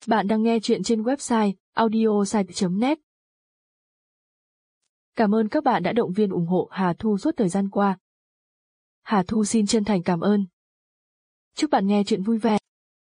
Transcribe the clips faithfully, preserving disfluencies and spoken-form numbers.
Bạn đang nghe chuyện trên website audiosite chấm net. Cảm ơn các bạn đã động viên ủng hộ Hà Thu suốt thời gian qua. Hà Thu xin chân thành cảm ơn. Chúc bạn nghe chuyện vui vẻ.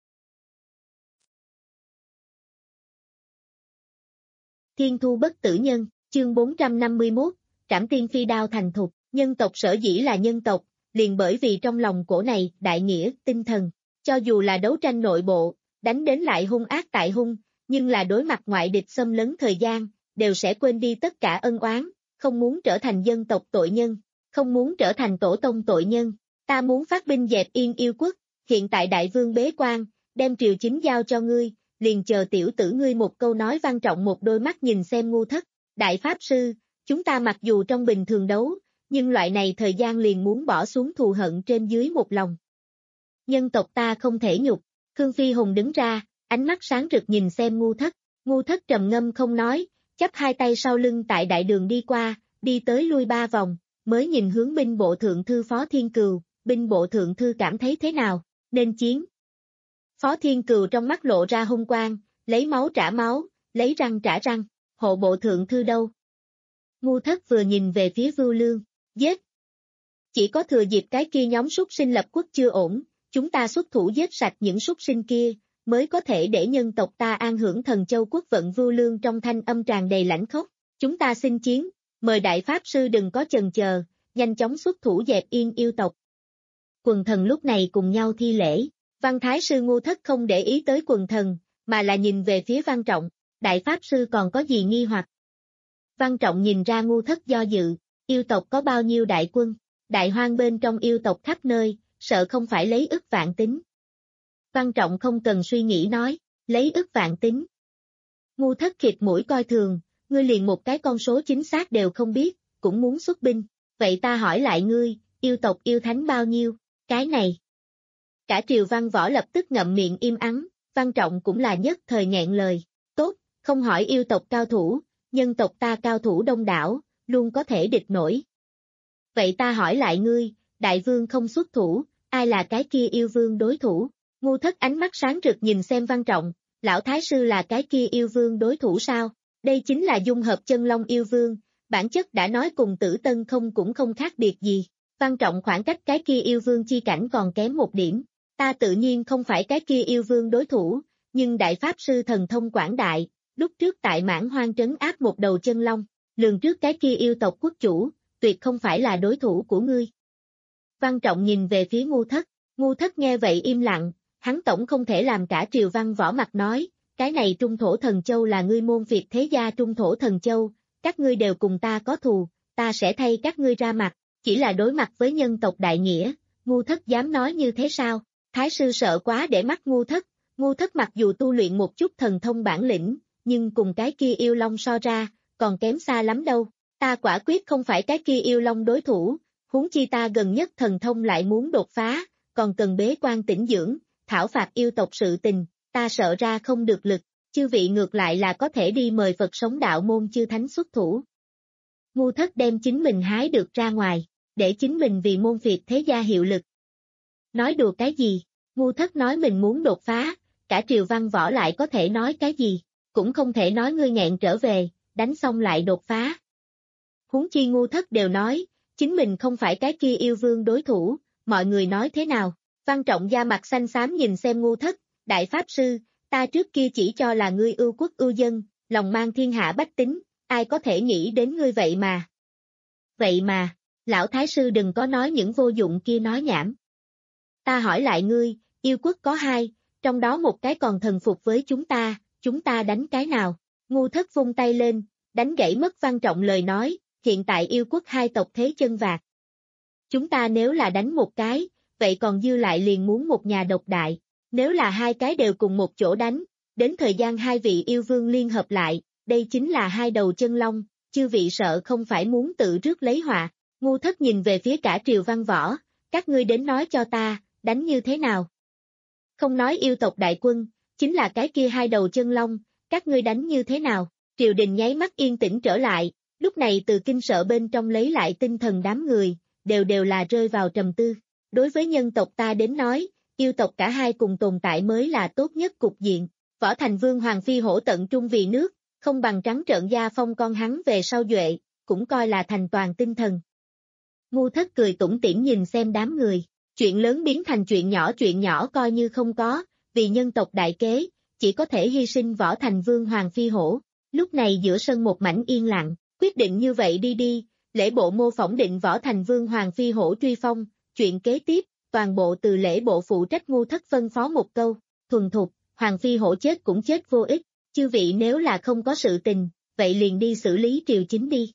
Thiên Thu Bất Tử Nhân, chương bốn trăm năm mươi mốt, Trảm Tiên Phi Đao thành thục. Nhân tộc sở dĩ là nhân tộc, liền bởi vì trong lòng cổ này, đại nghĩa, tinh thần, cho dù là đấu tranh nội bộ, đánh đến lại hung ác tại hung, nhưng là đối mặt ngoại địch xâm lấn thời gian, đều sẽ quên đi tất cả ân oán, không muốn trở thành dân tộc tội nhân, không muốn trở thành tổ tông tội nhân. Ta muốn phát binh dẹp yên yêu quốc, hiện tại đại vương bế quan, đem triều chính giao cho ngươi, liền chờ tiểu tử ngươi một câu nói. Văn Trọng một đôi mắt nhìn xem Ngu Thất, đại pháp sư, chúng ta mặc dù trong bình thường đấu, nhưng loại này thời gian liền muốn bỏ xuống thù hận trên dưới một lòng. Nhân tộc ta không thể nhục. Khương Phi Hùng đứng ra, ánh mắt sáng rực nhìn xem Ngu Thất. Ngu Thất trầm ngâm không nói, chắp hai tay sau lưng tại đại đường đi qua, đi tới lui ba vòng, mới nhìn hướng binh bộ thượng thư Phó Thiên Cừu. Binh bộ thượng thư cảm thấy thế nào? Nên chiến. Phó Thiên Cừu trong mắt lộ ra hung quang, lấy máu trả máu, lấy răng trả răng. Hộ bộ thượng thư đâu? Ngu Thất vừa nhìn về phía Vưu Lương, giết. Chỉ có thừa dịp cái kia nhóm súc sinh lập quốc chưa ổn, chúng ta xuất thủ giết sạch những súc sinh kia, mới có thể để nhân tộc ta an hưởng thần châu quốc vận. Vưu Lương trong thanh âm tràn đầy lãnh khốc. Chúng ta xin chiến, mời đại pháp sư đừng có chần chờ, nhanh chóng xuất thủ dẹp yên yêu tộc. Quần thần lúc này cùng nhau thi lễ. Văn Thái sư Ngu Thất không để ý tới quần thần, mà là nhìn về phía Văn Trọng. Đại pháp sư còn có gì nghi hoặc? Văn Trọng nhìn ra Ngu Thất do dự. Yêu tộc có bao nhiêu đại quân? Đại hoang bên trong yêu tộc khắp nơi, sợ không phải lấy ức vạn tính. Văn Trọng không cần suy nghĩ nói, lấy ức vạn tính. Ngu Thất khịt mũi coi thường, ngươi liền một cái con số chính xác đều không biết, cũng muốn xuất binh. Vậy ta hỏi lại ngươi, yêu tộc yêu thánh bao nhiêu? Cái này. Cả triều văn võ lập tức ngậm miệng im ắng. Văn Trọng cũng là nhất thời nghẹn lời. Tốt, không hỏi yêu tộc cao thủ, nhân tộc ta cao thủ đông đảo, luôn có thể địch nổi. Vậy ta hỏi lại ngươi, đại vương không xuất thủ, ai là cái kia yêu vương đối thủ? Ngu Thất ánh mắt sáng rực nhìn xem Văn Trọng, lão thái sư là cái kia yêu vương đối thủ sao? Đây chính là dung hợp chân long yêu vương, bản chất đã nói cùng Tử Tân không cũng không khác biệt gì. Văn Trọng khoảng cách cái kia yêu vương chi cảnh còn kém một điểm. Ta tự nhiên không phải cái kia yêu vương đối thủ, nhưng đại pháp sư thần thông quảng đại, lúc trước tại Mãn Hoang trấn áp một đầu chân long, lường trước cái kia yêu tộc quốc chủ, tuyệt không phải là đối thủ của ngươi. Văn Trọng nhìn về phía Ngu Thất, Ngu Thất nghe vậy im lặng, hắn tổng không thể làm cả triều văn võ mặt nói, cái này Trung Thổ Thần Châu là ngươi môn phiệt thế gia Trung Thổ Thần Châu, các ngươi đều cùng ta có thù, ta sẽ thay các ngươi ra mặt, chỉ là đối mặt với nhân tộc đại nghĩa, Ngu Thất dám nói như thế sao? Thái sư sợ quá để mắt Ngu Thất, Ngu Thất mặc dù tu luyện một chút thần thông bản lĩnh, nhưng cùng cái kia yêu long so ra, còn kém xa lắm đâu. Ta quả quyết không phải cái kia yêu long đối thủ, huống chi ta gần nhất thần thông lại muốn đột phá, còn cần bế quan tĩnh dưỡng, thảo phạt yêu tộc sự tình, ta sợ ra không được lực, chư vị ngược lại là có thể đi mời Phật sống đạo môn chư thánh xuất thủ. Ngu Thất đem chính mình hái được ra ngoài, để chính mình vì môn phiệt thế gia hiệu lực. Nói đùa cái gì? Ngu Thất nói mình muốn đột phá, cả triều văn võ lại có thể nói cái gì? Cũng không thể nói ngươi nghẹn trở về, đánh xong lại đột phá. Huống chi Ngu Thất đều nói, chính mình không phải cái kia yêu vương đối thủ, mọi người nói thế nào? Văn Trọng da mặt xanh xám nhìn xem Ngu Thất, đại pháp sư, ta trước kia chỉ cho là ngươi ưu quốc ưu dân, lòng mang thiên hạ bách tính, ai có thể nghĩ đến ngươi vậy mà. Vậy mà, lão thái sư đừng có nói những vô dụng kia nói nhảm. Ta hỏi lại ngươi, yêu quốc có hai, trong đó một cái còn thần phục với chúng ta, chúng ta đánh cái nào? Ngu Thất vung tay lên, đánh gãy mất Văn Trọng lời nói, hiện tại yêu quốc hai tộc thế chân vạc. Chúng ta nếu là đánh một cái, vậy còn dư lại liền muốn một nhà độc đại, nếu là hai cái đều cùng một chỗ đánh, đến thời gian hai vị yêu vương liên hợp lại, đây chính là hai đầu chân long, chư vị sợ không phải muốn tự rước lấy họa. Ngu Thất nhìn về phía cả triều văn võ, các ngươi đến nói cho ta, đánh như thế nào? Không nói yêu tộc đại quân, chính là cái kia hai đầu chân long, các ngươi đánh như thế nào? Triều đình nháy mắt yên tĩnh trở lại, lúc này từ kinh sợ bên trong lấy lại tinh thần đám người, đều đều là rơi vào trầm tư. Đối với nhân tộc ta đến nói, yêu tộc cả hai cùng tồn tại mới là tốt nhất cục diện, Võ Thành Vương Hoàng Phi Hổ tận trung vì nước, không bằng trắng trợn gia phong con hắn về sau duệ, cũng coi là thành toàn tinh thần. Ngu Thất cười tủm tỉm nhìn xem đám người, chuyện lớn biến thành chuyện nhỏ, chuyện nhỏ coi như không có, vì nhân tộc đại kế, chỉ có thể hy sinh Võ Thành Vương Hoàng Phi Hổ. Lúc này giữa sân một mảnh yên lặng, quyết định như vậy đi đi, lễ bộ mô phỏng định Võ Thành Vương Hoàng Phi Hổ truy phong, chuyện kế tiếp, toàn bộ từ lễ bộ phụ trách. Ngu Thất phân phó một câu, thuần thục, Hoàng Phi Hổ chết cũng chết vô ích, chư vị nếu là không có sự tình, vậy liền đi xử lý triều chính đi.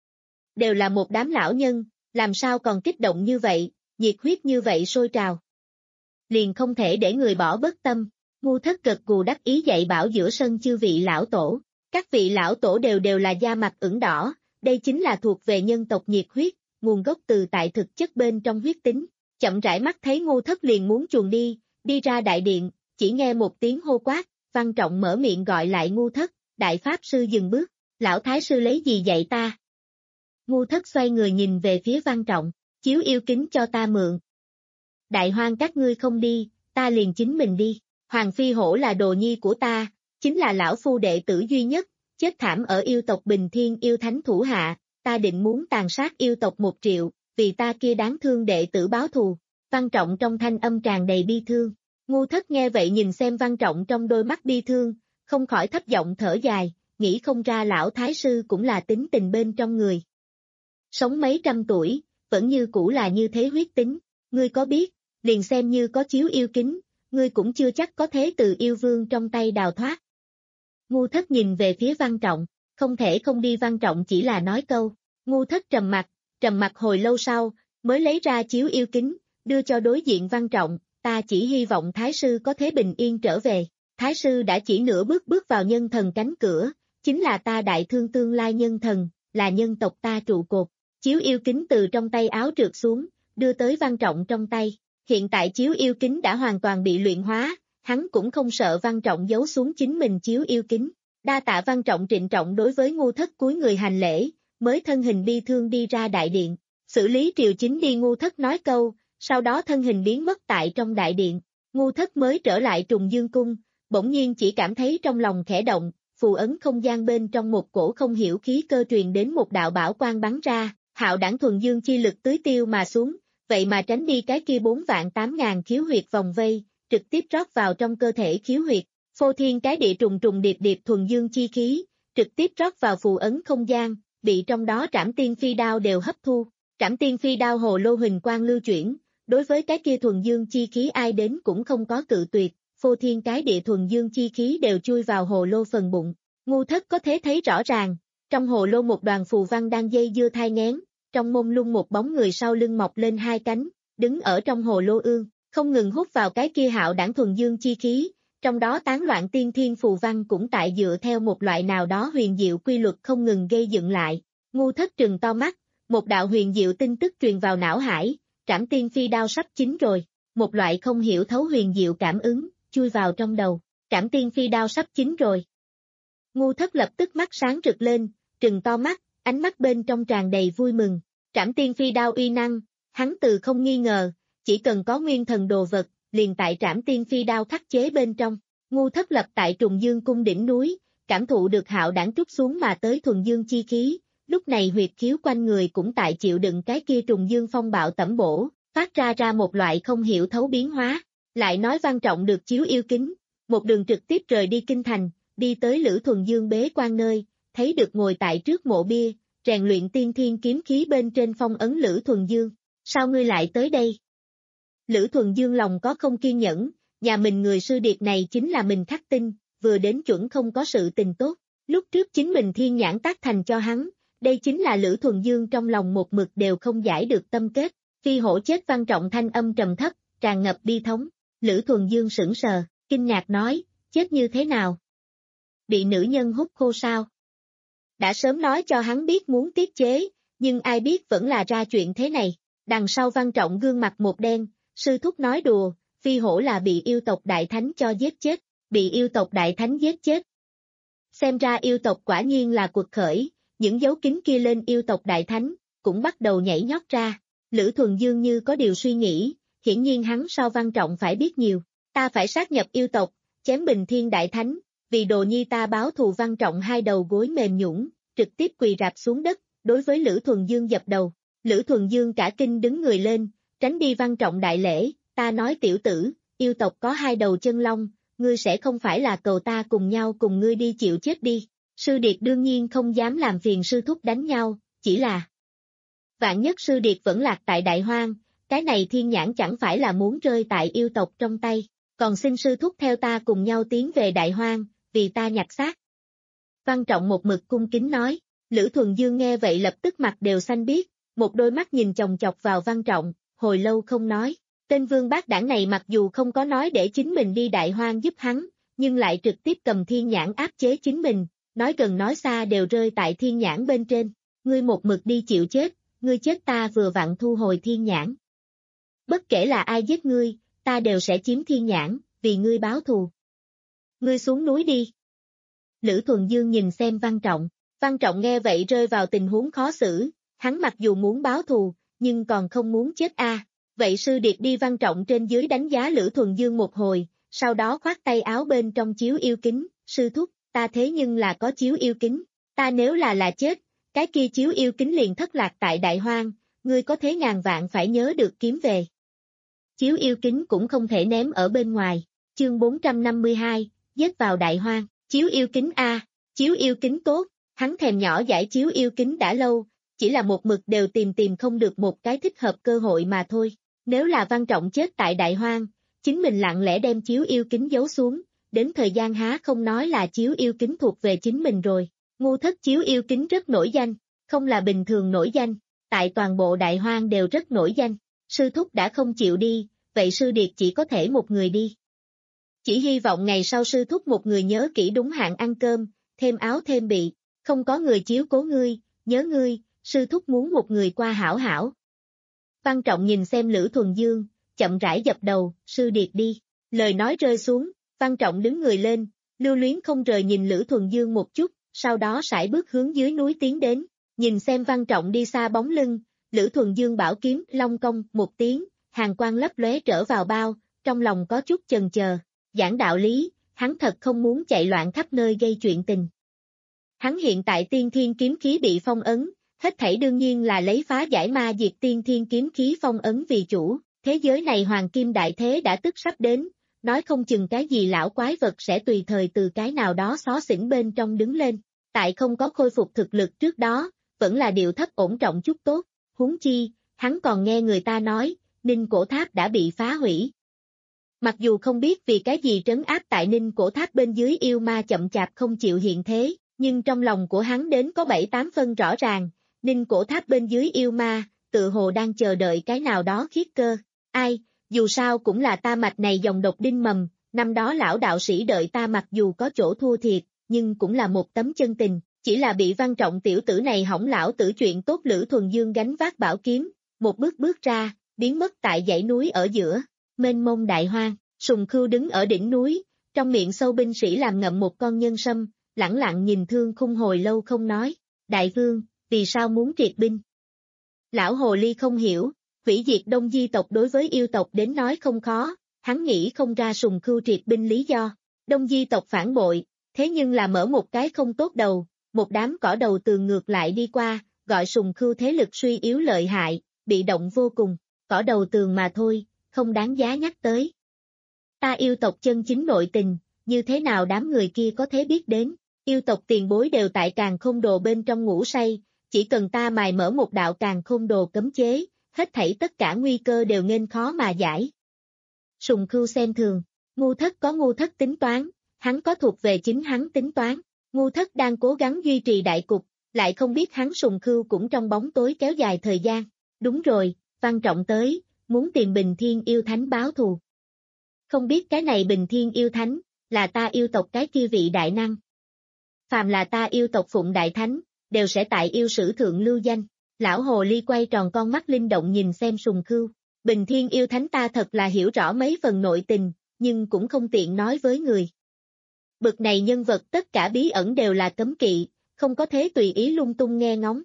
Đều là một đám lão nhân, làm sao còn kích động như vậy, nhiệt huyết như vậy sôi trào. Liền không thể để người bỏ bất tâm. Ngu Thất gật gù đắc ý dạy bảo giữa sân chư vị lão tổ. Các vị lão tổ đều đều là da mặt ửng đỏ, đây chính là thuộc về nhân tộc nhiệt huyết, nguồn gốc từ tại thực chất bên trong huyết tính. Chậm rãi mắt thấy Ngu Thất liền muốn chuồn đi, đi ra đại điện, chỉ nghe một tiếng hô quát, Văn Trọng mở miệng gọi lại Ngu Thất, đại pháp sư dừng bước, lão thái sư lấy gì dạy ta? Ngu Thất xoay người nhìn về phía Văn Trọng, chiếu yêu kính cho ta mượn. Đại hoang các ngươi không đi, ta liền chính mình đi, Hoàng Phi Hổ là đồ nhi của ta, chính là lão phu đệ tử duy nhất, chết thảm ở yêu tộc Bình Thiên yêu thánh thủ hạ, ta định muốn tàn sát yêu tộc một triệu, vì ta kia đáng thương đệ tử báo thù. Văn Trọng trong thanh âm tràn đầy bi thương. Ngu Thất nghe vậy nhìn xem Văn Trọng trong đôi mắt bi thương, không khỏi thấp giọng thở dài, nghĩ không ra lão thái sư cũng là tính tình bên trong người. Sống mấy trăm tuổi, vẫn như cũ là như thế huyết tính, ngươi có biết, liền xem như có chiếu yêu kính, ngươi cũng chưa chắc có thế từ yêu vương trong tay đào thoát. Ngu Thất nhìn về phía Văn Trọng, không thể không đi. Văn Trọng chỉ là nói câu, Ngu Thất trầm mặt, trầm mặt hồi lâu sau, mới lấy ra chiếu yêu kính, đưa cho đối diện Văn Trọng, ta chỉ hy vọng Thái sư có thế bình yên trở về. Thái sư đã chỉ nửa bước bước vào nhân thần cánh cửa, chính là ta đại thương tương lai nhân thần, là nhân tộc ta trụ cột. Chiếu yêu kính từ trong tay áo trượt xuống, đưa tới Văn Trọng trong tay. Hiện tại chiếu yêu kính đã hoàn toàn bị luyện hóa, hắn cũng không sợ Văn Trọng giấu xuống chính mình chiếu yêu kính. Đa tạ. Văn Trọng trịnh trọng đối với Ngu Thất cúi người hành lễ, mới thân hình bi thương đi ra đại điện. Xử lý triều chính đi. Ngu Thất nói câu, sau đó thân hình biến mất tại trong đại điện. Ngu Thất mới trở lại Trùng Dương Cung, bỗng nhiên chỉ cảm thấy trong lòng khẽ động, phù ấn không gian bên trong một cổ không hiểu khí cơ truyền đến một đạo bảo quang bắn ra, hạo đảng thuần dương chi lực tưới tiêu mà xuống, vậy mà tránh đi cái kia bốn vạn tám ngàn khiếu huyệt vòng vây, trực tiếp rót vào trong cơ thể khiếu huyệt, phô thiên cái địa trùng trùng điệp điệp thuần dương chi khí, trực tiếp rót vào phù ấn không gian, bị trong đó Trảm Tiên Phi Đao đều hấp thu. Trảm Tiên Phi Đao hồ lô huỳnh quang lưu chuyển, đối với cái kia thuần dương chi khí ai đến cũng không có cự tuyệt, phô thiên cái địa thuần dương chi khí đều chui vào hồ lô phần bụng. Ngu Thất có thể thấy rõ ràng, trong hồ lô một đoàn phù văn đang dây dưa thai nghén, trong mông lung một bóng người sau lưng mọc lên hai cánh, đứng ở trong hồ lô ương, không ngừng hút vào cái kia hạo đảng thuần dương chi khí, trong đó tán loạn tiên thiên phù văn cũng tại dựa theo một loại nào đó huyền diệu quy luật không ngừng gây dựng lại. Ngu Thất trừng to mắt, một đạo huyền diệu tin tức truyền vào não hải, Trảm Tiên Phi Đao sắp chín rồi, một loại không hiểu thấu huyền diệu cảm ứng, chui vào trong đầu, Trảm Tiên Phi Đao sắp chín rồi. Ngu Thất lập tức mắt sáng rực lên, trừng to mắt, ánh mắt bên trong tràn đầy vui mừng. Trảm Tiên Phi Đao uy năng, hắn từ không nghi ngờ, chỉ cần có nguyên thần đồ vật, liền tại Trảm Tiên Phi Đao khắc chế bên trong. Ngu Thất lập tại Trùng Dương Cung đỉnh núi, cảm thụ được hạo đảng trút xuống mà tới thuần dương chi khí, lúc này huyệt khiếu quanh người cũng tại chịu đựng cái kia Trùng Dương phong bạo tẩm bổ, phát ra ra một loại không hiểu thấu biến hóa. Lại nói Văn Trọng được chiếu yêu kính, một đường trực tiếp rời đi kinh thành, đi tới Lữ Thuần Dương bế quan nơi, thấy được ngồi tại trước mộ bia, rèn luyện tiên thiên kiếm khí bên trên phong ấn Lữ Thuần Dương. Sao ngươi lại tới đây? Lữ Thuần Dương lòng có không kiên nhẫn, nhà mình người sư điệt này chính là mình khắc tinh, vừa đến chuẩn không có sự tình tốt, lúc trước chính mình thiên nhãn tác thành cho hắn, đây chính là Lữ Thuần Dương trong lòng một mực đều không giải được tâm kết. Phi Hổ chết. Văn Trọng thanh âm trầm thấp, tràn ngập bi thống. Lữ Thuần Dương sững sờ, kinh ngạc nói, chết như thế nào? Bị nữ nhân hút khô sao? Đã sớm nói cho hắn biết muốn tiết chế, nhưng ai biết vẫn là ra chuyện thế này. Đằng sau Văn Trọng gương mặt một đen, sư thúc nói đùa, Phi Hổ là bị yêu tộc đại thánh cho giết chết, bị yêu tộc đại thánh giết chết. Xem ra yêu tộc quả nhiên là cuộc khởi, những dấu kính kia lên yêu tộc đại thánh, cũng bắt đầu nhảy nhót ra. Lữ Thuần Dương như có điều suy nghĩ, hiển nhiên hắn sau Văn Trọng phải biết nhiều, ta phải sát nhập yêu tộc, chém Bình Thiên đại thánh, vì đồ nhi ta báo thù. Văn Trọng hai đầu gối mềm nhũn, trực tiếp quỳ rạp xuống đất, đối với Lữ Thuần Dương dập đầu. Lữ Thuần Dương cả kinh đứng người lên, tránh đi Văn Trọng đại lễ, ta nói tiểu tử, yêu tộc có hai đầu chân long, ngươi sẽ không phải là cầu ta cùng nhau cùng ngươi đi chịu chết đi. Sư Điệt đương nhiên không dám làm phiền sư thúc đánh nhau, chỉ là vạn nhất sư Điệt vẫn lạc tại Đại Hoang, cái này thiên nhãn chẳng phải là muốn rơi tại yêu tộc trong tay, còn xin sư thúc theo ta cùng nhau tiến về Đại Hoang, vì ta nhặt xác. Văn Trọng một mực cung kính nói, Lữ Thuần Dương nghe vậy lập tức mặt đều xanh biếc, một đôi mắt nhìn chòng chọc vào Văn Trọng, hồi lâu không nói. Tên vương bác đảng này mặc dù không có nói để chính mình đi Đại Hoang giúp hắn, nhưng lại trực tiếp cầm thiên nhãn áp chế chính mình, nói gần nói xa đều rơi tại thiên nhãn bên trên. Ngươi một mực đi chịu chết, ngươi chết ta vừa vặn thu hồi thiên nhãn. Bất kể là ai giết ngươi, ta đều sẽ chiếm thiên nhãn, vì ngươi báo thù. Ngươi xuống núi đi. Lữ Thuần Dương nhìn xem Văn Trọng, Văn Trọng nghe vậy rơi vào tình huống khó xử, hắn mặc dù muốn báo thù, nhưng còn không muốn chết a. À. Vậy sư Điệt đi. Văn Trọng trên dưới đánh giá Lữ Thuần Dương một hồi, sau đó khoát tay áo bên trong chiếu yêu kính, sư thúc, ta thế nhưng là có chiếu yêu kính, ta nếu là là chết, cái kia chiếu yêu kính liền thất lạc tại Đại Hoang, ngươi có thế ngàn vạn phải nhớ được kiếm về. Chiếu yêu kính cũng không thể ném ở bên ngoài, chương bốn trăm năm mươi hai, giết vào Đại Hoang, chiếu yêu kính a, chiếu yêu kính tốt, hắn thèm nhỏ giải chiếu yêu kính đã lâu, chỉ là một mực đều tìm tìm không được một cái thích hợp cơ hội mà thôi. Nếu là Văn Trọng chết tại Đại Hoang, chính mình lặng lẽ đem chiếu yêu kính giấu xuống, đến thời gian há không nói là chiếu yêu kính thuộc về chính mình rồi. Ngu thất chiếu yêu kính rất nổi danh, không là bình thường nổi danh, tại toàn bộ Đại Hoang đều rất nổi danh. Sư thúc đã không chịu đi, vậy sư Điệt chỉ có thể một người đi. Chỉ hy vọng ngày sau sư thúc một người nhớ kỹ đúng hạn ăn cơm, thêm áo thêm bị, không có người chiếu cố ngươi, nhớ ngươi, sư thúc muốn một người qua hảo hảo. Văn Trọng nhìn xem Lữ Thuần Dương, chậm rãi dập đầu, sư Điệt đi. Lời nói rơi xuống, Văn Trọng đứng người lên, lưu luyến không rời nhìn Lữ Thuần Dương một chút, sau đó sải bước hướng dưới núi tiến đến, nhìn xem Văn Trọng đi xa bóng lưng, Lữ Thuần Dương bảo kiếm long cong một tiếng, hàn quang lấp lóe trở vào bao, trong lòng có chút chần chờ, giảng đạo lý, hắn thật không muốn chạy loạn khắp nơi gây chuyện tình. Hắn hiện tại tiên thiên kiếm khí bị phong ấn, hết thảy đương nhiên là lấy phá giải ma diệt tiên thiên kiếm khí phong ấn vì chủ, thế giới này hoàng kim đại thế đã tức sắp đến, nói không chừng cái gì lão quái vật sẽ tùy thời từ cái nào đó xó xỉnh bên trong đứng lên, tại không có khôi phục thực lực trước đó, vẫn là điệu thấp ổn trọng chút tốt, huống chi, hắn còn nghe người ta nói, Ninh Cổ Tháp đã bị phá hủy. Mặc dù không biết vì cái gì trấn áp tại Ninh Cổ Tháp bên dưới yêu ma chậm chạp không chịu hiện thế, nhưng trong lòng của hắn đến có bảy tám phân rõ ràng, Ninh Cổ Tháp bên dưới yêu ma, tự hồ đang chờ đợi cái nào đó khiết cơ. Ai, dù sao cũng là ta mạch này dòng độc đinh mầm, năm đó lão đạo sĩ đợi ta mặc dù có chỗ thua thiệt, nhưng cũng là một tấm chân tình, chỉ là bị Văn Trọng tiểu tử này hỏng lão tử chuyện tốt. Lữ Thuần Dương gánh vác bảo kiếm, một bước bước ra, biến mất tại dãy núi ở giữa, mênh mông Đại Hoang. Sùng Khưu đứng ở đỉnh núi, trong miệng sâu binh sĩ làm ngậm một con nhân sâm, lẳng lặng nhìn Thương Khung hồi lâu không nói. Đại vương, vì sao muốn triệt binh? Lão hồ ly không hiểu, hủy diệt Đông Di tộc đối với yêu tộc đến nói không khó, hắn nghĩ không ra Sùng Khưu triệt binh lý do. Đông Di tộc phản bội, thế nhưng là mở một cái không tốt đầu, một đám cỏ đầu tường ngược lại đi qua, gọi Sùng Khưu thế lực suy yếu lợi hại, bị động vô cùng, cỏ đầu tường mà thôi, không đáng giá nhắc tới. Ta yêu tộc chân chính nội tình, như thế nào đám người kia có thể biết đến, yêu tộc tiền bối đều tại Càn Khôn Đồ bên trong ngủ say, chỉ cần ta mài mở một đạo Càn Khôn Đồ cấm chế, hết thảy tất cả nguy cơ đều nghênh khó mà giải. Sùng Khưu xem thường, ngu thất có ngu thất tính toán, hắn có thuộc về chính hắn tính toán, ngu thất đang cố gắng duy trì đại cục, lại không biết hắn Sùng Khưu cũng trong bóng tối kéo dài thời gian. Đúng rồi, Văn Trọng tới, muốn tìm Bình Thiên Yêu Thánh báo thù. Không biết cái này Bình Thiên Yêu Thánh, là ta yêu tộc cái kia vị đại năng. Phàm là ta yêu tộc phụng đại thánh, đều sẽ tại yêu sử thượng lưu danh. Lão hồ ly quay tròn con mắt linh động nhìn xem Sùng Khưu. Bình Thiên Yêu Thánh ta thật là hiểu rõ mấy phần nội tình, nhưng cũng không tiện nói với người. Bực này nhân vật tất cả bí ẩn đều là cấm kỵ, không có thế tùy ý lung tung nghe ngóng.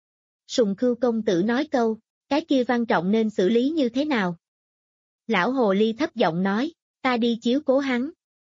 Sùng Khưu công tử nói câu, cái kia Văn Trọng nên xử lý như thế nào? Lão hồ ly thấp giọng nói, ta đi chiếu cố hắn.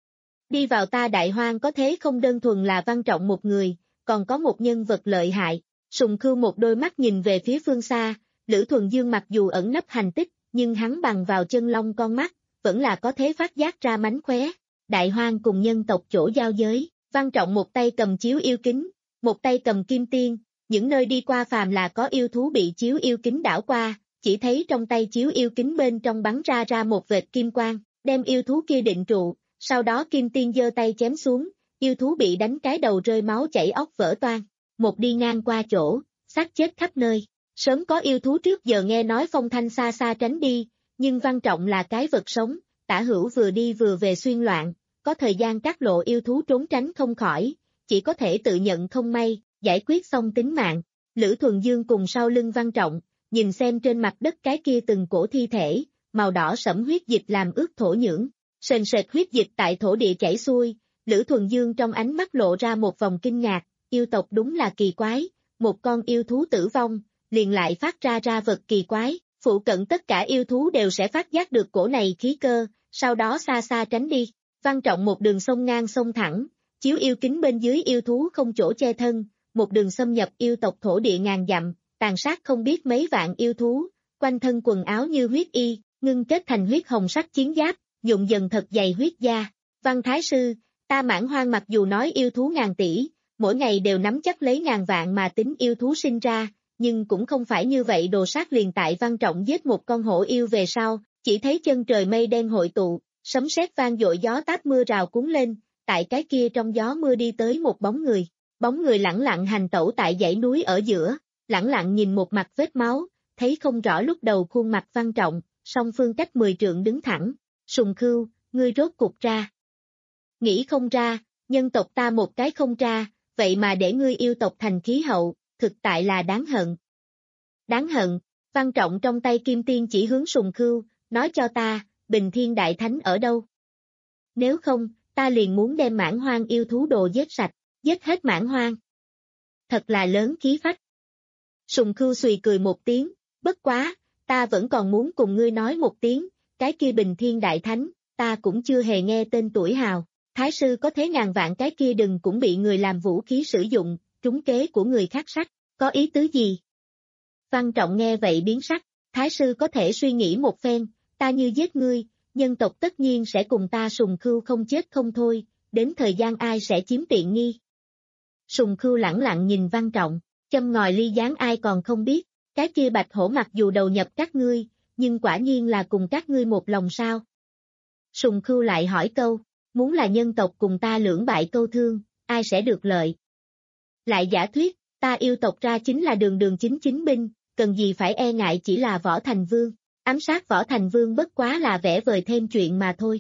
Đi vào ta Đại Hoang có thế không đơn thuần là Văn Trọng một người, còn có một nhân vật lợi hại. Sùng Khưu một đôi mắt nhìn về phía phương xa, Lữ Thuần Dương mặc dù ẩn nấp hành tích, nhưng hắn bằng vào chân long con mắt, vẫn là có thế phát giác ra mánh khóe. Đại Hoang cùng nhân tộc chỗ giao giới, Văn Trọng một tay cầm chiếu yêu kính, một tay cầm kim tiên, những nơi đi qua phàm là có yêu thú bị chiếu yêu kính đảo qua, chỉ thấy trong tay chiếu yêu kính bên trong bắn ra ra một vệt kim quang, đem yêu thú kia định trụ, sau đó kim tiên giơ tay chém xuống, yêu thú bị đánh cái đầu rơi máu chảy óc vỡ toang, một đi ngang qua chỗ, xác chết khắp nơi. Sớm có yêu thú trước giờ nghe nói phong thanh xa xa tránh đi, nhưng Văn Trọng là cái vật sống, tả hữu vừa đi vừa về xuyên loạn, có thời gian cắt lộ yêu thú trốn tránh không khỏi, chỉ có thể tự nhận không may, giải quyết xong tính mạng. Lữ Thuần Dương cùng sau lưng Văn Trọng, nhìn xem trên mặt đất cái kia từng cổ thi thể, màu đỏ sẫm huyết dịch làm ướt thổ nhưỡng, sền sệt huyết dịch tại thổ địa chảy xuôi, Lữ Thuần Dương trong ánh mắt lộ ra một vòng kinh ngạc, yêu tộc đúng là kỳ quái, một con yêu thú tử vong, liền lại phát ra ra vật kỳ quái, phụ cận tất cả yêu thú đều sẽ phát giác được cổ này khí cơ, sau đó xa xa tránh đi. Văn Trọng một đường sông ngang sông thẳng, chiếu yêu kính bên dưới yêu thú không chỗ che thân, một đường xâm nhập yêu tộc thổ địa ngàn dặm, tàn sát không biết mấy vạn yêu thú, quanh thân quần áo như huyết y, ngưng kết thành huyết hồng sắc chiến giáp, nhuộm dần thật dày huyết da. Văn Thái Sư, ta Mãn Hoang mặc dù nói yêu thú ngàn tỷ, mỗi ngày đều nắm chắc lấy ngàn vạn mà tính yêu thú sinh ra, nhưng cũng không phải như vậy. Đồ sát liền tại Văn Trọng giết một con hổ yêu về sau, chỉ thấy chân trời mây đen hội tụ, sấm sét vang dội, gió táp mưa rào cuốn lên, tại cái kia trong gió mưa đi tới một bóng người, bóng người lẳng lặng hành tẩu tại dãy núi ở giữa, lẳng lặng nhìn một mặt vết máu, thấy không rõ lúc đầu khuôn mặt Văn Trọng, song phương cách mười trượng đứng thẳng. Sùng Khưu, ngươi rốt cục ra. Nghĩ không ra, nhân tộc ta một cái không ra, vậy mà để ngươi yêu tộc thành khí hậu, thực tại là đáng hận. Đáng hận, Văn Trọng trong tay kim tiên chỉ hướng Sùng Khưu, nói cho ta, Bình Thiên Đại Thánh ở đâu? Nếu không, ta liền muốn đem Mãn Hoang yêu thú đồ giết sạch, giết hết Mãn Hoang. Thật là lớn khí phách. Sùng Khưu xùy cười một tiếng, bất quá, ta vẫn còn muốn cùng ngươi nói một tiếng, cái kia Bình Thiên Đại Thánh, ta cũng chưa hề nghe tên tuổi hào. Thái sư có thế ngàn vạn cái kia đừng cũng bị người làm vũ khí sử dụng, trúng kế của người khác sách, có ý tứ gì? Văn Trọng nghe vậy biến sắc, Thái sư có thể suy nghĩ một phen, ta như giết ngươi, nhân tộc tất nhiên sẽ cùng ta Sùng Khưu không chết không thôi, đến thời gian ai sẽ chiếm tiện nghi. Sùng Khưu lẳng lặng nhìn Văn Trọng, châm ngòi ly gián ai còn không biết, cái kia bạch hổ mặc dù đầu nhập các ngươi, nhưng quả nhiên là cùng các ngươi một lòng sao? Sùng Khưu lại hỏi câu, muốn là nhân tộc cùng ta lưỡng bại câu thương, ai sẽ được lợi? Lại giả thuyết, ta yêu tộc ra chính là đường đường chính chính binh, cần gì phải e ngại chỉ là Võ Thành Vương, ám sát Võ Thành Vương bất quá là vẽ vời thêm chuyện mà thôi.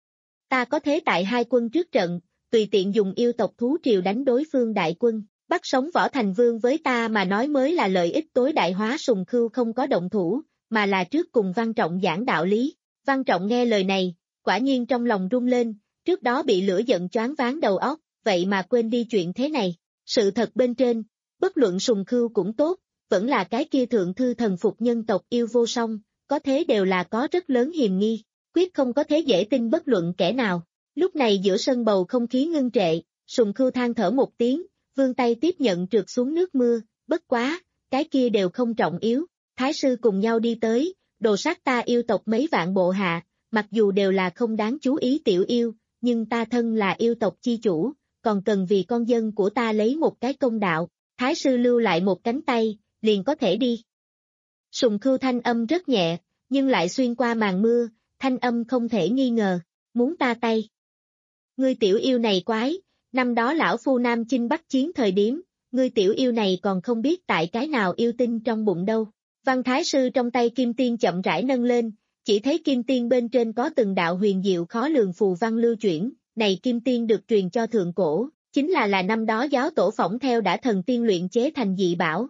Ta có thế tại hai quân trước trận, tùy tiện dùng yêu tộc thú triều đánh đối phương đại quân, bắt sống Võ Thành Vương với ta mà nói mới là lợi ích tối đại hóa. Sùng Khưu không có động thủ, mà là trước cùng Văn Trọng giảng đạo lý. Văn Trọng nghe lời này, quả nhiên trong lòng rung lên, trước đó bị lửa giận choáng váng đầu óc, vậy mà quên đi chuyện thế này. Sự thật bên trên, bất luận Sùng Khưu cũng tốt, vẫn là cái kia thượng thư thần phục nhân tộc yêu vô song, có thế đều là có rất lớn hiềm nghi, quyết không có thế dễ tin bất luận kẻ nào. Lúc này giữa sân bầu không khí ngưng trệ, Sùng Khưu than thở một tiếng, vươn tay tiếp nhận trượt xuống nước mưa, bất quá, cái kia đều không trọng yếu. Thái sư cùng nhau đi tới, đồ sát ta yêu tộc mấy vạn bộ hạ, mặc dù đều là không đáng chú ý tiểu yêu, nhưng ta thân là yêu tộc chi chủ, còn cần vì con dân của ta lấy một cái công đạo. Thái sư lưu lại một cánh tay, liền có thể đi. Sùng Khưu thanh âm rất nhẹ, nhưng lại xuyên qua màn mưa, thanh âm không thể nghi ngờ, muốn ta tay. Ngươi tiểu yêu này quái, năm đó lão phu Nam Chinh Bắc chiến thời điểm, ngươi tiểu yêu này còn không biết tại cái nào yêu tinh trong bụng đâu. Văn Thái sư trong tay kim tiên chậm rãi nâng lên, chỉ thấy kim tiên bên trên có từng đạo huyền diệu khó lường phù văn lưu chuyển, này kim tiên được truyền cho thượng cổ, chính là là năm đó giáo tổ phỏng theo đã thần tiên luyện chế thành dị bảo.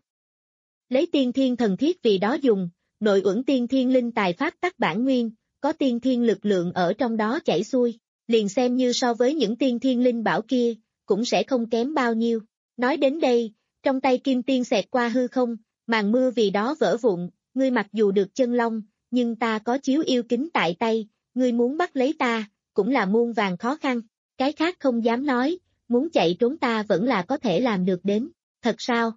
Lấy tiên thiên thần thiết vì đó dùng, nội uẩn tiên thiên linh tài pháp tắc bản nguyên, có tiên thiên lực lượng ở trong đó chảy xuôi, liền xem như so với những tiên thiên linh bảo kia, cũng sẽ không kém bao nhiêu. Nói đến đây, trong tay kim tiên xẹt qua hư không, màn mưa vì đó vỡ vụn, ngươi mặc dù được chân long, nhưng ta có chiếu yêu kính tại tay, ngươi muốn bắt lấy ta, cũng là muôn vàng khó khăn. cái khác không dám nói, muốn chạy trốn ta vẫn là có thể làm được đến, thật sao?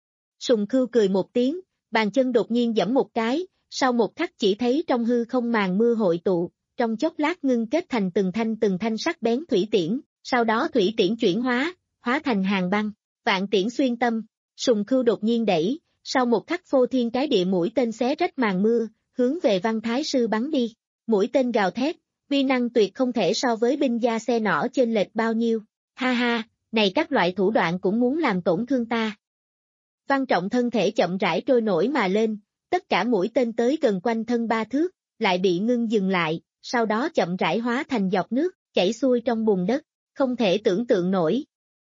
Sùng Khưu cười một tiếng, bàn chân đột nhiên giẫm một cái, sau một khắc chỉ thấy trong hư không màn mưa hội tụ, trong chốc lát ngưng kết thành từng thanh từng thanh sắc bén thủy tiễn, sau đó thủy tiễn chuyển hóa, hóa thành hàng băng, vạn tiễn xuyên tâm, Sùng Khưu đột nhiên đẩy, sau một khắc phô thiên cái địa mũi tên xé rách màn mưa, hướng về Văn Thái Sư bắn đi, mũi tên gào thét, uy năng tuyệt không thể so với binh gia xe nỏ trên lệch bao nhiêu, ha ha, này các loại thủ đoạn cũng muốn làm tổn thương ta. Văn Trọng thân thể chậm rãi trôi nổi mà lên, tất cả mũi tên tới gần quanh thân ba thước, lại bị ngưng dừng lại, sau đó chậm rãi hóa thành giọt nước, chảy xuôi trong bùn đất, không thể tưởng tượng nổi.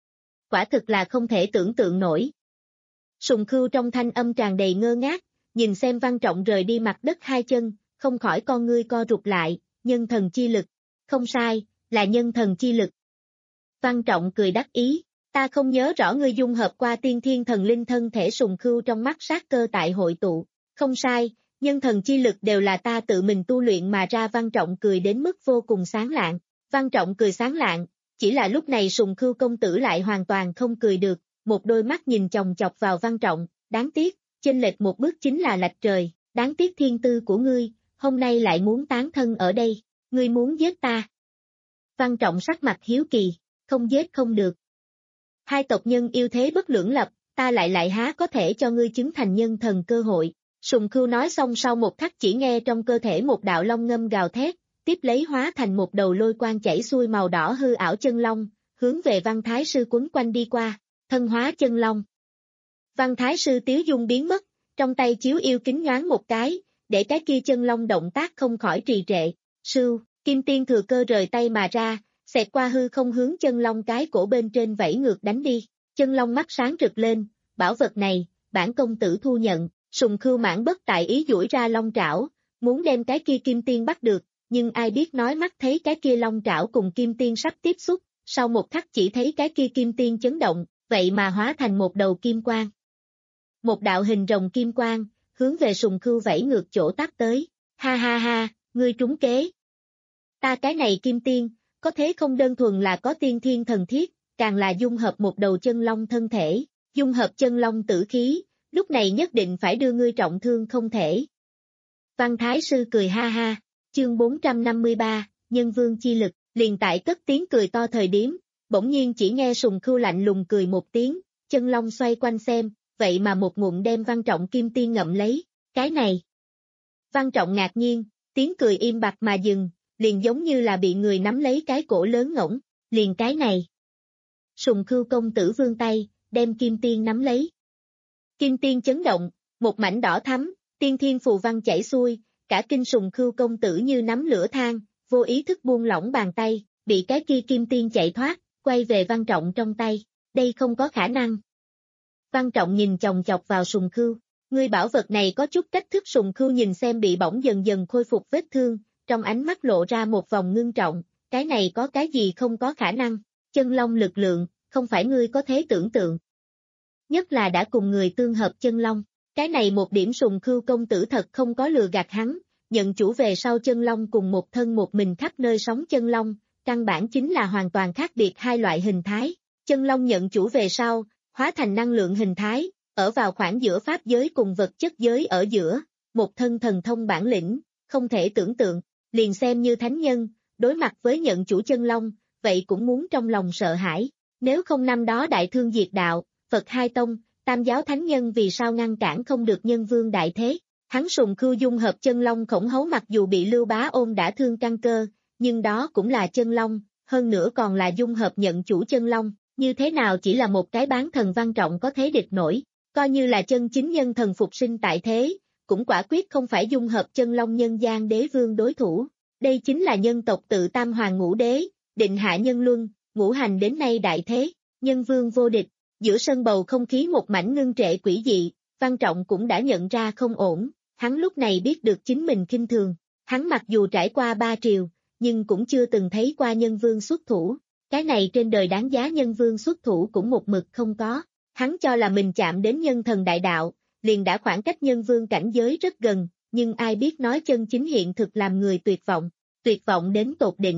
Quả thực là không thể tưởng tượng nổi. Sùng Khưu trong thanh âm tràn đầy ngơ ngác, nhìn xem Văn Trọng rời đi mặt đất hai chân, không khỏi con ngươi co rụt lại, nhân thần chi lực. Không sai, là nhân thần chi lực. Văn Trọng cười đắc ý, ta không nhớ rõ ngươi dung hợp qua tiên thiên thần linh thân thể. Sùng Khưu trong mắt sát cơ tại hội tụ. Không sai, nhân thần chi lực đều là ta tự mình tu luyện mà ra. Văn Trọng cười đến mức vô cùng sáng lạng. Văn Trọng cười sáng lạng, chỉ là lúc này Sùng Khưu công tử lại hoàn toàn không cười được, một đôi mắt nhìn chòng chọc vào Văn Trọng, đáng tiếc, chênh lệch một bước chính là lệch trời, đáng tiếc thiên tư của ngươi, hôm nay lại muốn tán thân ở đây, ngươi muốn giết ta. Văn Trọng sắc mặt hiếu kỳ, không giết không được. Hai tộc nhân yêu thế bất lưỡng lập, ta lại lại há có thể cho ngươi chứng thành nhân thần cơ hội. Sùng Khưu nói xong sau một khắc chỉ nghe trong cơ thể một đạo long ngâm gào thét, tiếp lấy hóa thành một đầu lôi quang chảy xuôi màu đỏ hư ảo chân long, hướng về Văn Thái Sư quấn quanh đi qua, thân hóa chân long. Văn Thái Sư tiếu dung biến mất, trong tay chiếu yêu kính nhoáng một cái, để cái kia chân long động tác không khỏi trì trệ. Sưu, Kim Tiên thừa cơ rời tay mà ra, xẹt qua hư không hướng chân long cái cổ bên trên vẫy ngược đánh đi. Chân long mắt sáng rực lên, bảo vật này, bản công tử thu nhận. Sùng Khưu mãn bất tại ý duỗi ra long trảo, muốn đem cái kia Kim Tiên bắt được, nhưng ai biết nói mắt thấy cái kia long trảo cùng Kim Tiên sắp tiếp xúc, sau một khắc chỉ thấy cái kia Kim Tiên chấn động, vậy mà hóa thành một đầu kim quang. Một đạo hình rồng kim quang, hướng về Sùng Khưu vẫy ngược chỗ tắp tới, ha ha ha, ngươi trúng kế. Ta cái này Kim Tiên, có thế không đơn thuần là có tiên thiên thần thiết, càng là dung hợp một đầu chân long thân thể, dung hợp chân long tử khí, lúc này nhất định phải đưa ngươi trọng thương không thể. Văn Thái Sư cười ha ha, chương bốn trăm năm mươi ba, nhân vương chi lực, liền tại cất tiếng cười to thời điểm, bỗng nhiên chỉ nghe Sùng Khưu lạnh lùng cười một tiếng, chân long xoay quanh xem, vậy mà một ngụm đem Văn Trọng Kim Tiên ngậm lấy, cái này. Văn Trọng ngạc nhiên, tiếng cười im bặt mà dừng, liền giống như là bị người nắm lấy cái cổ lớn ngỗng, liền cái này. Sùng Khưu công tử vươn tay, đem Kim Tiên nắm lấy. Kim Tiên chấn động, một mảnh đỏ thắm, tiên thiên phù văn chảy xuôi, cả kinh Sùng Khưu công tử như nắm lửa than, vô ý thức buông lỏng bàn tay, bị cái kia Kim Tiên chạy thoát, quay về Văn Trọng trong tay, đây không có khả năng. Văn Trọng nhìn chòng chọc vào Sùng Khưu, ngươi bảo vật này có chút cách thức. Sùng Khưu nhìn xem bị bỏng dần dần khôi phục vết thương, trong ánh mắt lộ ra một vòng ngưng trọng, cái này có cái gì không có khả năng, chân long lực lượng, không phải ngươi có thể tưởng tượng. Nhất là đã cùng người tương hợp chân long, cái này một điểm Sùng Khưu công tử thật không có lừa gạt hắn, nhận chủ về sau chân long cùng một thân một mình khắp nơi sống chân long, căn bản chính là hoàn toàn khác biệt hai loại hình thái. Chân long nhận chủ về sau, hóa thành năng lượng hình thái, ở vào khoảng giữa pháp giới cùng vật chất giới ở giữa, một thân thần thông bản lĩnh, không thể tưởng tượng, liền xem như thánh nhân, đối mặt với nhận chủ chân long, vậy cũng muốn trong lòng sợ hãi, nếu không năm đó đại thương diệt đạo, Phật hai tông, tam giáo thánh nhân vì sao ngăn cản không được nhân vương đại thế. Hắn Sùng Khưu dung hợp chân long khổng hấu mặc dù bị Lưu Bá Ôn đã thương căn cơ, nhưng đó cũng là chân long, hơn nữa còn là dung hợp nhận chủ chân long, như thế nào chỉ là một cái bán thần Văn Trọng có thế địch nổi, coi như là chân chính nhân thần phục sinh tại thế, cũng quả quyết không phải dung hợp chân long nhân gian đế vương đối thủ. Đây chính là nhân tộc tự tam hoàng ngũ đế, định hạ nhân luân, ngũ hành đến nay đại thế, nhân vương vô địch. Giữa sân bầu không khí một mảnh ngưng trệ quỷ dị, Văn Trọng cũng đã nhận ra không ổn, hắn lúc này biết được chính mình khinh thường, hắn mặc dù trải qua ba triều, nhưng cũng chưa từng thấy qua nhân vương xuất thủ, cái này trên đời đáng giá nhân vương xuất thủ cũng một mực không có, hắn cho là mình chạm đến nhân thần đại đạo, liền đã khoảng cách nhân vương cảnh giới rất gần, nhưng ai biết nói chân chính hiện thực làm người tuyệt vọng, tuyệt vọng đến tột đỉnh,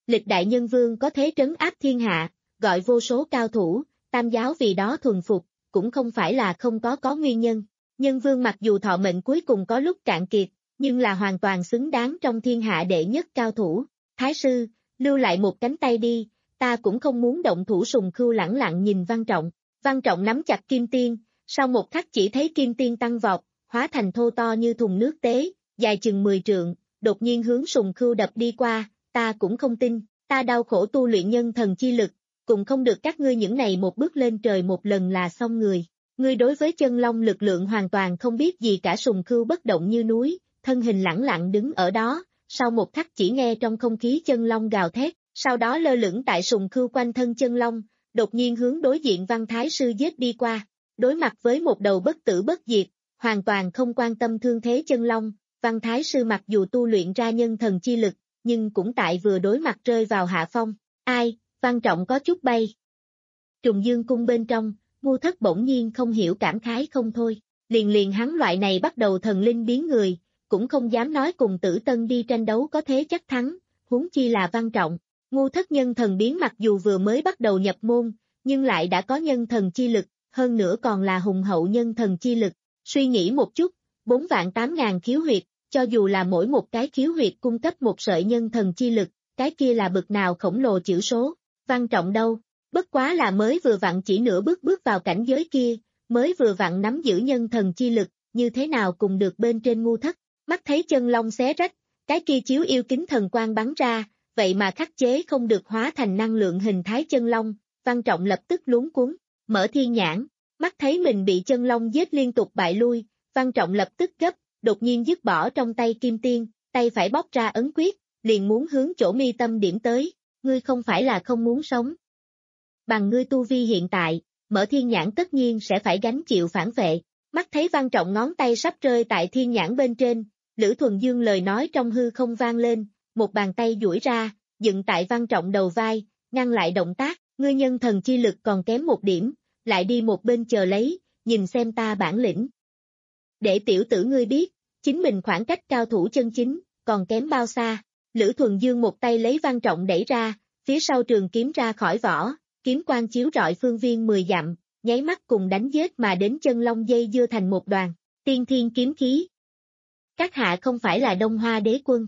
Lịch đại nhân vương có thế trấn áp thiên hạ, gọi vô số cao thủ, tam giáo vì đó thuần phục, cũng không phải là không có có nguyên nhân. Nhân vương mặc dù thọ mệnh cuối cùng có lúc cạn kiệt, nhưng là hoàn toàn xứng đáng trong thiên hạ đệ nhất cao thủ. Thái sư, lưu lại một cánh tay đi, ta cũng không muốn động thủ. Sùng Khưu lẳng lặng nhìn Văn Trọng. Văn Trọng nắm chặt kim tiên, sau một khắc chỉ thấy kim tiên tăng vọt, hóa thành thô to như thùng nước tế, dài chừng mười trượng, đột nhiên hướng Sùng Khưu đập đi qua. Ta cũng không tin, ta đau khổ tu luyện nhân thần chi lực, cùng không được các ngươi những này một bước lên trời một lần là xong người. Ngươi đối với chân long lực lượng hoàn toàn không biết gì cả. Sùng Khưu bất động như núi, thân hình lẳng lặng đứng ở đó, sau một khắc chỉ nghe trong không khí chân long gào thét, sau đó lơ lửng tại Sùng Khưu quanh thân chân long, đột nhiên hướng đối diện Văn Thái sư giết đi qua. Đối mặt với một đầu bất tử bất diệt, hoàn toàn không quan tâm thương thế chân long, Văn Thái sư mặc dù tu luyện ra nhân thần chi lực, nhưng cũng tại vừa đối mặt rơi vào hạ phong. Ai, Văn Trọng có chút bay. Trùng Dương cung bên trong, Ngu Thất bỗng nhiên không hiểu cảm khái không thôi, liền liền hắn loại này bắt đầu thần linh biến người, cũng không dám nói cùng Tử Tân đi tranh đấu có thế chắc thắng, huống chi là Văn Trọng. Ngu Thất nhân thần biến mặc dù vừa mới bắt đầu nhập môn, nhưng lại đã có nhân thần chi lực, hơn nữa còn là hùng hậu nhân thần chi lực. Suy nghĩ một chút, bốn vạn tám ngàn khiếu huyệt, cho dù là mỗi một cái khiếu huyệt cung cấp một sợi nhân thần chi lực, cái kia là bực nào khổng lồ chữ số. Văn Trọng đâu, bất quá là mới vừa vặn chỉ nửa bước bước vào cảnh giới kia, mới vừa vặn nắm giữ nhân thần chi lực, như thế nào cùng được bên trên Ngu Thất. Mắt thấy chân long xé rách, cái kia chiếu yêu kính thần quang bắn ra, vậy mà khắc chế không được hóa thành năng lượng hình thái chân long. Văn Trọng lập tức luống cuống, mở thiên nhãn, mắt thấy mình bị chân long giết liên tục bại lui, Văn Trọng lập tức gấp, đột nhiên dứt bỏ trong tay kim tiên, tay phải bóp ra ấn quyết, liền muốn hướng chỗ mi tâm điểm tới. Ngươi không phải là không muốn sống. Bằng ngươi tu vi hiện tại, mở thiên nhãn tất nhiên sẽ phải gánh chịu phản vệ. Mắt thấy Văn Trọng ngón tay sắp rơi tại thiên nhãn bên trên, Lữ Thuần Dương lời nói trong hư không vang lên, một bàn tay duỗi ra, dựng tại Văn Trọng đầu vai, ngăn lại động tác. Ngươi nhân thần chi lực còn kém một điểm, lại đi một bên chờ lấy, nhìn xem ta bản lĩnh. Để tiểu tử ngươi biết, chính mình khoảng cách cao thủ chân chính, còn kém bao xa. Lữ Thuần Dương một tay lấy Văn Trọng đẩy ra, phía sau trường kiếm ra khỏi vỏ, kiếm quang chiếu rọi phương viên mười dặm, nháy mắt cùng đánh giết mà đến chân long dây dưa thành một đoàn. Tiên thiên kiếm khí. Các hạ không phải là Đông Hoa đế quân.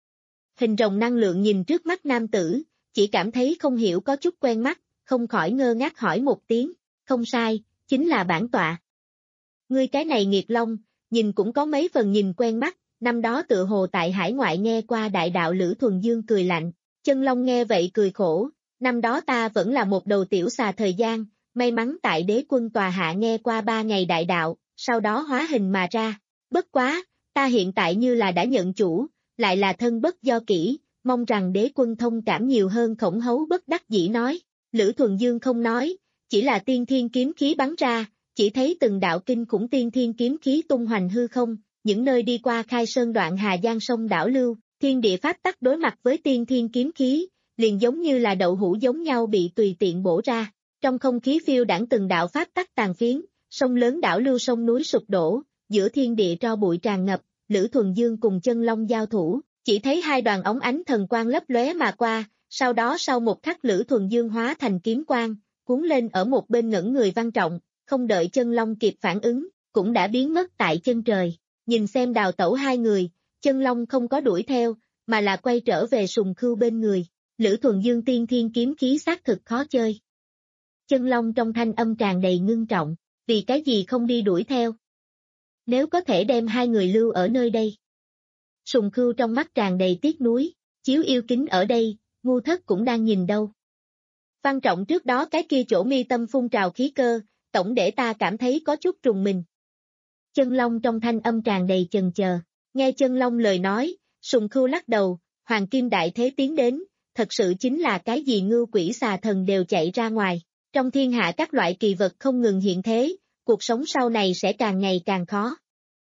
Hình rồng năng lượng nhìn trước mắt nam tử, chỉ cảm thấy không hiểu có chút quen mắt, không khỏi ngơ ngác hỏi một tiếng. Không sai, chính là bản tọa. Ngươi cái này nghiệt long, nhìn cũng có mấy phần nhìn quen mắt. Năm đó tựa hồ tại hải ngoại nghe qua đại đạo. Lữ Thuần Dương cười lạnh, chân long nghe vậy cười khổ, năm đó ta vẫn là một đầu tiểu xà thời gian, may mắn tại đế quân tòa hạ nghe qua ba ngày đại đạo, sau đó hóa hình mà ra. Bất quá, ta hiện tại như là đã nhận chủ, lại là thân bất do kỹ, mong rằng đế quân thông cảm nhiều hơn. Khổng Hấu bất đắc dĩ nói. Lữ Thuần Dương không nói, chỉ là tiên thiên kiếm khí bắn ra, chỉ thấy từng đạo kinh khủng tiên thiên kiếm khí tung hoành hư không. Những nơi đi qua Khai Sơn đoạn Hà Giang sông đảo lưu, thiên địa pháp tắc đối mặt với tiên thiên kiếm khí, liền giống như là đậu hũ giống nhau bị tùy tiện bổ ra. Trong không khí phiêu đãng từng đạo pháp tắc tàn phiến, sông lớn đảo lưu sông núi sụp đổ, giữa thiên địa tro bụi tràn ngập. Lữ Thuần Dương cùng chân long giao thủ, chỉ thấy hai đoàn ống ánh thần quang lấp lóe mà qua, sau đó sau một khắc Lữ Thuần Dương hóa thành kiếm quang, cuốn lên ở một bên ngẩn người Văn Trọng, không đợi chân long kịp phản ứng, cũng đã biến mất tại chân trời. Nhìn xem đào tẩu hai người, chân long không có đuổi theo, mà là quay trở về Sùng Khưu bên người. Lữ Thuần Dương tiên thiên kiếm khí xác thực khó chơi. Chân long trong thanh âm tràn đầy ngưng trọng, vì cái gì không đi đuổi theo? Nếu có thể đem hai người lưu ở nơi đây. Sùng Khưu trong mắt tràn đầy tiếc nuối, chiếu yêu kính ở đây, Ngu Thất cũng đang nhìn đâu. Văn Trọng trước đó cái kia chỗ mi tâm phun trào khí cơ, tổng để ta cảm thấy có chút trùng mình. Chân long trong thanh âm tràn đầy chần chờ, nghe chân long lời nói, Sùng Khưu lắc đầu, hoàng kim đại thế tiến đến, thật sự chính là cái gì ngưu quỷ xà thần đều chạy ra ngoài, trong thiên hạ các loại kỳ vật không ngừng hiện thế, cuộc sống sau này sẽ càng ngày càng khó.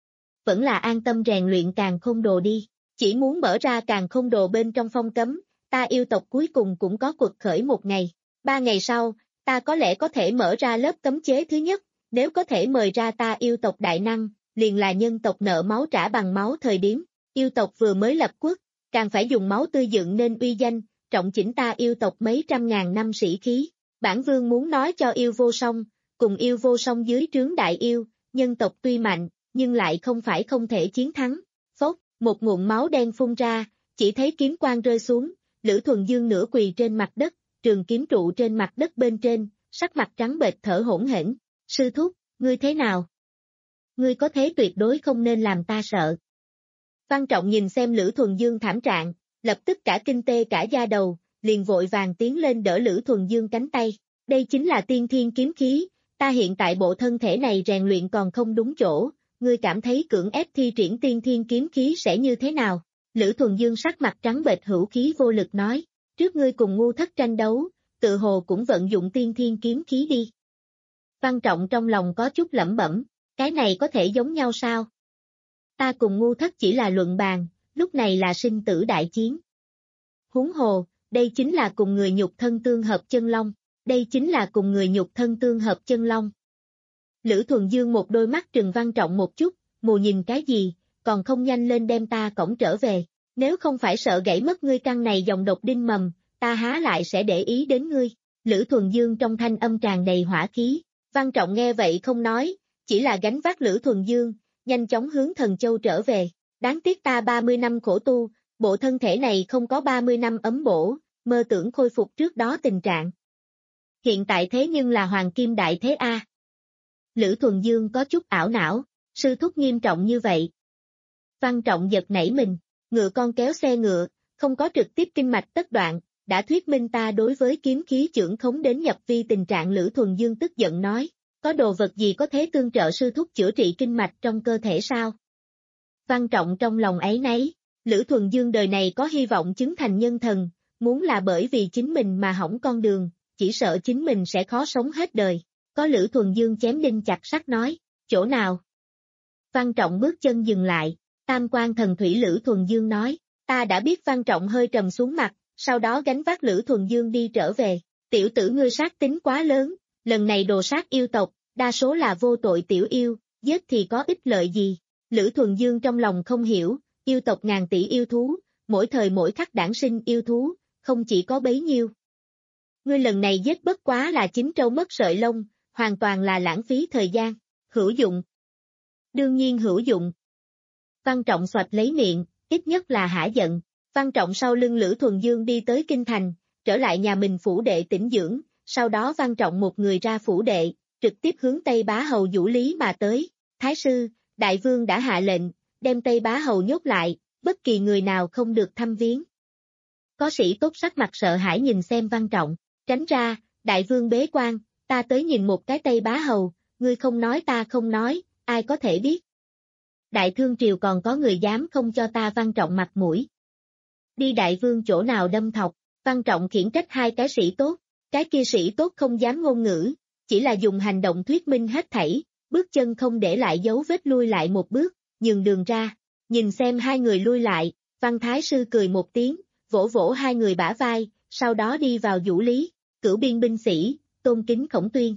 Vẫn là an tâm rèn luyện Càn Khôn Đồ đi, chỉ muốn mở ra Càn Khôn Đồ bên trong phong cấm, ta yêu tộc cuối cùng cũng có cuộc khởi một ngày, ba ngày sau, ta có lẽ có thể mở ra lớp cấm chế thứ nhất. Nếu có thể mời ra ta yêu tộc đại năng, liền là nhân tộc nợ máu trả bằng máu thời điểm. Yêu tộc vừa mới lập quốc, càng phải dùng máu tươi dựng nên uy danh, trọng chỉnh ta yêu tộc mấy trăm ngàn năm sĩ khí. Bản vương muốn nói cho yêu vô song, cùng yêu vô song dưới trướng đại yêu, nhân tộc tuy mạnh, nhưng lại không phải không thể chiến thắng. Phốc, một ngụm máu đen phun ra, chỉ thấy kiếm quang rơi xuống, Lữ Thuần Dương nửa quỳ trên mặt đất, trường kiếm trụ trên mặt đất bên trên, sắc mặt trắng bệch thở hổn hển. Sư thúc, ngươi thế nào? Ngươi có thế tuyệt đối không nên làm ta sợ. Văn Trọng nhìn xem Lữ Thuần Dương thảm trạng, lập tức cả kinh tê cả da đầu, liền vội vàng tiến lên đỡ Lữ Thuần Dương cánh tay. Đây chính là tiên thiên kiếm khí, ta hiện tại bộ thân thể này rèn luyện còn không đúng chỗ, ngươi cảm thấy cưỡng ép thi triển tiên thiên kiếm khí sẽ như thế nào? Lữ Thuần Dương sắc mặt trắng bệch hữu khí vô lực nói, trước ngươi cùng ngu thất tranh đấu, tự hồ cũng vận dụng tiên thiên kiếm khí đi. Văn Trọng trong lòng có chút lẩm bẩm, cái này có thể giống nhau sao? Ta cùng ngu thất chỉ là luận bàn, lúc này là sinh tử đại chiến. Huống hồ, đây chính là cùng người nhục thân tương hợp chân long, đây chính là cùng người nhục thân tương hợp chân long. Lữ Thuần Dương một đôi mắt trừng Văn Trọng một chút, mù nhìn cái gì, còn không nhanh lên đem ta cõng trở về, nếu không phải sợ gãy mất ngươi căn này dòng độc đinh mầm, ta há lại sẽ để ý đến ngươi. Lữ Thuần Dương trong thanh âm tràn đầy hỏa khí, Văn Trọng nghe vậy không nói, chỉ là gánh vác Lữ Thuần Dương, nhanh chóng hướng Thần Châu trở về. Đáng tiếc ta ba mươi năm khổ tu, bộ thân thể này không có ba mươi năm ấm bổ, mơ tưởng khôi phục trước đó tình trạng. Hiện tại thế nhưng là hoàng kim đại thế A. Lữ Thuần Dương có chút ảo não, sư thúc nghiêm trọng như vậy. Văn Trọng giật nảy mình, ngựa con kéo xe ngựa, không có trực tiếp kinh mạch tất đoạn, đã thuyết minh ta đối với kiếm khí chưởng khống đến nhập vi tình trạng. Lữ Thuần Dương tức giận nói, có đồ vật gì có thể tương trợ sư thúc chữa trị kinh mạch trong cơ thể sao? Văn Trọng trong lòng áy náy, Lữ Thuần Dương đời này có hy vọng chứng thành nhân thần, muốn là bởi vì chính mình mà hỏng con đường, chỉ sợ chính mình sẽ khó sống hết đời. Có Lữ Thuần Dương chém đinh chặt sắt nói, chỗ nào? Văn Trọng bước chân dừng lại, Tam Quan Thần Thủy. Lữ Thuần Dương nói, ta đã biết. Văn Trọng hơi trầm xuống mặt, sau đó gánh vác Lữ Thuần Dương đi trở về. Tiểu tử ngươi sát tính quá lớn, lần này đồ sát yêu tộc, đa số là vô tội tiểu yêu, giết thì có ích lợi gì? Lữ Thuần Dương trong lòng không hiểu, yêu tộc ngàn tỷ yêu thú, mỗi thời mỗi khắc đản sinh yêu thú, không chỉ có bấy nhiêu. Ngươi lần này giết bất quá là chín trâu mất sợi lông, hoàn toàn là lãng phí thời gian. Hữu dụng? Đương nhiên hữu dụng. Văn Trọng xoạch lấy miệng, ít nhất là hả giận. Văn Trọng sau lưng Lữ Thuần Dương đi tới Kinh Thành, trở lại nhà mình phủ đệ tĩnh dưỡng, sau đó Văn Trọng một người ra phủ đệ, trực tiếp hướng Tây Bá Hầu Vũ Lý mà tới. Thái sư, Đại Vương đã hạ lệnh, đem Tây Bá Hầu nhốt lại, bất kỳ người nào không được thăm viếng. Có sĩ tốt sắc mặt sợ hãi nhìn xem Văn Trọng, tránh ra, Đại Vương bế quan, ta tới nhìn một cái Tây Bá Hầu, ngươi không nói ta không nói, ai có thể biết. Đại Thương Triều còn có người dám không cho ta Văn Trọng mặt mũi. Đi Đại Vương chỗ nào đâm thọc, Văn Trọng khiển trách hai cái sĩ tốt, cái kia sĩ tốt không dám ngôn ngữ, chỉ là dùng hành động thuyết minh hết thảy, bước chân không để lại dấu vết lui lại một bước, nhường đường ra, nhìn xem hai người lui lại, Văn Thái Sư cười một tiếng, vỗ vỗ hai người bả vai, sau đó đi vào Vũ Lý, cửu biên binh sĩ, tôn kính Khổng Tuyên.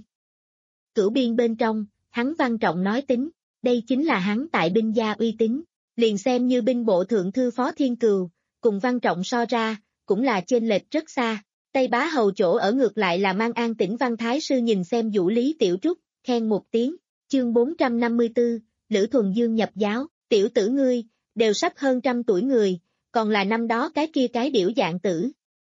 Cửu biên bên trong, hắn Văn Trọng nói tính, đây chính là hắn tại binh gia uy tín, liền xem như binh bộ thượng thư Phó Thiên Cừu, cùng Văn Trọng so ra, cũng là chênh lệch rất xa. Tây Bá Hầu chỗ ở ngược lại là mang an tĩnh. Văn Thái Sư nhìn xem Vũ Lý Tiểu Trúc, khen một tiếng, chương bốn trăm năm mươi tư, Lữ Thuần Dương nhập giáo, tiểu tử ngươi, đều sắp hơn trăm tuổi người, còn là năm đó cái kia cái điểu dạng tử.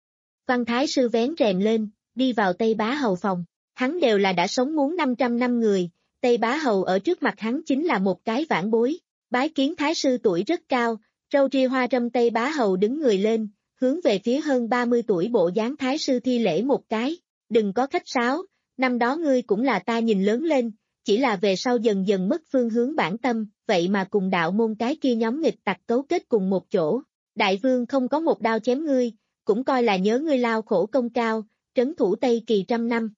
Văn Thái Sư vén rèm lên, đi vào Tây Bá Hầu phòng, hắn đều là đã sống muốn năm trăm năm người, Tây Bá Hầu ở trước mặt hắn chính là một cái vãn bối, bái kiến Thái Sư tuổi rất cao, râu ria hoa râm. Tây Bá Hầu đứng người lên, hướng về phía hơn ba mươi tuổi bộ dáng Thái Sư thi lễ một cái, đừng có khách sáo, năm đó ngươi cũng là ta nhìn lớn lên, chỉ là về sau dần dần mất phương hướng bản tâm, vậy mà cùng đạo môn cái kia nhóm nghịch tặc cấu kết cùng một chỗ. Đại Vương không có một đao chém ngươi, cũng coi là nhớ ngươi lao khổ công cao, trấn thủ Tây Kỳ trăm năm.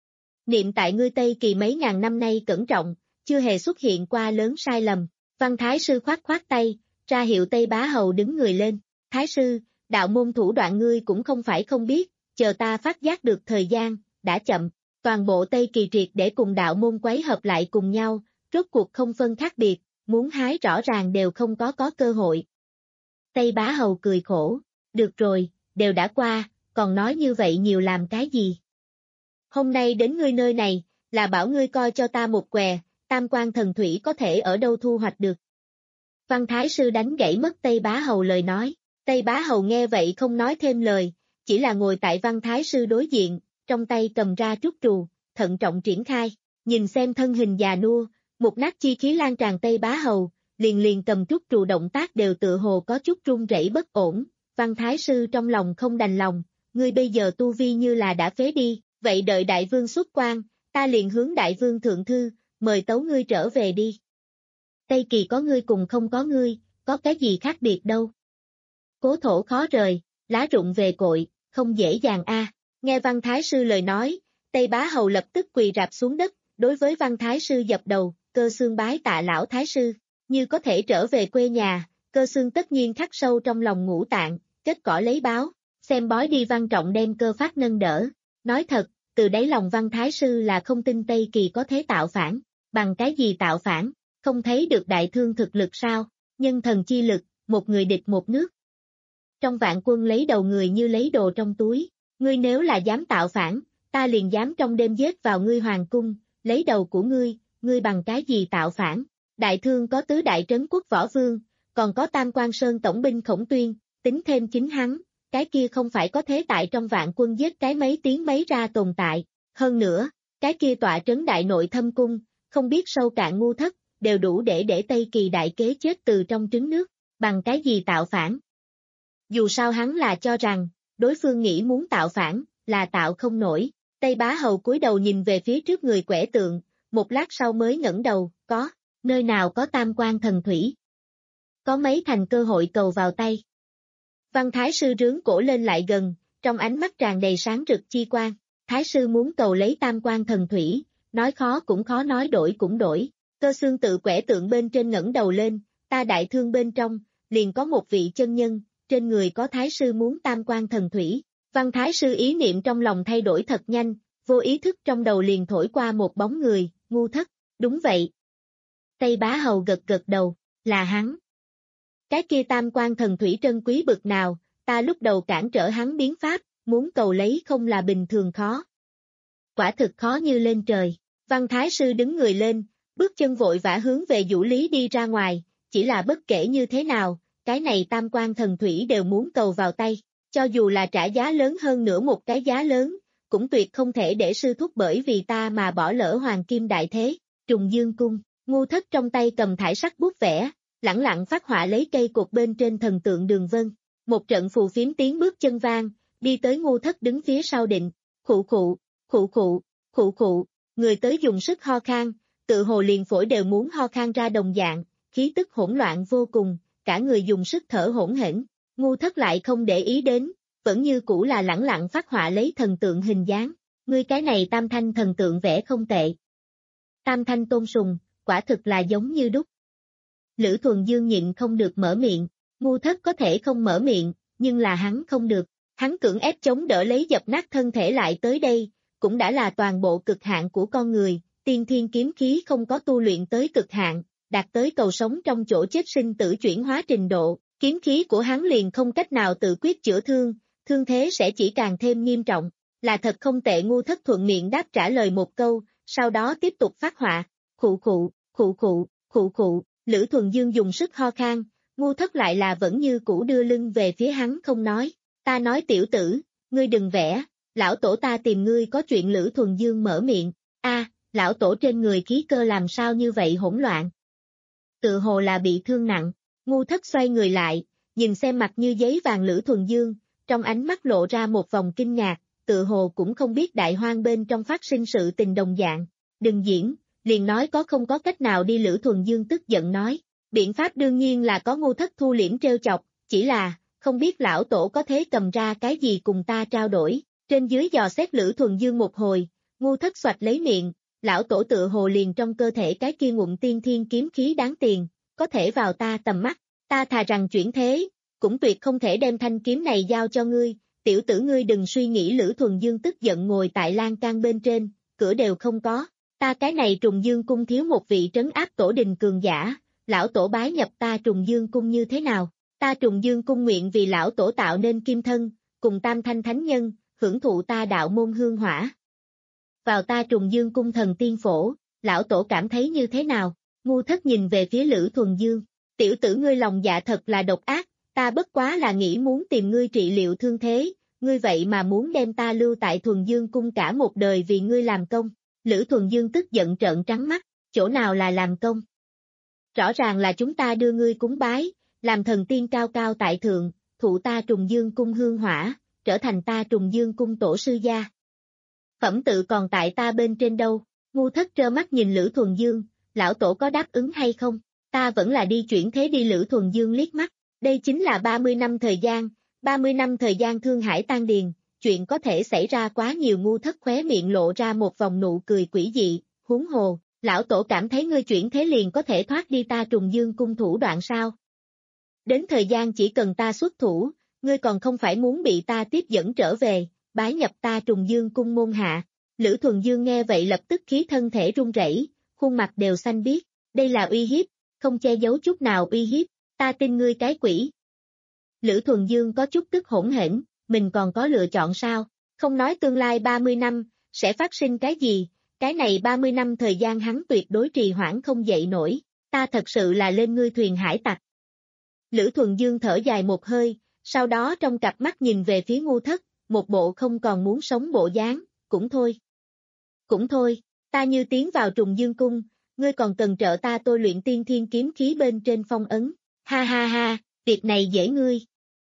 Niệm tại ngươi Tây Kỳ mấy ngàn năm nay cẩn trọng, chưa hề xuất hiện qua lớn sai lầm. Văn Thái Sư khoát khoát tay, ra hiệu Tây Bá Hầu đứng người lên. Thái Sư, đạo môn thủ đoạn ngươi cũng không phải không biết, chờ ta phát giác được thời gian, đã chậm. Toàn bộ Tây Kỳ triệt để cùng đạo môn quấy hợp lại cùng nhau, rốt cuộc không phân khác biệt, muốn hái rõ ràng đều không có có cơ hội. Tây Bá Hầu cười khổ, được rồi, đều đã qua, còn nói như vậy nhiều làm cái gì? Hôm nay đến ngươi nơi này, là bảo ngươi coi cho ta một què, tam quan thần thủy có thể ở đâu thu hoạch được. Văn Thái Sư đánh gãy mất Tây Bá Hầu lời nói, Tây Bá Hầu nghe vậy không nói thêm lời, chỉ là ngồi tại Văn Thái Sư đối diện, trong tay cầm ra trúc trù, thận trọng triển khai, nhìn xem thân hình già nua, một nát chi khí lan tràn Tây Bá Hầu, liền liền cầm trúc trù động tác đều tự hồ có chút run rẩy bất ổn, Văn Thái Sư trong lòng không đành lòng, ngươi bây giờ tu vi như là đã phế đi, vậy đợi đại vương xuất quan, ta liền hướng đại vương thượng thư, mời tấu ngươi trở về đi. Tây Kỳ có ngươi cùng không có ngươi, có cái gì khác biệt đâu. Cố thổ khó rời, lá rụng về cội, không dễ dàng a. Nghe Văn Thái Sư lời nói, Tây Bá Hầu lập tức quỳ rạp xuống đất, đối với Văn Thái Sư dập đầu, Cơ Xương bái tạ lão Thái Sư, như có thể trở về quê nhà, Cơ Xương tất nhiên khắc sâu trong lòng ngũ tạng, kết cỏ lấy báo, xem bói đi Văn Trọng đem Cơ Phát nâng đỡ. Nói thật, từ đáy lòng Văn Thái Sư là không tin Tây Kỳ có thế tạo phản, bằng cái gì tạo phản, không thấy được đại thương thực lực sao, nhân thần chi lực, một người địch một nước. Trong vạn quân lấy đầu người như lấy đồ trong túi, ngươi nếu là dám tạo phản, ta liền dám trong đêm giết vào ngươi hoàng cung, lấy đầu của ngươi, ngươi bằng cái gì tạo phản, đại thương có tứ đại trấn quốc võ vương, còn có tam quan sơn tổng binh Khổng Tuyên, tính thêm chính hắn, cái kia không phải có thế tại trong vạn quân giết cái mấy tiếng mấy ra tồn tại, hơn nữa, cái kia tọa trấn đại nội thâm cung, không biết sâu cạn ngu thất, đều đủ để để Tây Kỳ đại kế chết từ trong trứng nước, bằng cái gì tạo phản. Dù sao hắn là cho rằng, đối phương nghĩ muốn tạo phản, là tạo không nổi, Tây Bá Hầu cúi đầu nhìn về phía trước người quẻ tượng, một lát sau mới ngẩng đầu, có, nơi nào có tam quan thần thủy. Có mấy thành cơ hội cầu vào tay. Văn Thái Sư rướng cổ lên lại gần, trong ánh mắt tràn đầy sáng rực chi quang, Thái Sư muốn cầu lấy tam quan thần thủy, nói khó cũng khó nói đổi cũng đổi, Cơ Xương tự quẻ tượng bên trên ngẩng đầu lên, ta đại thương bên trong, liền có một vị chân nhân, trên người có Thái Sư muốn tam quan thần thủy, Văn Thái Sư ý niệm trong lòng thay đổi thật nhanh, vô ý thức trong đầu liền thổi qua một bóng người, ngu thất, đúng vậy. Tây Bá Hầu gật gật đầu, là hắn. Cái kia tam quan thần thủy trân quý bực nào, ta lúc đầu cản trở hắn biến pháp, muốn cầu lấy không là bình thường khó. Quả thực khó như lên trời, Văn Thái Sư đứng người lên, bước chân vội vã hướng về Vũ Lý đi ra ngoài, chỉ là bất kể như thế nào, cái này tam quan thần thủy đều muốn cầu vào tay, cho dù là trả giá lớn hơn nữa một cái giá lớn, cũng tuyệt không thể để sư thúc bởi vì ta mà bỏ lỡ hoàng kim đại thế, Trùng Dương Cung, ngu thất trong tay cầm thải sắc bút vẽ, lẳng lặng phát họa lấy cây cột bên trên thần tượng đường vân, một trận phù phiếm tiếng bước chân vang, đi tới ngu thất đứng phía sau định, khụ khụ, khụ khụ, khụ khụ, người tới dùng sức ho khan, tự hồ liền phổi đều muốn ho khan ra đồng dạng, khí tức hỗn loạn vô cùng, cả người dùng sức thở hỗn hển, ngu thất lại không để ý đến, vẫn như cũ là lẳng lặng phát họa lấy thần tượng hình dáng, ngươi cái này tam thanh thần tượng vẽ không tệ. Tam thanh tôn sùng, quả thực là giống như đúc. Lữ Thuần Dương nhịn không được mở miệng, ngu thất có thể không mở miệng, nhưng là hắn không được, hắn cưỡng ép chống đỡ lấy dập nát thân thể lại tới đây, cũng đã là toàn bộ cực hạn của con người, tiên thiên kiếm khí không có tu luyện tới cực hạn, đạt tới cầu sống trong chỗ chết sinh tử chuyển hóa trình độ, kiếm khí của hắn liền không cách nào tự quyết chữa thương, thương thế sẽ chỉ càng thêm nghiêm trọng, là thật không tệ. Ngu thất thuận miệng đáp trả lời một câu, sau đó tiếp tục phát họa, khụ khụ, khụ khụ, khụ khụ, Lữ Thuần Dương dùng sức ho khan, ngu thất lại là vẫn như cũ đưa lưng về phía hắn không nói, ta nói tiểu tử, ngươi đừng vẽ, lão tổ ta tìm ngươi có chuyện. Lữ Thuần Dương mở miệng, a, lão tổ trên người khí cơ làm sao như vậy hỗn loạn? Tự hồ là bị thương nặng, ngu thất xoay người lại, nhìn xem mặt như giấy vàng Lữ Thuần Dương, trong ánh mắt lộ ra một vòng kinh ngạc, tự hồ cũng không biết đại hoang bên trong phát sinh sự tình đồng dạng, đừng diễn, liền nói có không có cách nào đi. Lữ Thuần Dương tức giận nói, biện pháp đương nhiên là có. Ngu thất thu liễm trêu chọc, chỉ là, không biết lão tổ có thế cầm ra cái gì cùng ta trao đổi, trên dưới dò xét Lữ Thuần Dương một hồi, ngu thất xoạch lấy miệng, lão tổ tự hồ liền trong cơ thể cái kia ngụm tiên thiên kiếm khí đáng tiền, có thể vào ta tầm mắt, ta thà rằng chuyển thế, cũng tuyệt không thể đem thanh kiếm này giao cho ngươi, tiểu tử ngươi đừng suy nghĩ. Lữ Thuần Dương tức giận ngồi tại lan can bên trên, cửa đều không có, ta cái này Trùng Dương Cung thiếu một vị trấn áp tổ đình cường giả, lão tổ bái nhập ta Trùng Dương Cung như thế nào, ta Trùng Dương Cung nguyện vì lão tổ tạo nên kim thân, cùng tam thanh thánh nhân, hưởng thụ ta đạo môn hương hỏa. Vào ta trùng dương cung thần tiên phổ, lão tổ cảm thấy như thế nào? Ngu Thất nhìn về phía Lữ Thuần Dương, tiểu tử ngươi lòng dạ thật là độc ác, ta bất quá là nghĩ muốn tìm ngươi trị liệu thương thế, ngươi vậy mà muốn đem ta lưu tại Thuần Dương cung cả một đời vì ngươi làm công. Lữ Thuần Dương tức giận trợn trắng mắt, chỗ nào là làm công? Rõ ràng là chúng ta đưa ngươi cúng bái, làm thần tiên cao cao tại thượng, thụ ta trùng dương cung hương hỏa, trở thành ta trùng dương cung tổ sư gia. Phẩm tự còn tại ta bên trên đâu? Ngu Thất trơ mắt nhìn Lữ Thuần Dương, lão tổ có đáp ứng hay không? Ta vẫn là đi chuyển thế đi. Lữ Thuần Dương liếc mắt, đây chính là ba mươi năm thời gian, ba mươi năm thời gian thương hải tan điền, chuyện có thể xảy ra quá nhiều. Ngu Thất khóe miệng lộ ra một vòng nụ cười quỷ dị, huống hồ, lão tổ cảm thấy ngươi chuyển thế liền có thể thoát đi ta trùng dương cung thủ đoạn sao? Đến thời gian chỉ cần ta xuất thủ, ngươi còn không phải muốn bị ta tiếp dẫn trở về, bái nhập ta trùng dương cung môn hạ. Lữ Thuần Dương nghe vậy lập tức khí thân thể run rẩy, khuôn mặt đều xanh biếc, đây là uy hiếp, không che giấu chút nào uy hiếp, ta tin ngươi cái quỷ. Lữ Thuần Dương có chút tức hỗn hển, mình còn có lựa chọn sao? Không nói tương lai ba mươi năm, sẽ phát sinh cái gì, cái này ba mươi năm thời gian hắn tuyệt đối trì hoãn không dậy nổi, ta thật sự là lên ngươi thuyền hải tặc. Lữ Thuần Dương thở dài một hơi, sau đó trong cặp mắt nhìn về phía Ngu Thất, một bộ không còn muốn sống bộ dáng, cũng thôi. Cũng thôi, ta như tiến vào trùng dương cung, ngươi còn cần trợ ta tôi luyện tiên thiên kiếm khí bên trên phong ấn, ha ha ha, việc này dễ ngươi.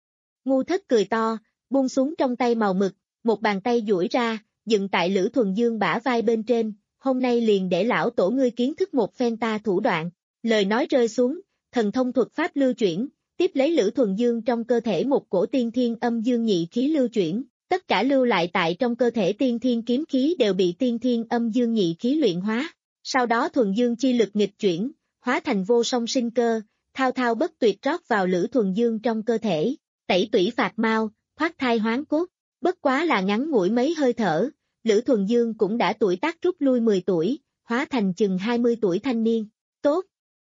Ngu Thất cười to, buông xuống trong tay màu mực, một bàn tay duỗi ra, dựng tại Lữ Thuần Dương bả vai bên trên, hôm nay liền để lão tổ ngươi kiến thức một phen ta thủ đoạn. Lời nói rơi xuống, thần thông thuật pháp lưu chuyển, tiếp lấy Lữ Thuần Dương trong cơ thể một cổ tiên thiên âm dương nhị khí lưu chuyển, tất cả lưu lại tại trong cơ thể tiên thiên kiếm khí đều bị tiên thiên âm dương nhị khí luyện hóa. Sau đó Thuần Dương chi lực nghịch chuyển, hóa thành vô song sinh cơ, thao thao bất tuyệt rót vào Lữ Thuần Dương trong cơ thể, tẩy tủy phạt mau, thoát thai hoán cốt. Bất quá là ngắn ngủi mấy hơi thở, Lữ Thuần Dương cũng đã tuổi tác rút lui mười tuổi, hóa thành chừng hai mươi tuổi thanh niên. Tốt!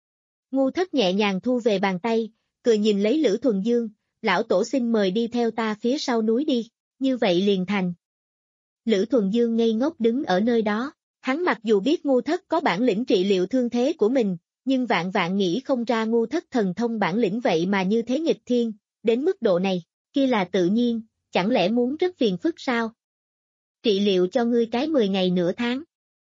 Ngu Thất nhẹ nhàng thu về bàn tay, cười nhìn lấy Lữ Thuần Dương, lão tổ xin mời đi theo ta phía sau núi đi, như vậy liền thành. Lữ Thuần Dương ngây ngốc đứng ở nơi đó, hắn mặc dù biết Ngu Thất có bản lĩnh trị liệu thương thế của mình, nhưng vạn vạn nghĩ không ra Ngu Thất thần thông bản lĩnh vậy mà như thế nghịch thiên, đến mức độ này, kia là tự nhiên, chẳng lẽ muốn rất phiền phức sao? Trị liệu cho ngươi cái mười ngày nửa tháng.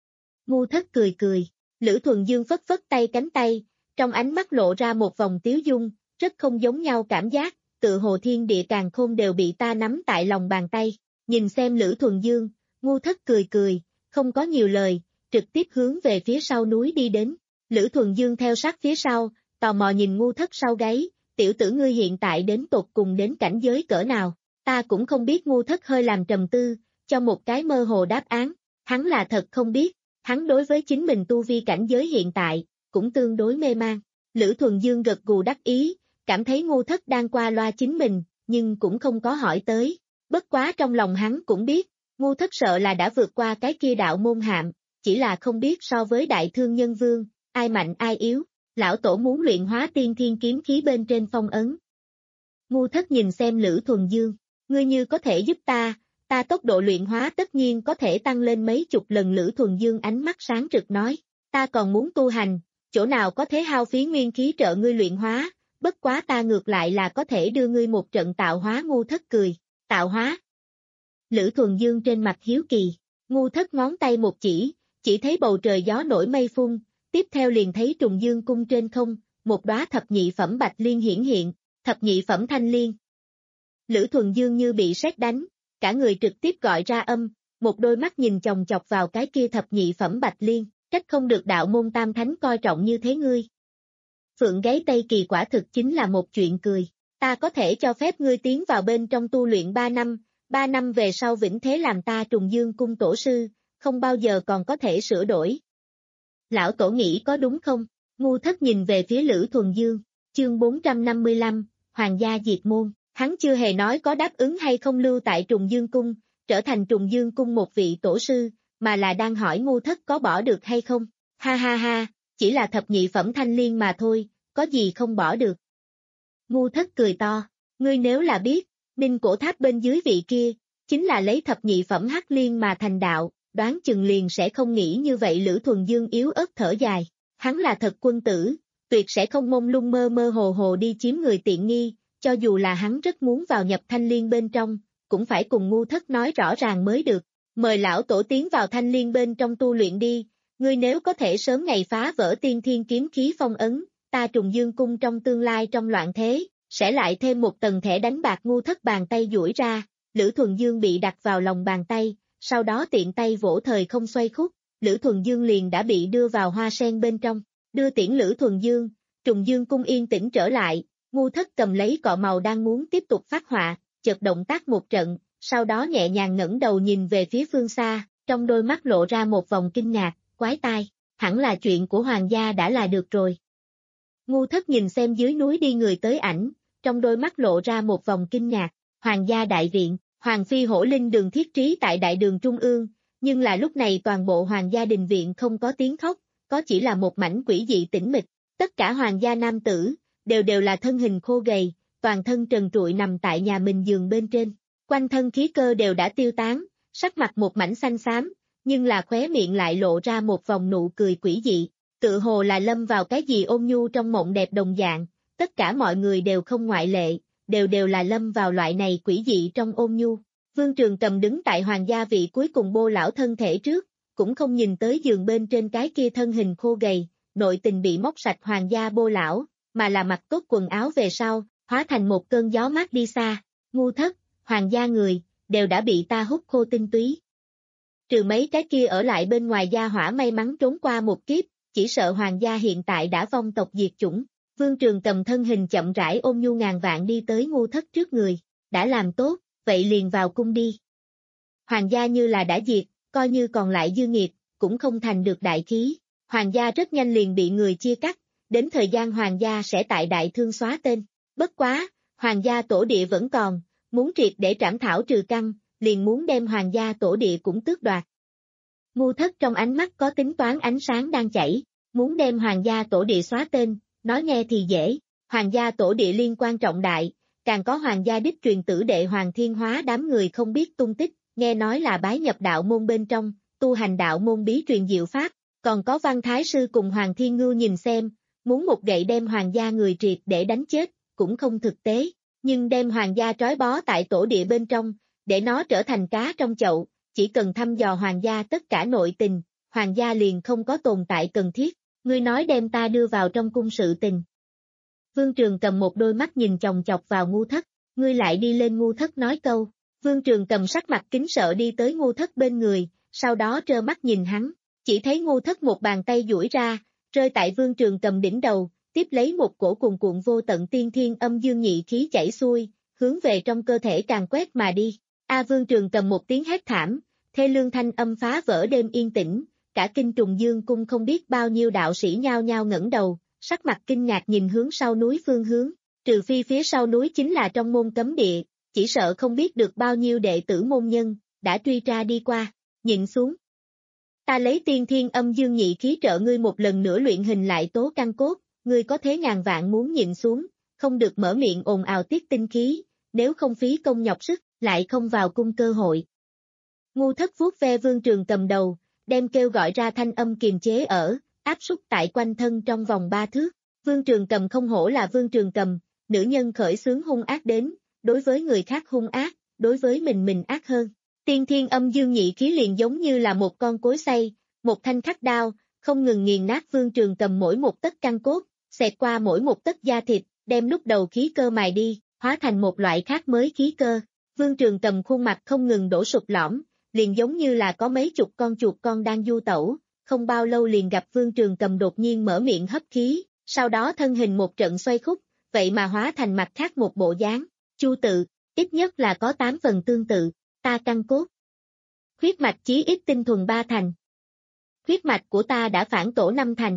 Ngu Thất cười cười, Lữ Thuần Dương phất phất tay cánh tay, trong ánh mắt lộ ra một vòng tiếu dung, rất không giống nhau cảm giác, tự hồ thiên địa càn khôn đều bị ta nắm tại lòng bàn tay. Nhìn xem Lữ Thuần Dương, Ngu Thất cười cười, không có nhiều lời, trực tiếp hướng về phía sau núi đi đến. Lữ Thuần Dương theo sát phía sau, tò mò nhìn Ngu Thất sau gáy, tiểu tử ngươi hiện tại đến tột cùng đến cảnh giới cỡ nào, ta cũng không biết. Ngu Thất hơi làm trầm tư, cho một cái mơ hồ đáp án, hắn là thật không biết, hắn đối với chính mình tu vi cảnh giới hiện tại, cũng tương đối mê man. Lữ Thuần Dương gật gù đắc ý, cảm thấy Ngu Thất đang qua loa chính mình, nhưng cũng không có hỏi tới. Bất quá trong lòng hắn cũng biết, Ngu Thất sợ là đã vượt qua cái kia đạo môn hạm, chỉ là không biết so với Đại Thương Nhân Vương, ai mạnh ai yếu. Lão tổ muốn luyện hóa tiên thiên kiếm khí bên trên phong ấn. Ngu Thất nhìn xem Lữ Thuần Dương, ngươi như có thể giúp ta, ta tốc độ luyện hóa tất nhiên có thể tăng lên mấy chục lần. Lữ Thuần Dương ánh mắt sáng rực nói, ta còn muốn tu hành, chỗ nào có thế hao phí nguyên khí trợ ngươi luyện hóa, bất quá ta ngược lại là có thể đưa ngươi một trận tạo hóa. Ngu Thất cười, tạo hóa. Lữ Thuần Dương trên mặt hiếu kỳ, Ngu Thất ngón tay một chỉ, chỉ thấy bầu trời gió nổi mây phun, tiếp theo liền thấy trùng dương cung trên không, một đóa thập nhị phẩm bạch liên hiển hiện, thập nhị phẩm thanh liên. Lữ Thuần Dương như bị sét đánh, cả người trực tiếp gọi ra âm, một đôi mắt nhìn chòng chọc vào cái kia thập nhị phẩm bạch liên, trách không được đạo môn tam thánh coi trọng như thế ngươi. Phượng gáy Tây Kỳ quả thực chính là một chuyện cười, ta có thể cho phép ngươi tiến vào bên trong tu luyện ba năm, ba năm về sau vĩnh thế làm ta trùng dương cung tổ sư, không bao giờ còn có thể sửa đổi. Lão tổ nghĩ có đúng không? Ngu Thất nhìn về phía Lữ Thuần Dương, chương bốn trăm năm mươi lăm, Hoàng gia diệt môn, hắn chưa hề nói có đáp ứng hay không lưu tại trùng dương cung, trở thành trùng dương cung một vị tổ sư, mà là đang hỏi Ngu Thất có bỏ được hay không. Ha ha ha, chỉ là thập nhị phẩm thanh liên mà thôi, có gì không bỏ được. Ngu Thất cười to, ngươi nếu là biết, Ninh cổ tháp bên dưới vị kia, chính là lấy thập nhị phẩm hắc liên mà thành đạo, đoán chừng liền sẽ không nghĩ như vậy. Lữ Thuần Dương yếu ớt thở dài, hắn là thật quân tử, tuyệt sẽ không mông lung mơ mơ hồ hồ đi chiếm người tiện nghi, cho dù là hắn rất muốn vào nhập thanh liên bên trong, cũng phải cùng ngu thất nói rõ ràng mới được. Mời lão tổ tiến vào thanh liên bên trong tu luyện đi, ngươi nếu có thể sớm ngày phá vỡ tiên thiên kiếm khí phong ấn, ta Trùng Dương cung trong tương lai trong loạn thế, sẽ lại thêm một tầng thẻ đánh bạc. Ngu thất bàn tay duỗi ra, Lữ Thuần Dương bị đặt vào lòng bàn tay, sau đó tiện tay vỗ thời không xoay khúc, Lữ Thuần Dương liền đã bị đưa vào hoa sen bên trong. Đưa tiễn Lữ Thuần Dương, Trùng Dương cung yên tĩnh trở lại, ngu thất cầm lấy cọ màu đang muốn tiếp tục phát họa, chợt động tác một trận, sau đó nhẹ nhàng ngẩng đầu nhìn về phía phương xa, trong đôi mắt lộ ra một vòng kinh ngạc, quái tai, hẳn là chuyện của hoàng gia đã là được rồi. Ngu thất nhìn xem dưới núi đi người tới ảnh, trong đôi mắt lộ ra một vòng kinh ngạc, hoàng gia đại viện, hoàng phi hổ linh đường thiết trí tại đại đường trung ương, nhưng là lúc này toàn bộ hoàng gia đình viện không có tiếng khóc, có chỉ là một mảnh quỷ dị tĩnh mịch, tất cả hoàng gia nam tử, đều đều là thân hình khô gầy, toàn thân trần trụi nằm tại nhà mình giường bên trên, quanh thân khí cơ đều đã tiêu tán, sắc mặt một mảnh xanh xám, nhưng là khóe miệng lại lộ ra một vòng nụ cười quỷ dị, tự hồ là lâm vào cái gì ôn nhu trong mộng đẹp đồng dạng, tất cả mọi người đều không ngoại lệ, đều đều là lâm vào loại này quỷ dị trong ôn nhu. Vương Trường Cầm đứng tại hoàng gia vị cuối cùng bô lão thân thể trước, cũng không nhìn tới giường bên trên cái kia thân hình khô gầy, nội tình bị móc sạch hoàng gia bô lão, mà là mặc tốt quần áo về sau, hóa thành một cơn gió mát đi xa. Ngu thất, hoàng gia người, đều đã bị ta hút khô tinh túy. Trừ mấy cái kia ở lại bên ngoài gia hỏa may mắn trốn qua một kiếp, chỉ sợ hoàng gia hiện tại đã vong tộc diệt chủng. Vương Trường Cầm thân hình chậm rãi ôm nhu ngàn vạn đi tới ngu thất trước người, đã làm tốt, vậy liền vào cung đi. Hoàng gia như là đã diệt, coi như còn lại dư nghiệt, cũng không thành được đại khí. Hoàng gia rất nhanh liền bị người chia cắt, đến thời gian hoàng gia sẽ tại đại thương xóa tên. Bất quá, hoàng gia tổ địa vẫn còn, muốn triệt để trảm thảo trừ căn, liền muốn đem hoàng gia tổ địa cũng tước đoạt. Ngu thất trong ánh mắt có tính toán ánh sáng đang chảy, muốn đem hoàng gia tổ địa xóa tên, nói nghe thì dễ, hoàng gia tổ địa liên quan trọng đại, càng có hoàng gia đích truyền tử đệ Hoàng Thiên Hóa đám người không biết tung tích, nghe nói là bái nhập đạo môn bên trong, tu hành đạo môn bí truyền diệu pháp, còn có Văn Thái Sư cùng Hoàng Thiên Ngưu nhìn xem, muốn một gậy đem hoàng gia người triệt để đánh chết, cũng không thực tế, nhưng đem hoàng gia trói bó tại tổ địa bên trong, để nó trở thành cá trong chậu, chỉ cần thăm dò hoàng gia tất cả nội tình, hoàng gia liền không có tồn tại cần thiết, ngươi nói đem ta đưa vào trong cung sự tình. Vương Trường Cầm một đôi mắt nhìn chòng chọc vào ngu thất, ngươi lại đi lên ngu thất nói câu, Vương Trường Cầm sắc mặt kính sợ đi tới ngu thất bên người, sau đó trơ mắt nhìn hắn, chỉ thấy ngu thất một bàn tay duỗi ra, rơi tại Vương Trường Cầm đỉnh đầu, tiếp lấy một cổ cuồn cuộn vô tận tiên thiên âm dương nhị khí chảy xuôi, hướng về trong cơ thể càng quét mà đi. A Vương Trường Cầm một tiếng hét thảm, thê lương thanh âm phá vỡ đêm yên tĩnh, cả kinh Trùng Dương cung không biết bao nhiêu đạo sĩ nhao nhao ngẩng đầu, sắc mặt kinh ngạc nhìn hướng sau núi phương hướng, trừ phi phía sau núi chính là trong môn cấm địa, chỉ sợ không biết được bao nhiêu đệ tử môn nhân, đã truy tra đi qua, nhìn xuống. Ta lấy tiên thiên âm dương nhị khí trợ ngươi một lần nữa luyện hình lại tố căn cốt, ngươi có thế ngàn vạn muốn nhìn xuống, không được mở miệng ồn ào tiết tinh khí, nếu không phí công nhọc sức, lại không vào cung cơ hội. Ngu thất vuốt ve Vương Trường Cầm đầu, đem kêu gọi ra thanh âm kiềm chế ở, áp súc tại quanh thân trong vòng ba thước. Vương Trường Cầm không hổ là Vương Trường Cầm, nữ nhân khởi xướng hung ác đến, đối với người khác hung ác, đối với mình mình ác hơn. Tiên thiên âm dương nhị khí liền giống như là một con cối xay, một thanh khắc đao, không ngừng nghiền nát Vương Trường Cầm mỗi một tấc căn cốt, xẹt qua mỗi một tấc da thịt, đem lúc đầu khí cơ mài đi, hóa thành một loại khác mới khí cơ. Vương Trường Cầm khuôn mặt không ngừng đổ sụp lõm, liền giống như là có mấy chục con chuột con đang du tẩu, không bao lâu liền gặp Vương Trường Cầm đột nhiên mở miệng hấp khí, sau đó thân hình một trận xoay khúc, vậy mà hóa thành mặt khác một bộ dáng. Chu tự, ít nhất là có tám phần tương tự, ta căn cốt. Huyết mạch chí ít tinh thuần ba thành. Huyết mạch của ta đã phản tổ năm thành.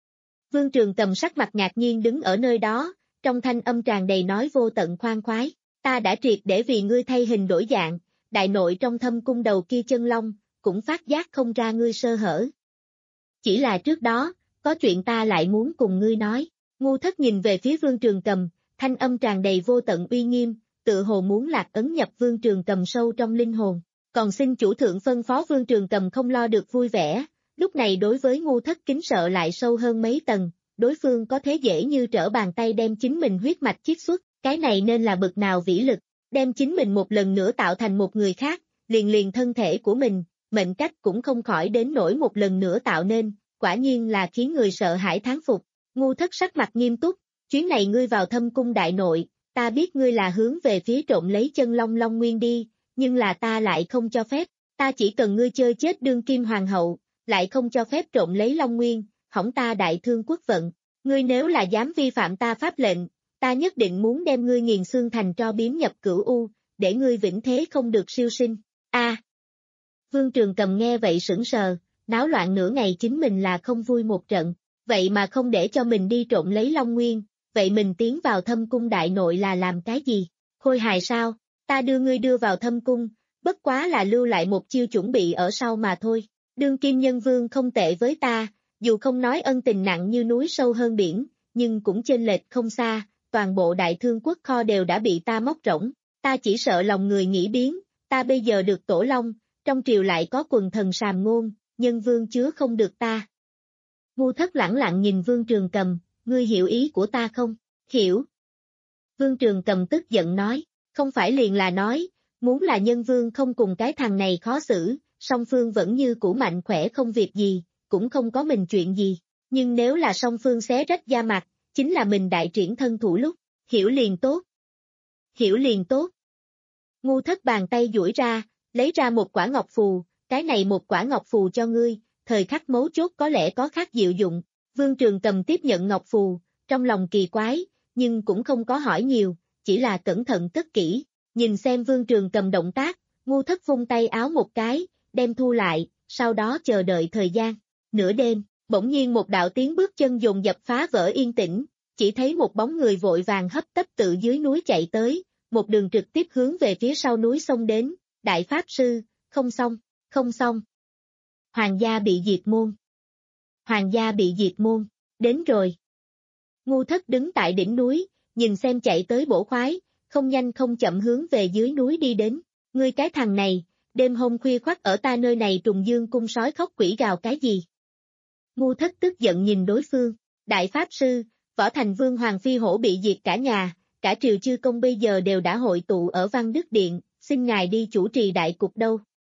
Vương Trường Cầm sắc mặt ngạc nhiên đứng ở nơi đó, trong thanh âm tràn đầy nói vô tận khoan khoái, ta đã triệt để vì ngươi thay hình đổi dạng, đại nội trong thâm cung đầu kia chân long, cũng phát giác không ra ngươi sơ hở. Chỉ là trước đó, có chuyện ta lại muốn cùng ngươi nói. Ngu thất nhìn về phía Vương Trường Cầm, thanh âm tràn đầy vô tận uy nghiêm, tự hồ muốn lạc ấn nhập Vương Trường Cầm sâu trong linh hồn. Còn xin chủ thượng phân phó Vương Trường Cầm không lo được vui vẻ, lúc này đối với Ngu Thất kính sợ lại sâu hơn mấy tầng, đối phương có thế dễ như trở bàn tay đem chính mình huyết mạch chiết xuất, cái này nên là bực nào vĩ lực, đem chính mình một lần nữa tạo thành một người khác, liền liền thân thể của mình, mệnh cách cũng không khỏi đến nỗi một lần nữa tạo nên, quả nhiên là khiến người sợ hãi thán phục. Ngu Thất sắc mặt nghiêm túc, chuyến này ngươi vào Thâm Cung đại nội, ta biết ngươi là hướng về phía trộm lấy chân long long nguyên đi, nhưng là ta lại không cho phép, ta chỉ cần ngươi chơi chết đương kim hoàng hậu, lại không cho phép trộm lấy long nguyên, hỏng ta đại thương quốc vận, ngươi nếu là dám vi phạm ta pháp lệnh, ta nhất định muốn đem ngươi nghiền xương thành tro biếm nhập cửu u, để ngươi vĩnh thế không được siêu sinh. A. Vương Trường Cầm nghe vậy sững sờ, náo loạn nửa ngày chính mình là không vui một trận, vậy mà không để cho mình đi trộm lấy long nguyên, vậy mình tiến vào Thâm Cung đại nội là làm cái gì? Khôi hài sao? Ta đưa ngươi đưa vào Thâm Cung, bất quá là lưu lại một chiêu chuẩn bị ở sau mà thôi. Đương kim nhân vương không tệ với ta, dù không nói ân tình nặng như núi sâu hơn biển, nhưng cũng chênh lệch không xa, toàn bộ đại thương quốc kho đều đã bị ta móc rỗng, ta chỉ sợ lòng người nghĩ biến, ta bây giờ được tổ long, trong triều lại có quần thần sàm ngôn, nhân vương chứa không được ta. Ngu Thất lẳng lặng nhìn Vương Trường Cầm, ngươi hiểu ý của ta không? Hiểu. Vương Trường Cầm tức giận nói, không phải liền là nói, muốn là nhân vương không cùng cái thằng này khó xử, song phương vẫn như cũ mạnh khỏe không việc gì, cũng không có mình chuyện gì, nhưng nếu là song phương xé rách da mặt, chính là mình đại triển thân thủ lúc, hiểu liền tốt. Hiểu liền tốt. Ngu Thất bàn tay duỗi ra, lấy ra một quả ngọc phù, cái này một quả ngọc phù cho ngươi, thời khắc mấu chốt có lẽ có khác diệu dụng. Vương Trường Cầm tiếp nhận ngọc phù, trong lòng kỳ quái, nhưng cũng không có hỏi nhiều, chỉ là cẩn thận cất kỹ, nhìn xem Vương Trường Cầm động tác, Ngu Thất vung tay áo một cái, đem thu lại, sau đó chờ đợi thời gian. Nửa đêm, bỗng nhiên một đạo tiếng bước chân dồn dập phá vỡ yên tĩnh, chỉ thấy một bóng người vội vàng hấp tấp tự dưới núi chạy tới, một đường trực tiếp hướng về phía sau núi xông đến, đại pháp sư, không xong, không xong. Hoàng gia bị diệt môn. Hoàng gia bị diệt môn, đến rồi. Ngu Thất đứng tại đỉnh núi, nhìn xem chạy tới bổ khoái, không nhanh không chậm hướng về dưới núi đi đến. Ngươi cái thằng này, đêm hôm khuya khoắt ở ta nơi này trùng dương cung sói khóc quỷ gào cái gì? Ngu Thất tức giận nhìn đối phương, đại pháp sư, Võ Thành Vương Hoàng Phi Hổ bị diệt cả nhà, cả triều chư công bây giờ đều đã hội tụ ở Văn Đức Điện, xin ngài đi chủ trì đại cục đâu.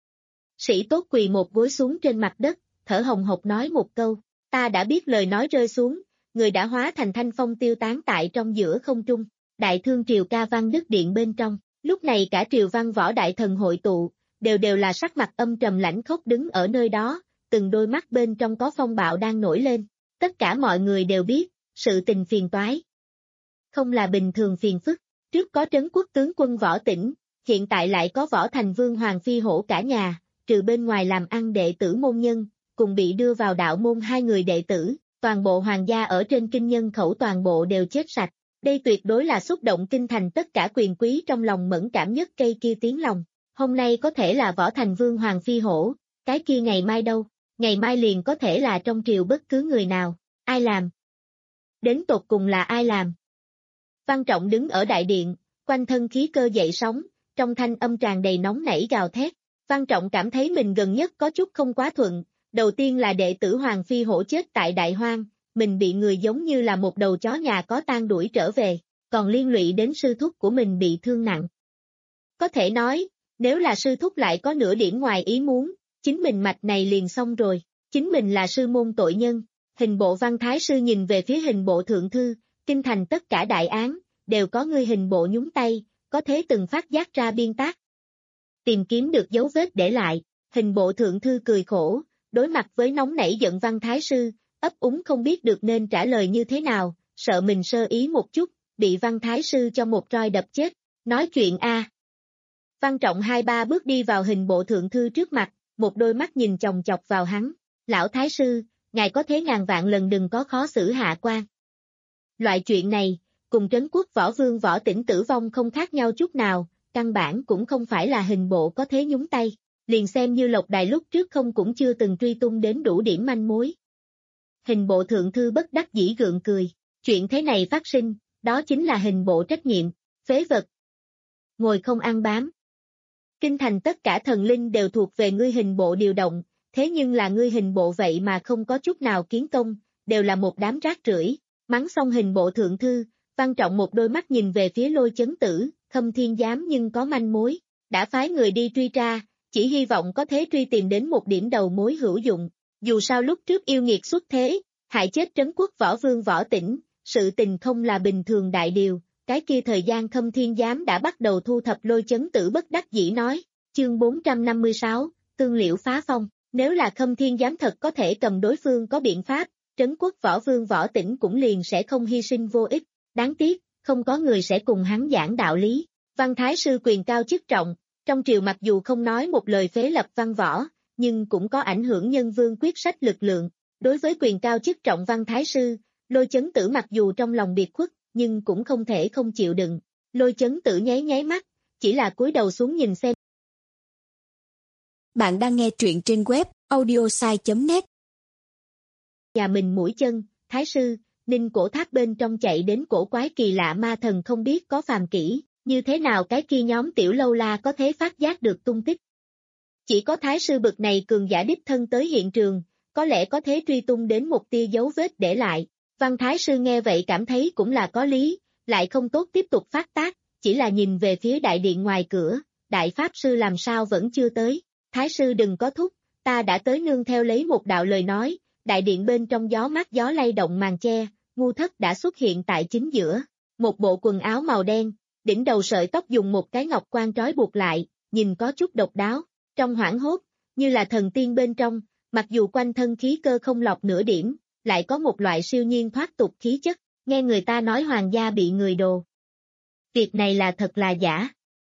Sĩ tốt quỳ một gối xuống trên mặt đất, thở hồng hộc nói một câu, ta đã biết lời nói rơi xuống, người đã hóa thành thanh phong tiêu tán tại trong giữa không trung, đại thương triều ca Văn Đức Điện bên trong, lúc này cả triều văn võ đại thần hội tụ, đều đều là sắc mặt âm trầm lãnh khốc đứng ở nơi đó, từng đôi mắt bên trong có phong bạo đang nổi lên, tất cả mọi người đều biết, sự tình phiền toái. Không là bình thường phiền phức, trước có trấn quốc tướng quân Võ Tĩnh, hiện tại lại có Võ Thành Vương Hoàng Phi Hổ cả nhà, trừ bên ngoài làm ăn đệ tử môn nhân, cùng bị đưa vào đạo môn hai người đệ tử, toàn bộ hoàng gia ở trên kinh nhân khẩu toàn bộ đều chết sạch, đây tuyệt đối là xúc động kinh thành tất cả quyền quý trong lòng mẫn cảm nhất cây kia tiếng lòng, hôm nay có thể là Võ Thành Vương Hoàng Phi Hổ, cái kia ngày mai đâu, ngày mai liền có thể là trong triều bất cứ người nào, ai làm? Đến tột cùng là ai làm? Văn Trọng đứng ở đại điện, quanh thân khí cơ dậy sóng, trong thanh âm tràn đầy nóng nảy gào thét. Văn Trọng cảm thấy mình gần nhất có chút không quá thuận, đầu tiên là đệ tử Hoàng Phi Hổ chết tại Đại Hoang, mình bị người giống như là một đầu chó nhà có tang đuổi trở về, còn liên lụy đến sư thúc của mình bị thương nặng. Có thể nói, nếu là sư thúc lại có nửa điểm ngoài ý muốn, chính mình mạch này liền xong rồi, chính mình là sư môn tội nhân. Hình bộ Văn Thái Sư nhìn về phía hình bộ Thượng Thư, kinh thành tất cả đại án, đều có ngươi hình bộ nhúng tay, có thế từng phát giác ra biên tác. Tìm kiếm được dấu vết để lại, hình bộ Thượng Thư cười khổ, đối mặt với nóng nảy giận Văn Thái Sư, ấp úng không biết được nên trả lời như thế nào, sợ mình sơ ý một chút, bị Văn Thái Sư cho một roi đập chết, nói chuyện a. À. Văn Trọng hai ba bước đi vào hình bộ Thượng Thư trước mặt, một đôi mắt nhìn chòng chọc vào hắn, lão Thái Sư, ngài có thế ngàn vạn lần đừng có khó xử hạ quan. Loại chuyện này, cùng trấn quốc võ vương Võ Tĩnh tử vong không khác nhau chút nào, căn bản cũng không phải là hình bộ có thế nhúng tay, liền xem như Lộc Đài lúc trước không cũng chưa từng truy tung đến đủ điểm manh mối. Hình bộ Thượng Thư bất đắc dĩ gượng cười, chuyện thế này phát sinh, đó chính là hình bộ trách nhiệm, phế vật. ngồi không ăn bám. Kinh thành tất cả thần linh đều thuộc về ngươi hình bộ điều động, thế nhưng là ngươi hình bộ vậy mà không có chút nào kiến công, đều là một đám rác rưởi. Mắng xong hình bộ thượng thư, Văn Trọng một đôi mắt nhìn về phía Lôi Chấn Tử, Khâm Thiên Giám nhưng có manh mối, đã phái người đi truy tra, chỉ hy vọng có thể truy tìm đến một điểm đầu mối hữu dụng. Dù sao lúc trước yêu nghiệt xuất thế, hại chết trấn quốc võ vương Võ Tĩnh, sự tình không là bình thường đại điều, cái kia thời gian Khâm Thiên Giám đã bắt đầu thu thập. Lôi Chấn Tử bất đắc dĩ nói, chương bốn trăm năm mươi sáu, tương liễu phá phong, nếu là Khâm Thiên Giám thật có thể cầm đối phương có biện pháp, trấn quốc võ vương Võ Tĩnh cũng liền sẽ không hy sinh vô ích, đáng tiếc, không có người sẽ cùng hắn giảng đạo lý. Văn Thái Sư quyền cao chức trọng, trong triều mặc dù không nói một lời phế lập văn võ, nhưng cũng có ảnh hưởng nhân vương quyết sách lực lượng. Đối với quyền cao chức trọng Văn Thái Sư, Lôi Chấn Tử mặc dù trong lòng biệt khuất, nhưng cũng không thể không chịu đựng. Lôi Chấn Tử nháy nháy mắt, chỉ là cúi đầu xuống nhìn xem. Bạn đang nghe truyện trên web audiosai chấm net. Nhà mình mũi chân, Thái Sư, Ninh cổ tháp bên trong chạy đến cổ quái kỳ lạ ma thần không biết có phàm kỹ, như thế nào cái kia nhóm tiểu lâu la có thể phát giác được tung tích. Chỉ có Thái Sư bực này cường giả đích thân tới hiện trường, có lẽ có thể truy tung đến một tia dấu vết để lại. Văn Thái Sư nghe vậy cảm thấy cũng là có lý, lại không tốt tiếp tục phát tác, chỉ là nhìn về phía đại điện ngoài cửa, Đại Pháp Sư làm sao vẫn chưa tới. Thái Sư đừng có thúc, ta đã tới nương theo lấy một đạo lời nói. Đại điện bên trong gió mát gió lay động màn che, Ngu Thất đã xuất hiện tại chính giữa, một bộ quần áo màu đen, đỉnh đầu sợi tóc dùng một cái ngọc quan trói buộc lại, nhìn có chút độc đáo, trong hoảng hốt, như là thần tiên bên trong, mặc dù quanh thân khí cơ không lọt nửa điểm, lại có một loại siêu nhiên thoát tục khí chất, nghe người ta nói hoàng gia bị người đồ. Việc này là thật là giả.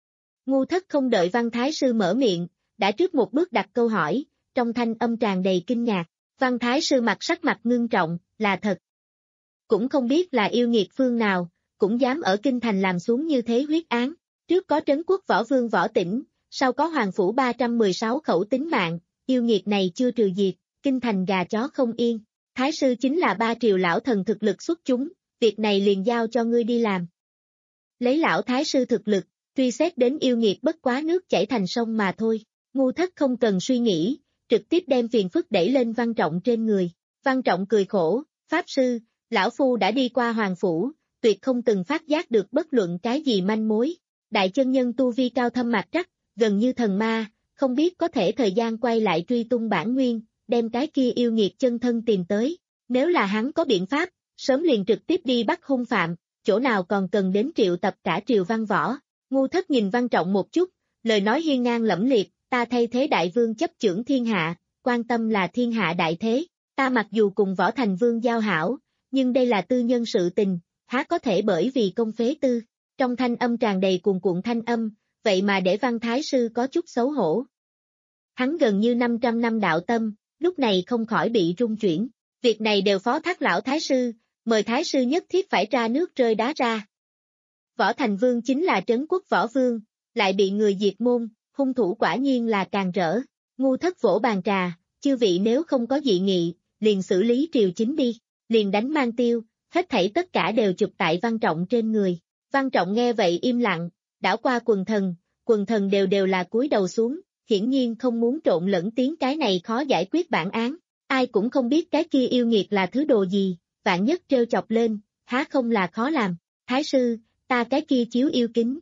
Ngu Thất không đợi Văn Thái Sư mở miệng, đã trước một bước đặt câu hỏi, trong thanh âm tràn đầy kinh ngạc. Văn Thái Sư mặt sắc mặt ngưng trọng, là thật. Cũng không biết là yêu nghiệt phương nào, cũng dám ở kinh thành làm xuống như thế huyết án. Trước có trấn quốc võ vương Võ Tĩnh, sau có hoàng phủ ba trăm mười sáu khẩu tính mạng, yêu nghiệt này chưa trừ diệt, kinh thành gà chó không yên. Thái Sư chính là ba triều lão thần thực lực xuất chúng, việc này liền giao cho ngươi đi làm. Lấy lão Thái Sư thực lực, truy xét đến yêu nghiệt bất quá nước chảy thành sông mà thôi. Ngu Thất không cần suy nghĩ, trực tiếp đem phiền phức đẩy lên Văn Trọng trên người. Văn Trọng cười khổ, Pháp Sư, lão phu đã đi qua hoàng phủ, tuyệt không từng phát giác được bất luận cái gì manh mối. Đại chân nhân tu vi cao thâm mạc trắc, gần như thần ma, không biết có thể thời gian quay lại truy tung bản nguyên, đem cái kia yêu nghiệt chân thân tìm tới. Nếu là hắn có biện pháp, sớm liền trực tiếp đi bắt hung phạm, chỗ nào còn cần đến triệu tập cả triều văn võ. Ngu Thất nhìn Văn Trọng một chút, lời nói hiên ngang lẫm liệt, ta thay thế đại vương chấp chưởng thiên hạ, quan tâm là thiên hạ đại thế, ta mặc dù cùng Võ Thành Vương giao hảo, nhưng đây là tư nhân sự tình, há có thể bởi vì công phế tư. Trong thanh âm tràn đầy cuồn cuộn thanh âm, vậy mà để Văn Thái Sư có chút xấu hổ. Hắn gần như năm trăm năm đạo tâm, lúc này không khỏi bị rung chuyển. Việc này đều phó thác lão Thái Sư, mời Thái Sư nhất thiết phải ra nước rơi đá ra. Võ Thành Vương chính là trấn quốc võ vương, lại bị người diệt môn, hung thủ quả nhiên là càng rỡ. Ngu Thất vỗ bàn trà, chư vị nếu không có dị nghị, liền xử lý triều chính đi, liền đánh mang tiêu, hết thảy tất cả đều chụp tại Văn Trọng trên người. Văn Trọng nghe vậy im lặng, đảo qua quần thần, quần thần đều đều là cúi đầu xuống, hiển nhiên không muốn trộn lẫn tiếng cái này khó giải quyết bản án. Ai cũng không biết cái kia yêu nghiệt là thứ đồ gì, vạn nhất trêu chọc lên, há không là khó làm. Thái Sư, ta cái kia chiếu yêu kính.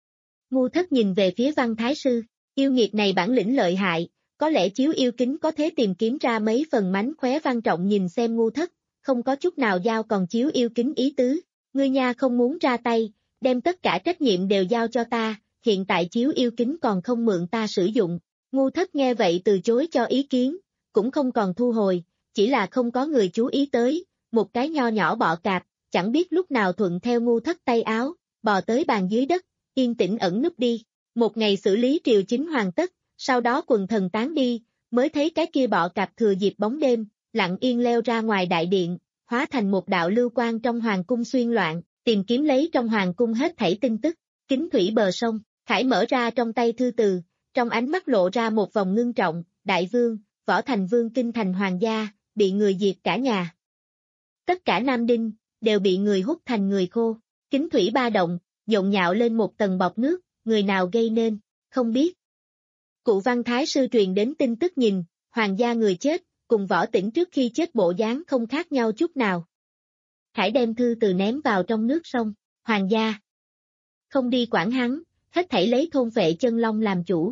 Ngu Thất nhìn về phía Văn Thái Sư, yêu nghiệt này bản lĩnh lợi hại, có lẽ chiếu yêu kính có thể tìm kiếm ra mấy phần mánh khóe. Văn Trọng nhìn xem Ngu Thất, không có chút nào giao còn chiếu yêu kính ý tứ, ngươi nha không muốn ra tay, đem tất cả trách nhiệm đều giao cho ta, hiện tại chiếu yêu kính còn không mượn ta sử dụng. Ngu Thất nghe vậy từ chối cho ý kiến, cũng không còn thu hồi, chỉ là không có người chú ý tới, một cái nho nhỏ bọ cạp, chẳng biết lúc nào thuận theo Ngu Thất tay áo, bò tới bàn dưới đất, yên tĩnh ẩn núp đi. Một ngày xử lý triều chính hoàn tất, sau đó quần thần tán đi, mới thấy cái kia bọ cạp thừa dịp bóng đêm, lặng yên leo ra ngoài đại điện, hóa thành một đạo lưu quang trong hoàng cung xuyên loạn, tìm kiếm lấy trong hoàng cung hết thảy tin tức. Kính thủy bờ sông, Khải mở ra trong tay thư từ, trong ánh mắt lộ ra một vòng ngưng trọng, đại vương, Võ Thành Vương kinh thành hoàng gia, bị người diệt cả nhà. Tất cả nam đinh, đều bị người hút thành người khô. Kính thủy ba động, nhộn nhạo lên một tầng bọt nước, người nào gây nên, không biết. Cụ Văn Thái Sư truyền đến tin tức nhìn, hoàng gia người chết, cùng Võ Tĩnh trước khi chết bộ dáng không khác nhau chút nào. Hãy đem thư từ ném vào trong nước sông, hoàng gia. Không đi quản hắn, hết thảy lấy thôn vệ chân long làm chủ.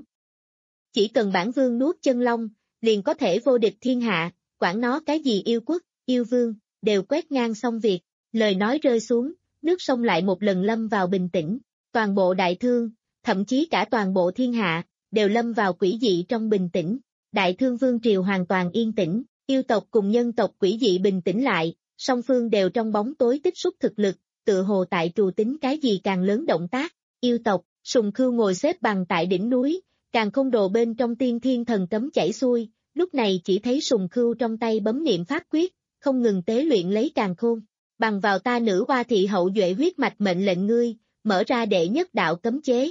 Chỉ cần bản vương nuốt chân long, liền có thể vô địch thiên hạ, quản nó cái gì yêu quốc, yêu vương, đều quét ngang xong việc. Lời nói rơi xuống, nước sông lại một lần lâm vào bình tĩnh, toàn bộ đại thương, thậm chí cả toàn bộ thiên hạ, đều lâm vào quỷ dị trong bình tĩnh. Đại thương vương triều hoàn toàn yên tĩnh, yêu tộc cùng nhân tộc quỷ dị bình tĩnh lại, song phương đều trong bóng tối tích xúc thực lực, tự hồ tại trù tính cái gì càng lớn động tác. Yêu tộc, Sùng Khưu ngồi xếp bằng tại đỉnh núi, Càn Khôn Đồ bên trong tiên thiên thần cấm chảy xuôi, lúc này chỉ thấy Sùng Khưu trong tay bấm niệm pháp quyết, không ngừng tế luyện lấy càn khôn. Bằng vào ta nữ hoa thị hậu duệ huyết mạch mệnh lệnh ngươi, mở ra đệ nhất đạo cấm chế.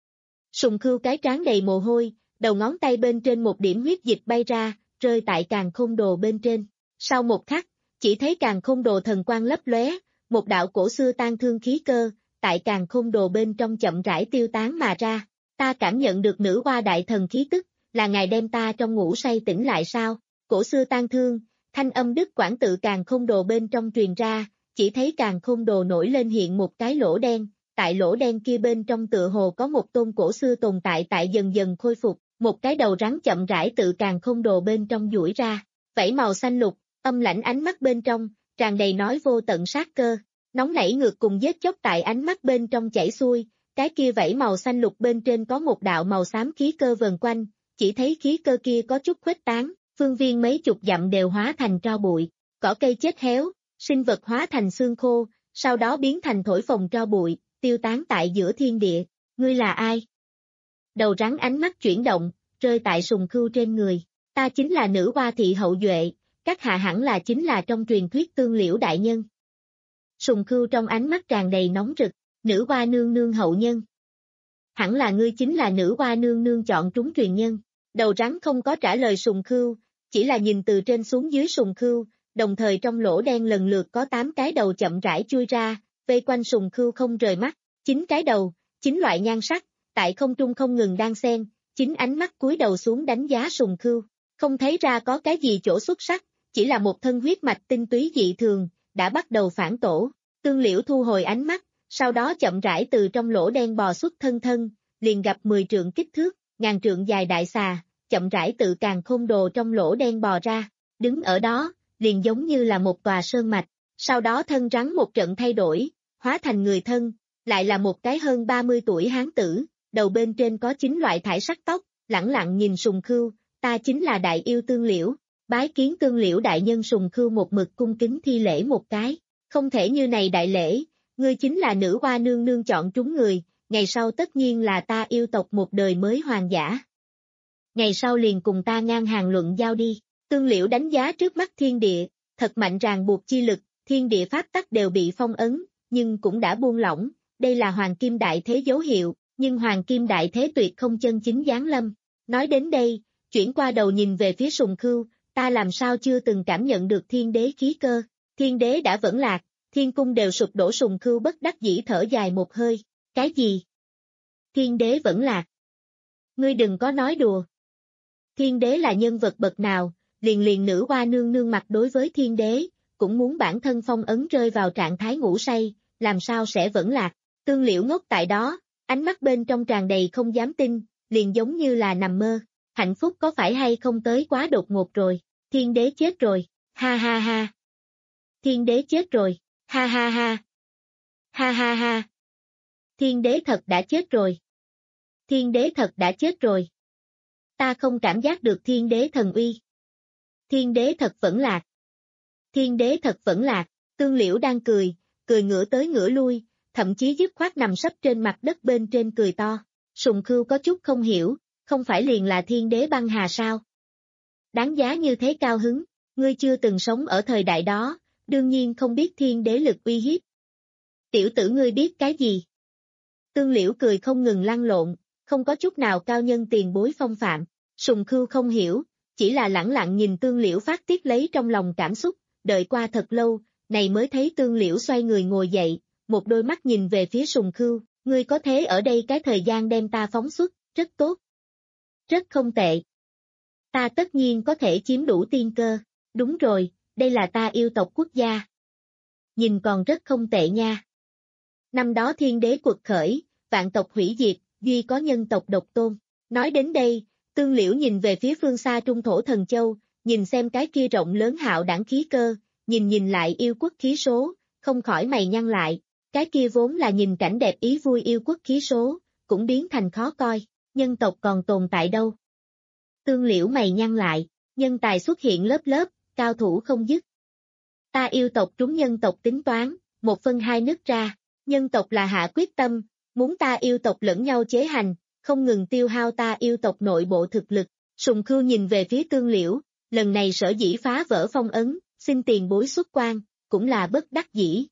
Sùng Khưu cái trán đầy mồ hôi, đầu ngón tay bên trên một điểm huyết dịch bay ra, rơi tại Càn Khôn Đồ bên trên. Sau một khắc, chỉ thấy Càn Khôn Đồ thần quang lấp lóe, một đạo cổ xưa tan thương khí cơ, tại Càn Khôn Đồ bên trong chậm rãi tiêu tán mà ra. Ta cảm nhận được nữ hoa đại thần khí tức, là ngài đem ta trong ngủ say tỉnh lại sao? Cổ xưa tan thương, thanh âm đức quảng tự Càn Khôn Đồ bên trong truyền ra, chỉ thấy Càn Khôn Đồ nổi lên hiện một cái lỗ đen, tại lỗ đen kia bên trong tựa hồ có một tôn cổ xưa tồn tại tại dần dần khôi phục, một cái đầu rắn chậm rãi tự Càn Khôn Đồ bên trong duỗi ra, vảy màu xanh lục, âm lãnh ánh mắt bên trong, tràn đầy nói vô tận sát cơ, nóng nảy ngược cùng giết chóc tại ánh mắt bên trong chảy xuôi, cái kia vảy màu xanh lục bên trên có một đạo màu xám khí cơ vần quanh, chỉ thấy khí cơ kia có chút khuếch tán, phương viên mấy chục dặm đều hóa thành tro bụi, cỏ cây chết héo, sinh vật hóa thành xương khô, sau đó biến thành thổi phồng tro bụi, tiêu tán tại giữa thiên địa. Ngươi là ai? Đầu rắn ánh mắt chuyển động, rơi tại Sùng Khưu trên người. Ta chính là nữ hoa thị hậu duệ, các hạ hẳn là chính là trong truyền thuyết Tương Liễu đại nhân. Sùng Khưu trong ánh mắt tràn đầy nóng rực, nữ hoa nương nương hậu nhân. Hẳn là ngươi chính là nữ hoa nương nương chọn trúng truyền nhân. Đầu rắn không có trả lời Sùng Khưu, chỉ là nhìn từ trên xuống dưới Sùng Khưu, đồng thời trong lỗ đen lần lượt có tám cái đầu chậm rãi chui ra, vây quanh Sùng Khưu không rời mắt, chín cái đầu, chín loại nhan sắc, tại không trung không ngừng đan xen, chín ánh mắt cúi đầu xuống đánh giá Sùng Khưu, không thấy ra có cái gì chỗ xuất sắc, chỉ là một thân huyết mạch tinh túy dị thường, đã bắt đầu phản tổ. Tương Liễu thu hồi ánh mắt, sau đó chậm rãi từ trong lỗ đen bò xuất thân thân, liền gặp mười trượng kích thước, ngàn trượng dài đại xà, chậm rãi tự Càn Khôn Đồ trong lỗ đen bò ra, đứng ở đó, liền giống như là một tòa sơn mạch, sau đó thân rắn một trận thay đổi, hóa thành người thân, lại là một cái hơn ba mươi tuổi hán tử, đầu bên trên có chín loại thải sắc tóc, lẳng lặng nhìn Sùng Khưu, ta chính là đại yêu Tương Liễu, bái kiến Tương Liễu đại nhân. Sùng Khưu một mực cung kính thi lễ một cái, không thể như này đại lễ, ngươi chính là nữ hoa nương nương chọn trúng người, ngày sau tất nhiên là ta yêu tộc một đời mới hoàng giả. Ngày sau liền cùng ta ngang hàng luận giao đi. Tương Liễu đánh giá trước mắt thiên địa, thật mạnh ràng buộc chi lực, thiên địa pháp tắc đều bị phong ấn, nhưng cũng đã buông lỏng, đây là hoàng kim đại thế dấu hiệu, nhưng hoàng kim đại thế tuyệt không chân chính giáng lâm. Nói đến đây, chuyển qua đầu nhìn về phía Sùng Khưu, ta làm sao chưa từng cảm nhận được thiên đế khí cơ, thiên đế đã vẫn lạc, thiên cung đều sụp đổ. Sùng Khưu bất đắc dĩ thở dài một hơi, cái gì? Thiên đế vẫn lạc? Ngươi đừng có nói đùa. Thiên đế là nhân vật bậc nào? Liền liền nữ hoa nương nương mặt đối với thiên đế, cũng muốn bản thân phong ấn rơi vào trạng thái ngủ say, làm sao sẽ vẫn lạc. Tương Liễu ngốc tại đó, ánh mắt bên trong tràn đầy không dám tin, liền giống như là nằm mơ. Hạnh phúc có phải hay không tới quá đột ngột rồi, thiên đế chết rồi, ha ha ha. Thiên đế chết rồi, ha ha ha. Ha ha ha. Thiên đế thật đã chết rồi. Thiên đế thật đã chết rồi. Ta không cảm giác được thiên đế thần uy. Thiên đế thật vẫn lạc. Thiên đế thật vẫn lạc. Tương Liễu đang cười, cười ngửa tới ngửa lui, thậm chí dứt khoát nằm sấp trên mặt đất bên trên cười to. Sùng Khưu có chút không hiểu, không phải liền là thiên đế băng hà sao? Đáng giá như thế cao hứng, ngươi chưa từng sống ở thời đại đó, đương nhiên không biết thiên đế lực uy hiếp. Tiểu tử ngươi biết cái gì? Tương Liễu cười không ngừng lăn lộn, không có chút nào cao nhân tiền bối phong phạm. Sùng Khưu không hiểu, chỉ là lẳng lặng nhìn Tương Liễu phát tiết lấy trong lòng cảm xúc, đợi qua thật lâu, này mới thấy Tương Liễu xoay người ngồi dậy, một đôi mắt nhìn về phía Sùng Khưu, Ngươi có thế ở đây cái thời gian đem ta phóng xuất, rất tốt. Rất không tệ. Ta tất nhiên có thể chiếm đủ tiên cơ. Đúng rồi, đây là ta yêu tộc quốc gia. Nhìn còn rất không tệ nha. Năm đó thiên đế quật khởi, vạn tộc hủy diệt, duy có nhân tộc độc tôn. Nói đến đây, Tương Liễu nhìn về phía phương xa trung thổ thần châu, nhìn xem cái kia rộng lớn hạo đẳng khí cơ, nhìn nhìn lại yêu quốc khí số, không khỏi mày nhăn lại. Cái kia vốn là nhìn cảnh đẹp ý vui yêu quốc khí số, cũng biến thành khó coi, nhân tộc còn tồn tại đâu. Tương Liễu mày nhăn lại, nhân tài xuất hiện lớp lớp, cao thủ không dứt. Ta yêu tộc trúng nhân tộc tính toán, một phân hai nứt ra, nhân tộc là hạ quyết tâm, muốn ta yêu tộc lẫn nhau chế hành, không ngừng tiêu hao ta yêu tộc nội bộ thực lực. Sùng Khưu nhìn về phía Tương Liễu, lần này sở dĩ phá vỡ phong ấn, xin tiền bối xuất quan, cũng là bất đắc dĩ.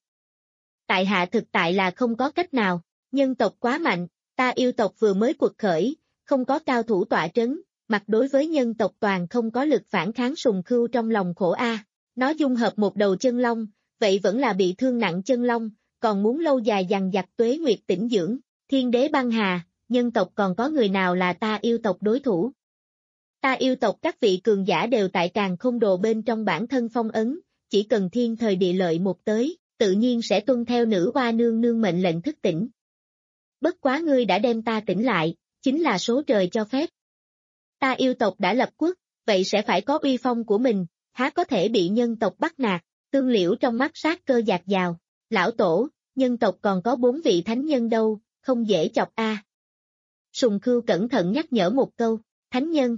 Tại hạ thực tại là không có cách nào, nhân tộc quá mạnh, ta yêu tộc vừa mới quật khởi, không có cao thủ tọa trấn, mặt đối với nhân tộc toàn không có lực phản kháng. Sùng Khưu trong lòng khổ a, nó dung hợp một đầu chân long, vậy vẫn là bị thương nặng chân long, còn muốn lâu dài dằng dặc tuế nguyệt tĩnh dưỡng, thiên đế băng hà, nhân tộc còn có người nào là ta yêu tộc đối thủ. Ta yêu tộc các vị cường giả đều tại càn khôn đồ bên trong bản thân phong ấn, chỉ cần thiên thời địa lợi một tới, tự nhiên sẽ tuân theo nữ oa nương nương mệnh lệnh thức tỉnh. Bất quá ngươi đã đem ta tỉnh lại, chính là số trời cho phép. Ta yêu tộc đã lập quốc, vậy sẽ phải có uy phong của mình, há có thể bị nhân tộc bắt nạt. Tương Liễu trong mắt sát cơ dạt dào, lão tổ, nhân tộc còn có bốn vị thánh nhân đâu, không dễ chọc a. À. Sùng Khưu cẩn thận nhắc nhở một câu, thánh nhân.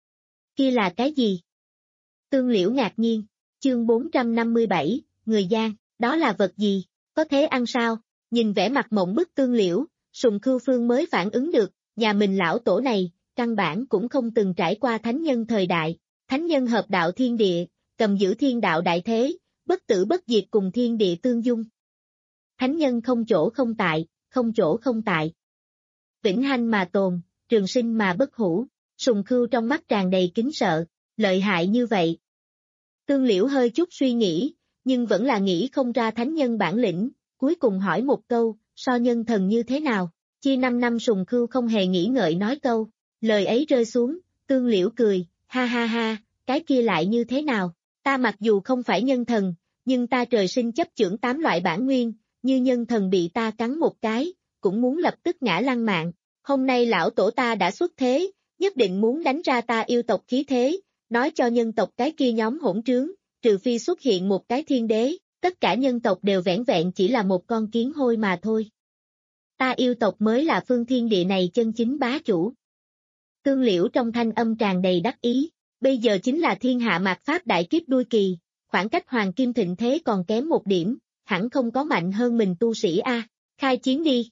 Kia là cái gì? Tương Liễu ngạc nhiên, chương bốn trăm năm mươi bảy, người gian, đó là vật gì, có thế ăn sao? Nhìn vẻ mặt mộng bức Tương Liễu, Sùng Khưu Phương mới phản ứng được, nhà mình lão tổ này, căn bản cũng không từng trải qua thánh nhân thời đại, thánh nhân hợp đạo thiên địa, cầm giữ thiên đạo đại thế, bất tử bất diệt cùng thiên địa tương dung. Thánh nhân không chỗ không tại, không chỗ không tại. Vĩnh hanh mà tồn, trường sinh mà bất hủ. Sùng Khưu trong mắt tràn đầy kính sợ, lợi hại như vậy. Tương Liễu hơi chút suy nghĩ, nhưng vẫn là nghĩ không ra thánh nhân bản lĩnh, cuối cùng hỏi một câu, so nhân thần như thế nào, chia năm năm. Sùng Khưu không hề nghĩ ngợi nói câu, lời ấy rơi xuống, Tương Liễu cười, ha ha ha, cái kia lại như thế nào, ta mặc dù không phải nhân thần, nhưng ta trời sinh chấp chưởng tám loại bản nguyên, như nhân thần bị ta cắn một cái, cũng muốn lập tức ngã lăn mạng, hôm nay lão tổ ta đã xuất thế, nhất định muốn đánh ra ta yêu tộc khí thế, nói cho nhân tộc cái kia nhóm hỗn trướng, trừ phi xuất hiện một cái thiên đế, tất cả nhân tộc đều vẻn vẹn chỉ là một con kiến hôi mà thôi. Ta yêu tộc mới là phương thiên địa này chân chính bá chủ. Tương Liễu trong thanh âm tràn đầy đắc ý, bây giờ chính là thiên hạ mạt pháp đại kiếp đuôi kỳ, khoảng cách hoàng kim thịnh thế còn kém một điểm, hẳn không có mạnh hơn mình tu sĩ a, khai chiến đi.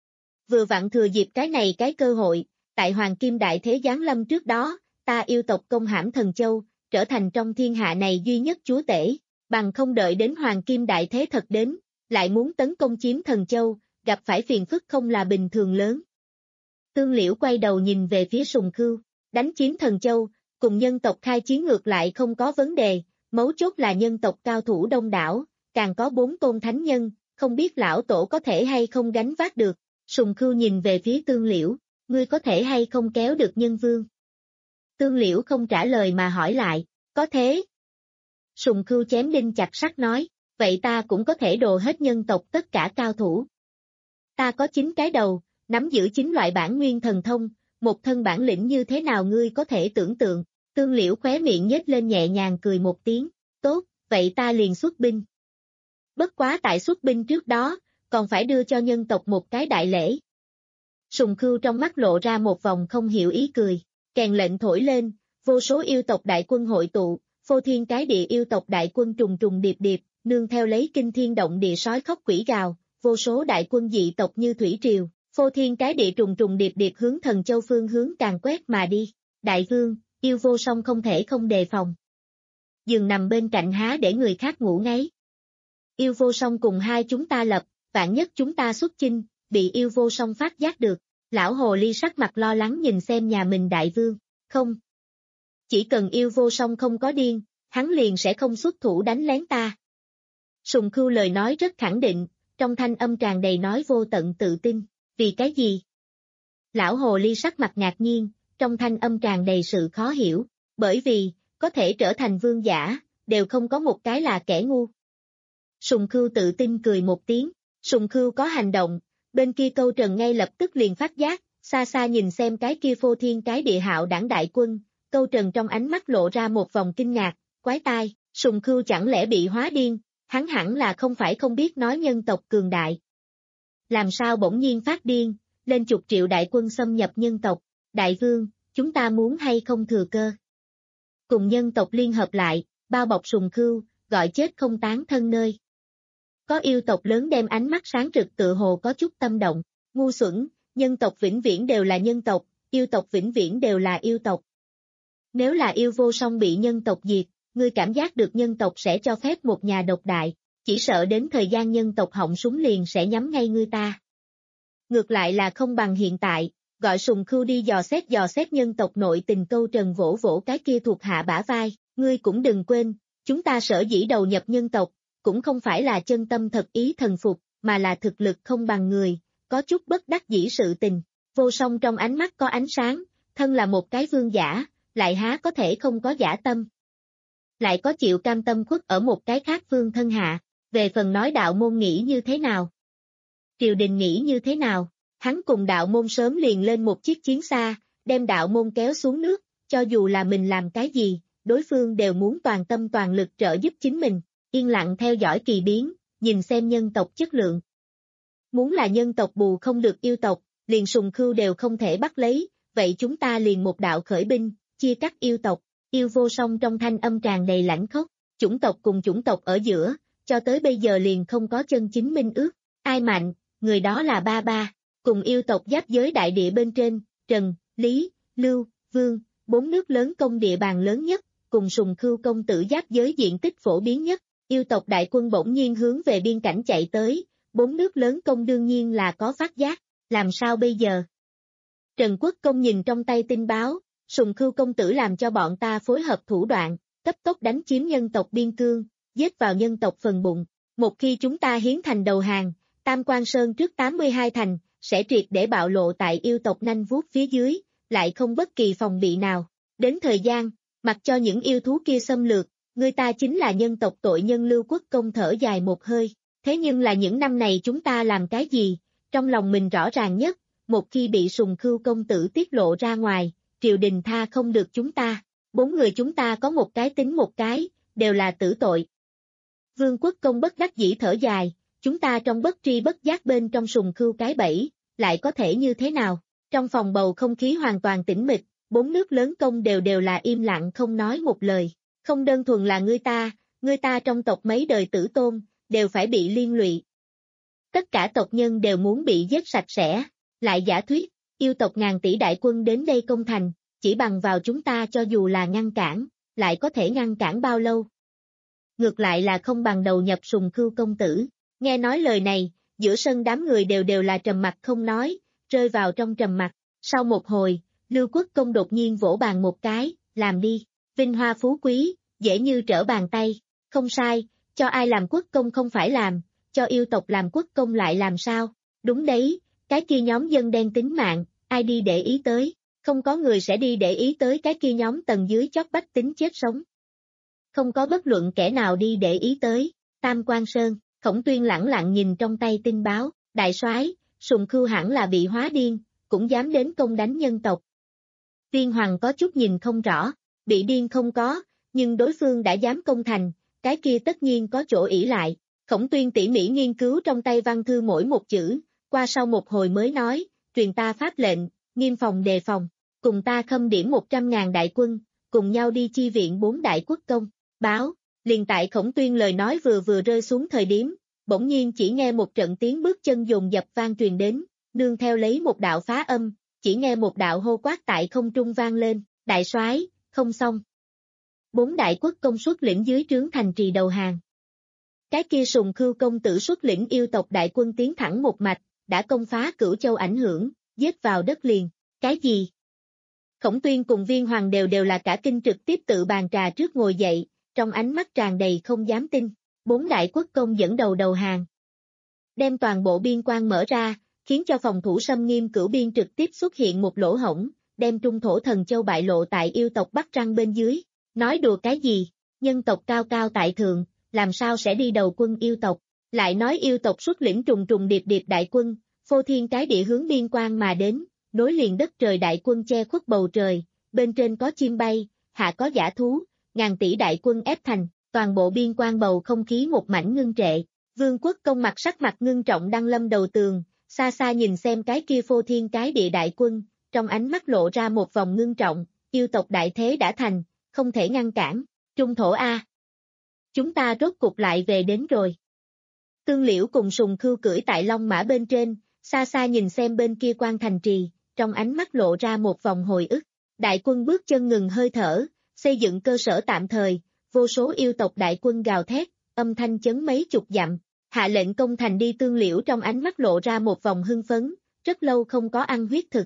Vừa vặn thừa dịp cái này cái cơ hội, tại hoàng kim đại thế giáng lâm trước đó, ta yêu tộc công hãm thần châu, trở thành trong thiên hạ này duy nhất chúa tể, bằng không đợi đến hoàng kim đại thế thật đến, lại muốn tấn công chiếm thần châu, gặp phải phiền phức không là bình thường lớn. Tương Liễu quay đầu nhìn về phía Sùng Khưu, đánh chiếm thần châu, cùng nhân tộc khai chiến ngược lại không có vấn đề, mấu chốt là nhân tộc cao thủ đông đảo, càng có bốn tôn thánh nhân, không biết lão tổ có thể hay không gánh vác được. Sùng Khưu nhìn về phía Tương Liễu, ngươi có thể hay không kéo được nhân vương? Tương Liễu không trả lời mà hỏi lại, có thế. Sùng Khưu chém đinh chặt sắt nói, vậy ta cũng có thể đồ hết nhân tộc tất cả cao thủ. Ta có chín cái đầu, nắm giữ chín loại bản nguyên thần thông, một thân bản lĩnh như thế nào ngươi có thể tưởng tượng. Tương Liễu khóe miệng nhếch lên nhẹ nhàng cười một tiếng, tốt, vậy ta liền xuất binh. Bất quá tại xuất binh trước đó, còn phải đưa cho nhân tộc một cái đại lễ. Sùng Khưu trong mắt lộ ra một vòng không hiểu ý cười, kèn lệnh thổi lên, vô số yêu tộc đại quân hội tụ, phô thiên cái địa yêu tộc đại quân trùng trùng điệp điệp, nương theo lấy kinh thiên động địa sói khóc quỷ gào, vô số đại quân dị tộc như thủy triều, phô thiên cái địa trùng trùng điệp điệp hướng thần châu phương hướng càn quét mà đi. Đại vương, yêu vô song không thể không đề phòng. Giường nằm bên cạnh há để người khác ngủ ngáy. Yêu vô song cùng hai chúng ta lập, vạn nhất chúng ta xuất chinh, bị yêu vô song phát giác được. Lão hồ ly sắc mặt lo lắng nhìn xem nhà mình đại vương, không. Chỉ cần yêu vô song không có điên, hắn liền sẽ không xuất thủ đánh lén ta. Sùng Khưu lời nói rất khẳng định, trong thanh âm tràn đầy nói vô tận tự tin, Vì cái gì? Lão hồ ly sắc mặt ngạc nhiên, trong thanh âm tràn đầy sự khó hiểu, bởi vì, có thể trở thành vương giả, đều không có một cái là kẻ ngu. Sùng Khưu tự tin cười một tiếng, Sùng Khưu có hành động, bên kia Câu Trần ngay lập tức liền phát giác, xa xa nhìn xem cái kia phô thiên cái địa hạo đảng đại quân, Câu Trần trong ánh mắt lộ ra một vòng kinh ngạc, quái tai, Sùng Khưu chẳng lẽ bị hóa điên, hắn hẳn là không phải không biết nói nhân tộc cường đại. Làm sao bỗng nhiên phát điên, lên chục triệu đại quân xâm nhập nhân tộc, đại vương, chúng ta muốn hay không thừa cơ. Cùng nhân tộc liên hợp lại, bao bọc Sùng Khưu, gọi chết không tán thân nơi. Có yêu tộc lớn đem ánh mắt sáng rực tựa hồ có chút tâm động, ngu xuẩn, nhân tộc vĩnh viễn đều là nhân tộc, yêu tộc vĩnh viễn đều là yêu tộc. Nếu là yêu vô song bị nhân tộc diệt, ngươi cảm giác được nhân tộc sẽ cho phép một nhà độc đại, chỉ sợ đến thời gian nhân tộc họng súng liền sẽ nhắm ngay ngươi ta. Ngược lại là không bằng hiện tại, gọi Sùng Khưu đi dò xét dò xét nhân tộc nội tình. Câu Trần vỗ vỗ cái kia thuộc hạ bả vai, ngươi cũng đừng quên, chúng ta sở dĩ đầu nhập nhân tộc, cũng không phải là chân tâm thật ý thần phục, mà là thực lực không bằng người, có chút bất đắc dĩ sự tình. Vô song trong ánh mắt có ánh sáng, thân là một cái vương giả, lại há có thể không có giả tâm. Lại có chịu cam tâm khuất ở một cái khác vương thân hạ, về phần nói đạo môn nghĩ như thế nào? Triều đình nghĩ như thế nào? Hắn cùng đạo môn sớm liền lên một chiếc chiến xa, đem đạo môn kéo xuống nước, cho dù là mình làm cái gì, đối phương đều muốn toàn tâm toàn lực trợ giúp chính mình, yên lặng theo dõi kỳ biến, nhìn xem nhân tộc chất lượng. Muốn là nhân tộc bù không được yêu tộc, liền Sùng Khưu đều không thể bắt lấy, vậy chúng ta liền một đạo khởi binh, chia cắt yêu tộc. Yêu vô song trong thanh âm tràn đầy lãnh khốc, chủng tộc cùng chủng tộc ở giữa, cho tới bây giờ liền không có chân chính minh ước, ai mạnh, người đó là ba ba, cùng yêu tộc giáp giới đại địa bên trên, Trần, Lý, Lưu, Vương, bốn nước lớn công địa bàn lớn nhất, cùng Sùng Khưu công tử giáp giới diện tích phổ biến nhất, yêu tộc đại quân bỗng nhiên hướng về biên cảnh chạy tới, bốn nước lớn công đương nhiên là có phát giác, làm sao bây giờ? Trần Quốc công nhìn trong tay tin báo, Sùng Khưu công tử làm cho bọn ta phối hợp thủ đoạn, cấp tốc đánh chiếm nhân tộc biên cương, giết vào nhân tộc phần bụng. Một khi chúng ta hiến thành đầu hàng, Tam Quan Sơn trước tám mươi hai thành, sẽ triệt để bạo lộ tại yêu tộc nanh vuốt phía dưới, lại không bất kỳ phòng bị nào. Đến thời gian, mặc cho những yêu thú kia xâm lược, người ta chính là nhân tộc tội nhân. Lưu Quốc công thở dài một hơi. Thế nhưng là những năm này chúng ta làm cái gì, trong lòng mình rõ ràng nhất, một khi bị Sùng Khưu công tử tiết lộ ra ngoài, triều đình tha không được chúng ta, bốn người chúng ta có một cái tính một cái, đều là tử tội. Vương Quốc công bất đắc dĩ thở dài, chúng ta trong bất tri bất giác bên trong Sùng Khưu cái bẫy, lại có thể như thế nào? Trong phòng bầu không khí hoàn toàn tĩnh mịch, bốn nước lớn công đều đều là im lặng không nói một lời, không đơn thuần là ngươi ta, ngươi ta trong tộc mấy đời tử tôn, đều phải bị liên lụy. Tất cả tộc nhân đều muốn bị giết sạch sẽ, lại giả thuyết, yêu tộc ngàn tỷ đại quân đến đây công thành, chỉ bằng vào chúng ta cho dù là ngăn cản, lại có thể ngăn cản bao lâu? Ngược lại là không bằng đầu nhập Sùng Khưu công tử. Nghe nói lời này, giữa sân đám người đều đều là trầm mặc không nói, rơi vào trong trầm mặc. Sau một hồi, Lưu Quốc công đột nhiên vỗ bàn một cái, làm đi, vinh hoa phú quý, dễ như trở bàn tay, không sai, cho ai làm quốc công không phải làm, cho yêu tộc làm quốc công lại làm sao? Đúng đấy, cái kia nhóm dân đen tính mạng, ai đi để ý tới, không có người sẽ đi để ý tới cái kia nhóm tầng dưới chót bách tính chết sống. Không có bất luận kẻ nào đi để ý tới. Tam Quan Sơn, Khổng Tuyên lẳng lặng nhìn trong tay tin báo, đại soái, Sùng Khưu hẳn là bị hóa điên, cũng dám đến công đánh nhân tộc. Viên Hoàng có chút nhìn không rõ, bị điên không có, nhưng đối phương đã dám công thành, cái kia tất nhiên có chỗ ỷ lại. Khổng Tuyên tỉ mỉ nghiên cứu trong tay văn thư mỗi một chữ, qua sau một hồi mới nói, truyền ta pháp lệnh, nghiêm phòng đề phòng, cùng ta khâm điểm một trăm ngàn đại quân, cùng nhau đi chi viện bốn đại quốc công. Báo, liền tại Khổng Tuyên lời nói vừa vừa rơi xuống thời điểm, bỗng nhiên chỉ nghe một trận tiếng bước chân dồn dập vang truyền đến, nương theo lấy một đạo phá âm, chỉ nghe một đạo hô quát tại không trung vang lên, đại soái, không xong. Bốn đại quốc công xuất lĩnh dưới trướng thành trì đầu hàng. Cái kia Sùng Khưu công tử xuất lĩnh yêu tộc đại quân tiến thẳng một mạch, đã công phá Cửu Châu ảnh hưởng, giết vào đất liền, cái gì? Khổng Tuyên cùng Viên Hoàng đều đều là cả kinh trực tiếp tự bàn trà trước ngồi dậy, trong ánh mắt tràn đầy không dám tin, bốn đại quốc công dẫn đầu đầu hàng. Đem toàn bộ biên quan mở ra, khiến cho phòng thủ xâm nghiêm cửu biên trực tiếp xuất hiện một lỗ hổng, đem trung thổ thần châu bại lộ tại yêu tộc Bắc Trăng bên dưới. Nói đùa cái gì, nhân tộc cao cao tại thượng, làm sao sẽ đi đầu quân yêu tộc, lại nói yêu tộc xuất lĩnh trùng trùng điệp điệp đại quân, phô thiên cái địa hướng biên quan mà đến, nối liền đất trời đại quân che khuất bầu trời, bên trên có chim bay, hạ có dã thú, ngàn tỷ đại quân ép thành, toàn bộ biên quan bầu không khí một mảnh ngưng trệ. Vương Quốc Công mặt sắc mặt ngưng trọng đăng lâm đầu tường, xa xa nhìn xem cái kia phô thiên cái địa đại quân, trong ánh mắt lộ ra một vòng ngưng trọng, yêu tộc đại thế đã thành, không thể ngăn cản, trung thổ A. Chúng ta rốt cục lại về đến rồi. Tương Liễu cùng Sùng Khưu cưỡi tại long mã bên trên, xa xa nhìn xem bên kia quan thành trì, trong ánh mắt lộ ra một vòng hồi ức. Đại quân bước chân ngừng hơi thở, xây dựng cơ sở tạm thời, vô số yêu tộc đại quân gào thét, âm thanh chấn mấy chục dặm, hạ lệnh công thành đi. Tương Liễu trong ánh mắt lộ ra một vòng hưng phấn, rất lâu không có ăn huyết thực.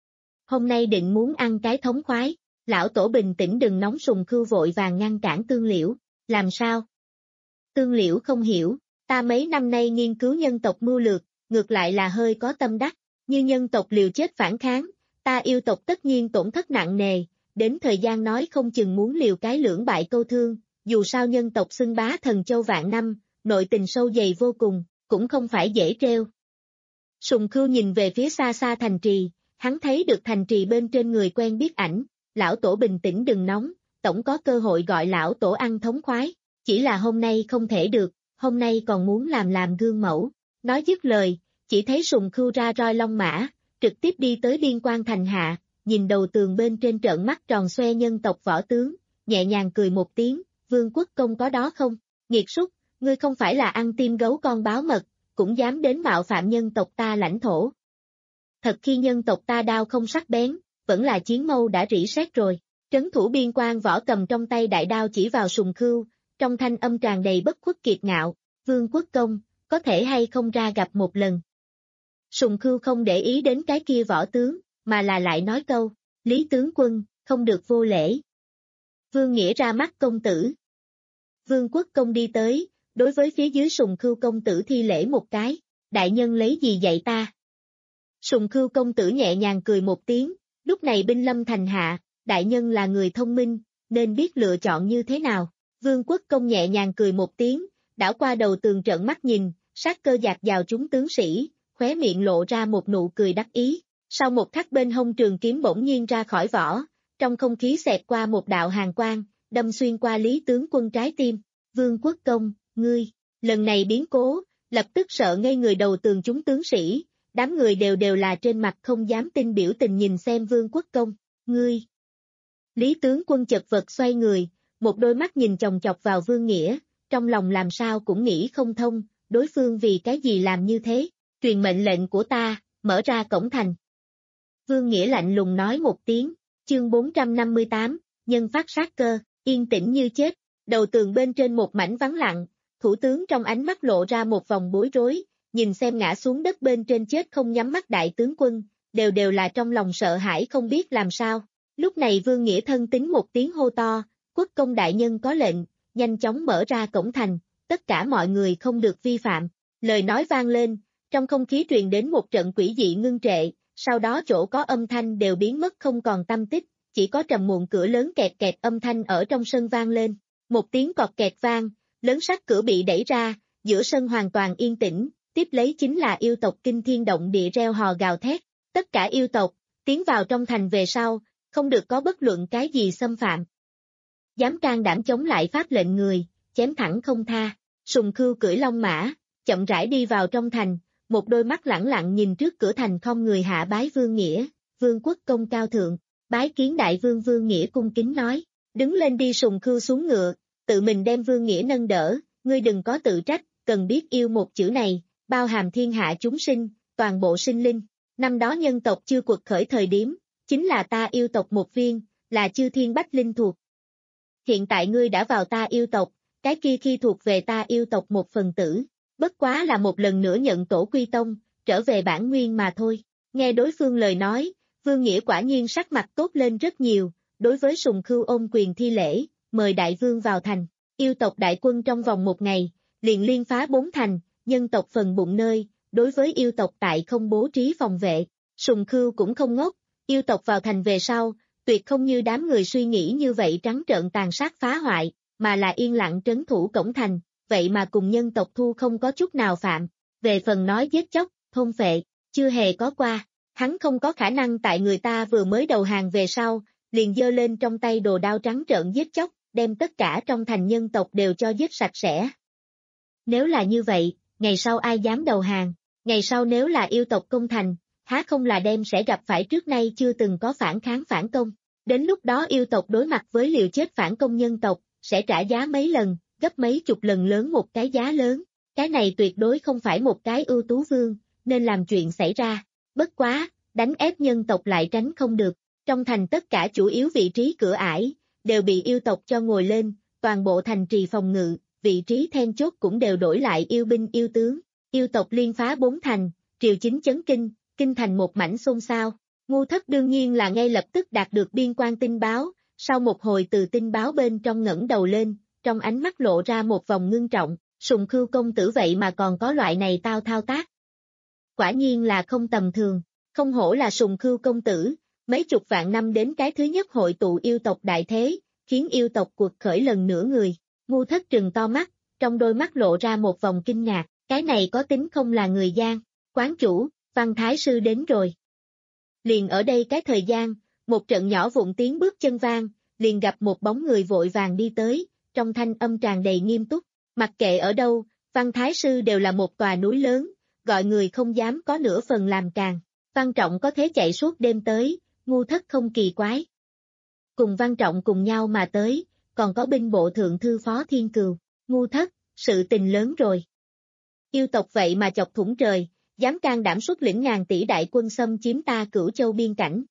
Hôm nay định muốn ăn cái thống khoái, lão tổ bình tĩnh đừng nóng. Sùng Khưu vội vàng ngăn cản Tương Liễu, làm sao? Tương Liễu không hiểu, ta mấy năm nay nghiên cứu nhân tộc mưu lược, ngược lại là hơi có tâm đắc, như nhân tộc liều chết phản kháng, ta yêu tộc tất nhiên tổn thất nặng nề, đến thời gian nói không chừng muốn liều cái lưỡng bại câu thương, dù sao nhân tộc xưng bá thần châu vạn năm, nội tình sâu dày vô cùng, cũng không phải dễ treo. Sùng Khưu nhìn về phía xa xa thành trì, hắn thấy được thành trì bên trên người quen biết ảnh, lão tổ bình tĩnh đừng nóng, tổng có cơ hội gọi lão tổ ăn thống khoái, chỉ là hôm nay không thể được, hôm nay còn muốn làm làm gương mẫu. Nói dứt lời, chỉ thấy Sùng Khưu ra roi long mã, trực tiếp đi tới biên quan thành hạ, nhìn đầu tường bên trên trợn mắt tròn xoe nhân tộc võ tướng, nhẹ nhàng cười một tiếng, Vương Quốc Công có đó không? Nghiệt súc, ngươi không phải là ăn tim gấu con báo mật, cũng dám đến mạo phạm nhân tộc ta lãnh thổ. Thật khi nhân tộc ta đao không sắc bén, vẫn là chiến mâu đã rỉ sét rồi. Trấn thủ biên quan võ cầm trong tay đại đao chỉ vào Sùng Khưu, trong thanh âm tràn đầy bất khuất kiệt ngạo, Vương Quốc Công, có thể hay không ra gặp một lần. Sùng Khưu không để ý đến cái kia võ tướng, mà là lại nói câu, Lý tướng quân, không được vô lễ. Vương Nghĩa ra mắt công tử. Vương Quốc Công đi tới, đối với phía dưới Sùng Khưu công tử thi lễ một cái, đại nhân lấy gì dạy ta? Sùng Khưu công tử nhẹ nhàng cười một tiếng, lúc này binh lâm thành hạ, đại nhân là người thông minh, nên biết lựa chọn như thế nào. Vương Quốc Công nhẹ nhàng cười một tiếng, đảo qua đầu tường trợn mắt nhìn, sát cơ dạt vào chúng tướng sĩ, khóe miệng lộ ra một nụ cười đắc ý. Sau một khắc bên hông trường kiếm bỗng nhiên ra khỏi vỏ, trong không khí xẹt qua một đạo hàn quang, đâm xuyên qua Lý tướng quân trái tim. Vương Quốc Công, ngươi, lần này biến cố, lập tức sợ ngây người đầu tường chúng tướng sĩ, đám người đều đều là trên mặt không dám tin biểu tình nhìn xem Vương Quốc Công, ngươi. Lý tướng quân chật vật xoay người, một đôi mắt nhìn chòng chọc vào Vương Nghĩa, trong lòng làm sao cũng nghĩ không thông, đối phương vì cái gì làm như thế, truyền mệnh lệnh của ta, mở ra cổng thành. Vương Nghĩa lạnh lùng nói một tiếng, chương bốn trăm năm mươi tám, nhân phát sát cơ, yên tĩnh như chết, đầu tường bên trên một mảnh vắng lặng, thủ tướng trong ánh mắt lộ ra một vòng bối rối, nhìn xem ngã xuống đất bên trên chết không nhắm mắt đại tướng quân, đều đều là trong lòng sợ hãi không biết làm sao. Lúc này Vương Nghĩa thân tính một tiếng hô to, Quốc công đại nhân có lệnh, nhanh chóng mở ra cổng thành, tất cả mọi người không được vi phạm. Lời nói vang lên, trong không khí truyền đến một trận quỷ dị ngưng trệ, sau đó chỗ có âm thanh đều biến mất không còn tăm tích, chỉ có trầm muộn cửa lớn kẹt kẹt âm thanh ở trong sân vang lên. Một tiếng cọt kẹt vang, lớn sắt cửa bị đẩy ra, giữa sân hoàn toàn yên tĩnh, tiếp lấy chính là yêu tộc kinh thiên động địa reo hò gào thét. Tất cả yêu tộc, tiến vào trong thành về sau, không được có bất luận cái gì xâm phạm. Dám can đảm chống lại pháp lệnh người, chém thẳng không tha. Sùng Khưu cưỡi long mã, chậm rãi đi vào trong thành, một đôi mắt lẳng lặng nhìn trước cửa thành không người hạ bái Vương Nghĩa, Vương Quốc Công cao thượng, bái kiến đại vương. Vương Nghĩa cung kính nói, đứng lên đi. Sùng Khưu xuống ngựa, tự mình đem Vương Nghĩa nâng đỡ, ngươi đừng có tự trách, cần biết yêu một chữ này, bao hàm thiên hạ chúng sinh, toàn bộ sinh linh. Năm đó nhân tộc chưa quật khởi thời điểm, chính là ta yêu tộc một viên, là chư thiên bách linh thuộc. Hiện tại ngươi đã vào ta yêu tộc, cái kia khi thuộc về ta yêu tộc một phần tử, bất quá là một lần nữa nhận tổ quy tông, trở về bản nguyên mà thôi. Nghe đối phương lời nói, Vương Nghĩa quả nhiên sắc mặt tốt lên rất nhiều, đối với Sùng Khưu ôm quyền thi lễ, mời đại vương vào thành. Yêu tộc đại quân trong vòng một ngày, liền liên phá bốn thành, nhân tộc phần bụng nơi, đối với yêu tộc tại không bố trí phòng vệ. Sùng Khưu cũng không ngốc, yêu tộc vào thành về sau, tuyệt không như đám người suy nghĩ như vậy trắng trợn tàn sát phá hoại, mà là yên lặng trấn thủ cổng thành, vậy mà cùng nhân tộc thu không có chút nào phạm. Về phần nói giết chóc, thôn phệ, chưa hề có qua, hắn không có khả năng tại người ta vừa mới đầu hàng về sau, liền giơ lên trong tay đồ đao trắng trợn giết chóc, đem tất cả trong thành nhân tộc đều cho giết sạch sẽ. Nếu là như vậy, ngày sau ai dám đầu hàng, ngày sau nếu là yêu tộc công thành, há không là đem sẽ gặp phải trước nay chưa từng có phản kháng phản công. Đến lúc đó yêu tộc đối mặt với liều chết phản công nhân tộc, sẽ trả giá mấy lần, gấp mấy chục lần lớn một cái giá lớn. Cái này tuyệt đối không phải một cái ưu tú vương, nên làm chuyện xảy ra. Bất quá, đánh ép nhân tộc lại tránh không được. Trong thành tất cả chủ yếu vị trí cửa ải, đều bị yêu tộc cho ngồi lên, toàn bộ thành trì phòng ngự, vị trí then chốt cũng đều đổi lại yêu binh yêu tướng. Yêu tộc liên phá bốn thành, triều chính chấn kinh, kinh thành một mảnh xôn xao. Ngu Thất đương nhiên là ngay lập tức đạt được biên quan tin báo, sau một hồi từ tin báo bên trong ngẩng đầu lên, trong ánh mắt lộ ra một vòng ngưng trọng, Sùng Khưu công tử vậy mà còn có loại này tao thao tác. Quả nhiên là không tầm thường, không hổ là Sùng Khưu công tử, mấy chục vạn năm đến cái thứ nhất hội tụ yêu tộc đại thế, khiến yêu tộc cuộc khởi lần nữa người. Ngu Thất trừng to mắt, trong đôi mắt lộ ra một vòng kinh ngạc, cái này có tính không là người gian, quán chủ, Văn Thái Sư đến rồi. Liền ở đây cái thời gian, một trận nhỏ vụn tiếng bước chân vang, liền gặp một bóng người vội vàng đi tới, trong thanh âm tràn đầy nghiêm túc, mặc kệ ở đâu, Văn Thái Sư đều là một tòa núi lớn, gọi người không dám có nửa phần làm càng. Văn Trọng có thế chạy suốt đêm tới, Ngu Thất không kỳ quái. Cùng Văn Trọng cùng nhau mà tới, còn có binh bộ thượng thư Phó Thiên Cừu, Ngu Thất, sự tình lớn rồi. Yêu tộc vậy mà chọc thủng trời, dám can đảm xuất lĩnh ngàn tỷ đại quân xâm chiếm ta Cửu Châu biên cảnh.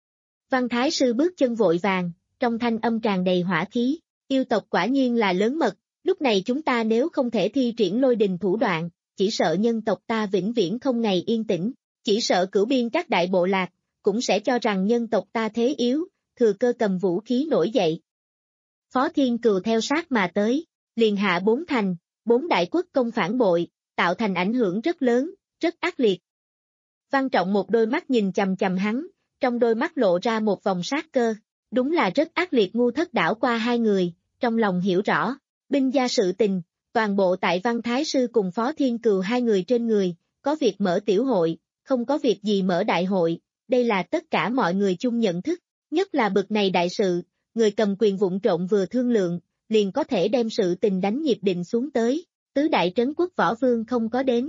Văn Thái Sư bước chân vội vàng, trong thanh âm tràn đầy hỏa khí, yêu tộc quả nhiên là lớn mật, lúc này chúng ta nếu không thể thi triển lôi đình thủ đoạn, chỉ sợ nhân tộc ta vĩnh viễn không ngày yên tĩnh, chỉ sợ cửu biên các đại bộ lạc, cũng sẽ cho rằng nhân tộc ta thế yếu, thừa cơ cầm vũ khí nổi dậy. Phó Thiên Cừu theo sát mà tới, liền hạ bốn thành, bốn đại quốc công phản bội, tạo thành ảnh hưởng rất lớn, rất ác liệt. Văn Trọng một đôi mắt nhìn chằm chằm hắn, trong đôi mắt lộ ra một vòng sát cơ, đúng là rất ác liệt. Ngu Thất đảo qua hai người, trong lòng hiểu rõ, binh gia sự tình, toàn bộ tại Văn Thái Sư cùng Phó Thiên Cừu hai người trên người, có việc mở tiểu hội, không có việc gì mở đại hội, đây là tất cả mọi người chung nhận thức, nhất là bực này đại sự, người cầm quyền vụng trộn vừa thương lượng, liền có thể đem sự tình đánh nhịp định xuống tới, tứ đại trấn quốc võ vương không có đến.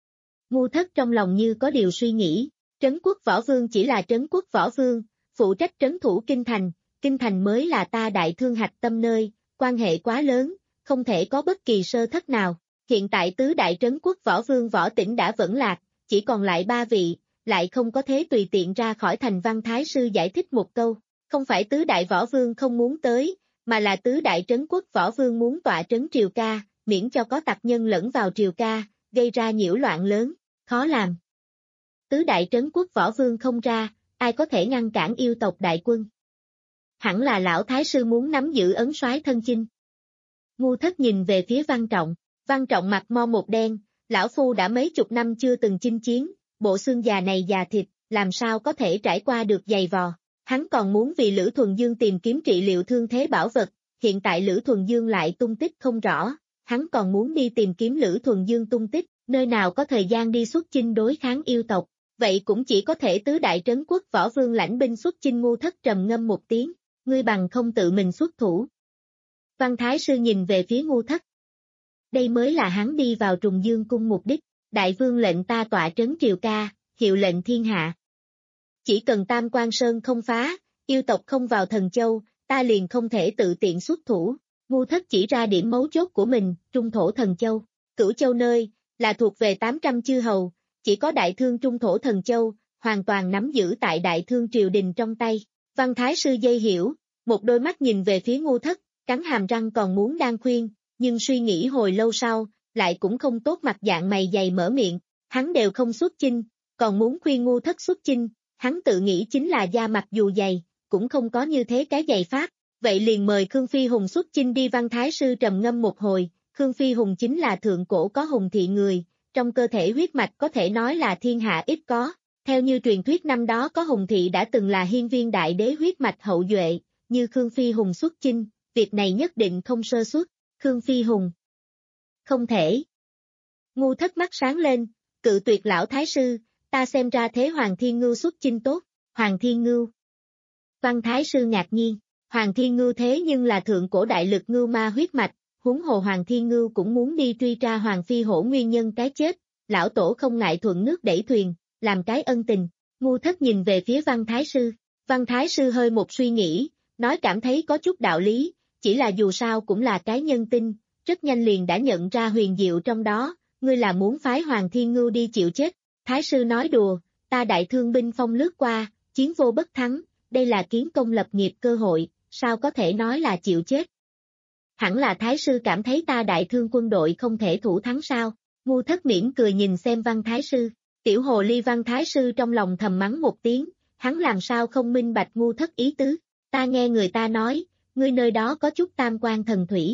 Ngu Thất trong lòng như có điều suy nghĩ, trấn quốc võ vương chỉ là trấn quốc võ vương, phụ trách trấn thủ kinh thành, kinh thành mới là ta đại thương hạch tâm nơi, quan hệ quá lớn, không thể có bất kỳ sơ thất nào. Hiện tại tứ đại trấn quốc võ vương Võ Tĩnh đã vẫn lạc, chỉ còn lại ba vị, lại không có thế tùy tiện ra khỏi thành. Văn Thái Sư giải thích một câu, không phải tứ đại võ vương không muốn tới, mà là tứ đại trấn quốc võ vương muốn tọa trấn triều ca, miễn cho có tặc nhân lẫn vào triều ca, gây ra nhiễu loạn lớn, khó làm. Tứ đại trấn quốc võ vương không ra, ai có thể ngăn cản yêu tộc đại quân? Hẳn là lão Thái Sư muốn nắm giữ ấn soái thân chinh. Ngu Thất nhìn về phía Văn Trọng, Văn Trọng mặt mo một đen, lão phu đã mấy chục năm chưa từng chinh chiến, bộ xương già này già thịt, làm sao có thể trải qua được giày vò. Hắn còn muốn vì Lữ Thuần Dương tìm kiếm trị liệu thương thế bảo vật, hiện tại Lữ Thuần Dương lại tung tích không rõ, hắn còn muốn đi tìm kiếm Lữ Thuần Dương tung tích, nơi nào có thời gian đi xuất chinh đối kháng yêu tộc, vậy cũng chỉ có thể tứ đại trấn quốc võ vương lãnh binh xuất chinh. Ngu Thất trầm ngâm một tiếng, ngươi bằng không tự mình xuất thủ. Văn Thái Sư nhìn về phía Ngu Thất. Đây mới là hắn đi vào Trùng Dương cung mục đích, đại vương lệnh ta tọa trấn triều ca, hiệu lệnh thiên hạ. Chỉ cần Tam Quan Sơn không phá, yêu tộc không vào Thần Châu, ta liền không thể tự tiện xuất thủ. Ngu Thất chỉ ra điểm mấu chốt của mình, trung thổ Thần Châu, Cửu Châu nơi, là thuộc về tám trăm chư hầu, chỉ có đại thương trung thổ Thần Châu, hoàn toàn nắm giữ tại đại thương triều đình trong tay. Văn Thái Sư dây hiểu, một đôi mắt nhìn về phía Ngu Thất, cắn hàm răng còn muốn đang khuyên, nhưng suy nghĩ hồi lâu sau, lại cũng không tốt mặt dạng mày dày mở miệng, hắn đều không xuất chinh, còn muốn khuyên Ngu Thất xuất chinh, hắn tự nghĩ chính là da mặt dù dày, cũng không có như thế cái giày pháp, vậy liền mời Khương Phi Hùng xuất chinh đi. Văn Thái Sư trầm ngâm một hồi, Khương Phi Hùng chính là thượng cổ có hùng thị người, trong cơ thể huyết mạch có thể nói là thiên hạ ít có. Theo như truyền thuyết năm đó có Hùng Thị đã từng là hiên viên đại đế huyết mạch hậu duệ, như Khương Phi Hùng xuất chinh, việc này nhất định không sơ suất. Khương Phi Hùng. Không thể. Ngu Thất mắt sáng lên, cự tuyệt lão thái sư, ta xem ra thế Hoàng Thiên Ngưu xuất chinh tốt. Hoàng Thiên Ngưu. Văn thái sư ngạc nhiên, Hoàng Thiên Ngưu thế nhưng là thượng cổ đại lực ngưu ma huyết mạch, huống hồ Hoàng Thiên Ngưu cũng muốn đi truy tra Hoàng Phi Hổ nguyên nhân cái chết, lão tổ không ngại thuận nước đẩy thuyền, làm cái ân tình. Ngu Thất nhìn về phía Văn thái sư, Văn thái sư hơi một suy nghĩ, nói cảm thấy có chút đạo lý, chỉ là dù sao cũng là cái nhân tinh, rất nhanh liền đã nhận ra huyền diệu trong đó, ngươi là muốn phái Hoàng Thiên Ngưu đi chịu chết. Thái sư nói đùa, ta đại thương binh phong lướt qua, chiến vô bất thắng, đây là kiến công lập nghiệp cơ hội, sao có thể nói là chịu chết. Hẳn là thái sư cảm thấy ta đại thương quân đội không thể thủ thắng sao. Ngu Thất mỉm cười nhìn xem Văn thái sư, tiểu hồ ly Văn thái sư trong lòng thầm mắng một tiếng, hắn làm sao không minh bạch Ngu Thất ý tứ, ta nghe người ta nói, ngươi nơi đó có chút tam quan thần thủy.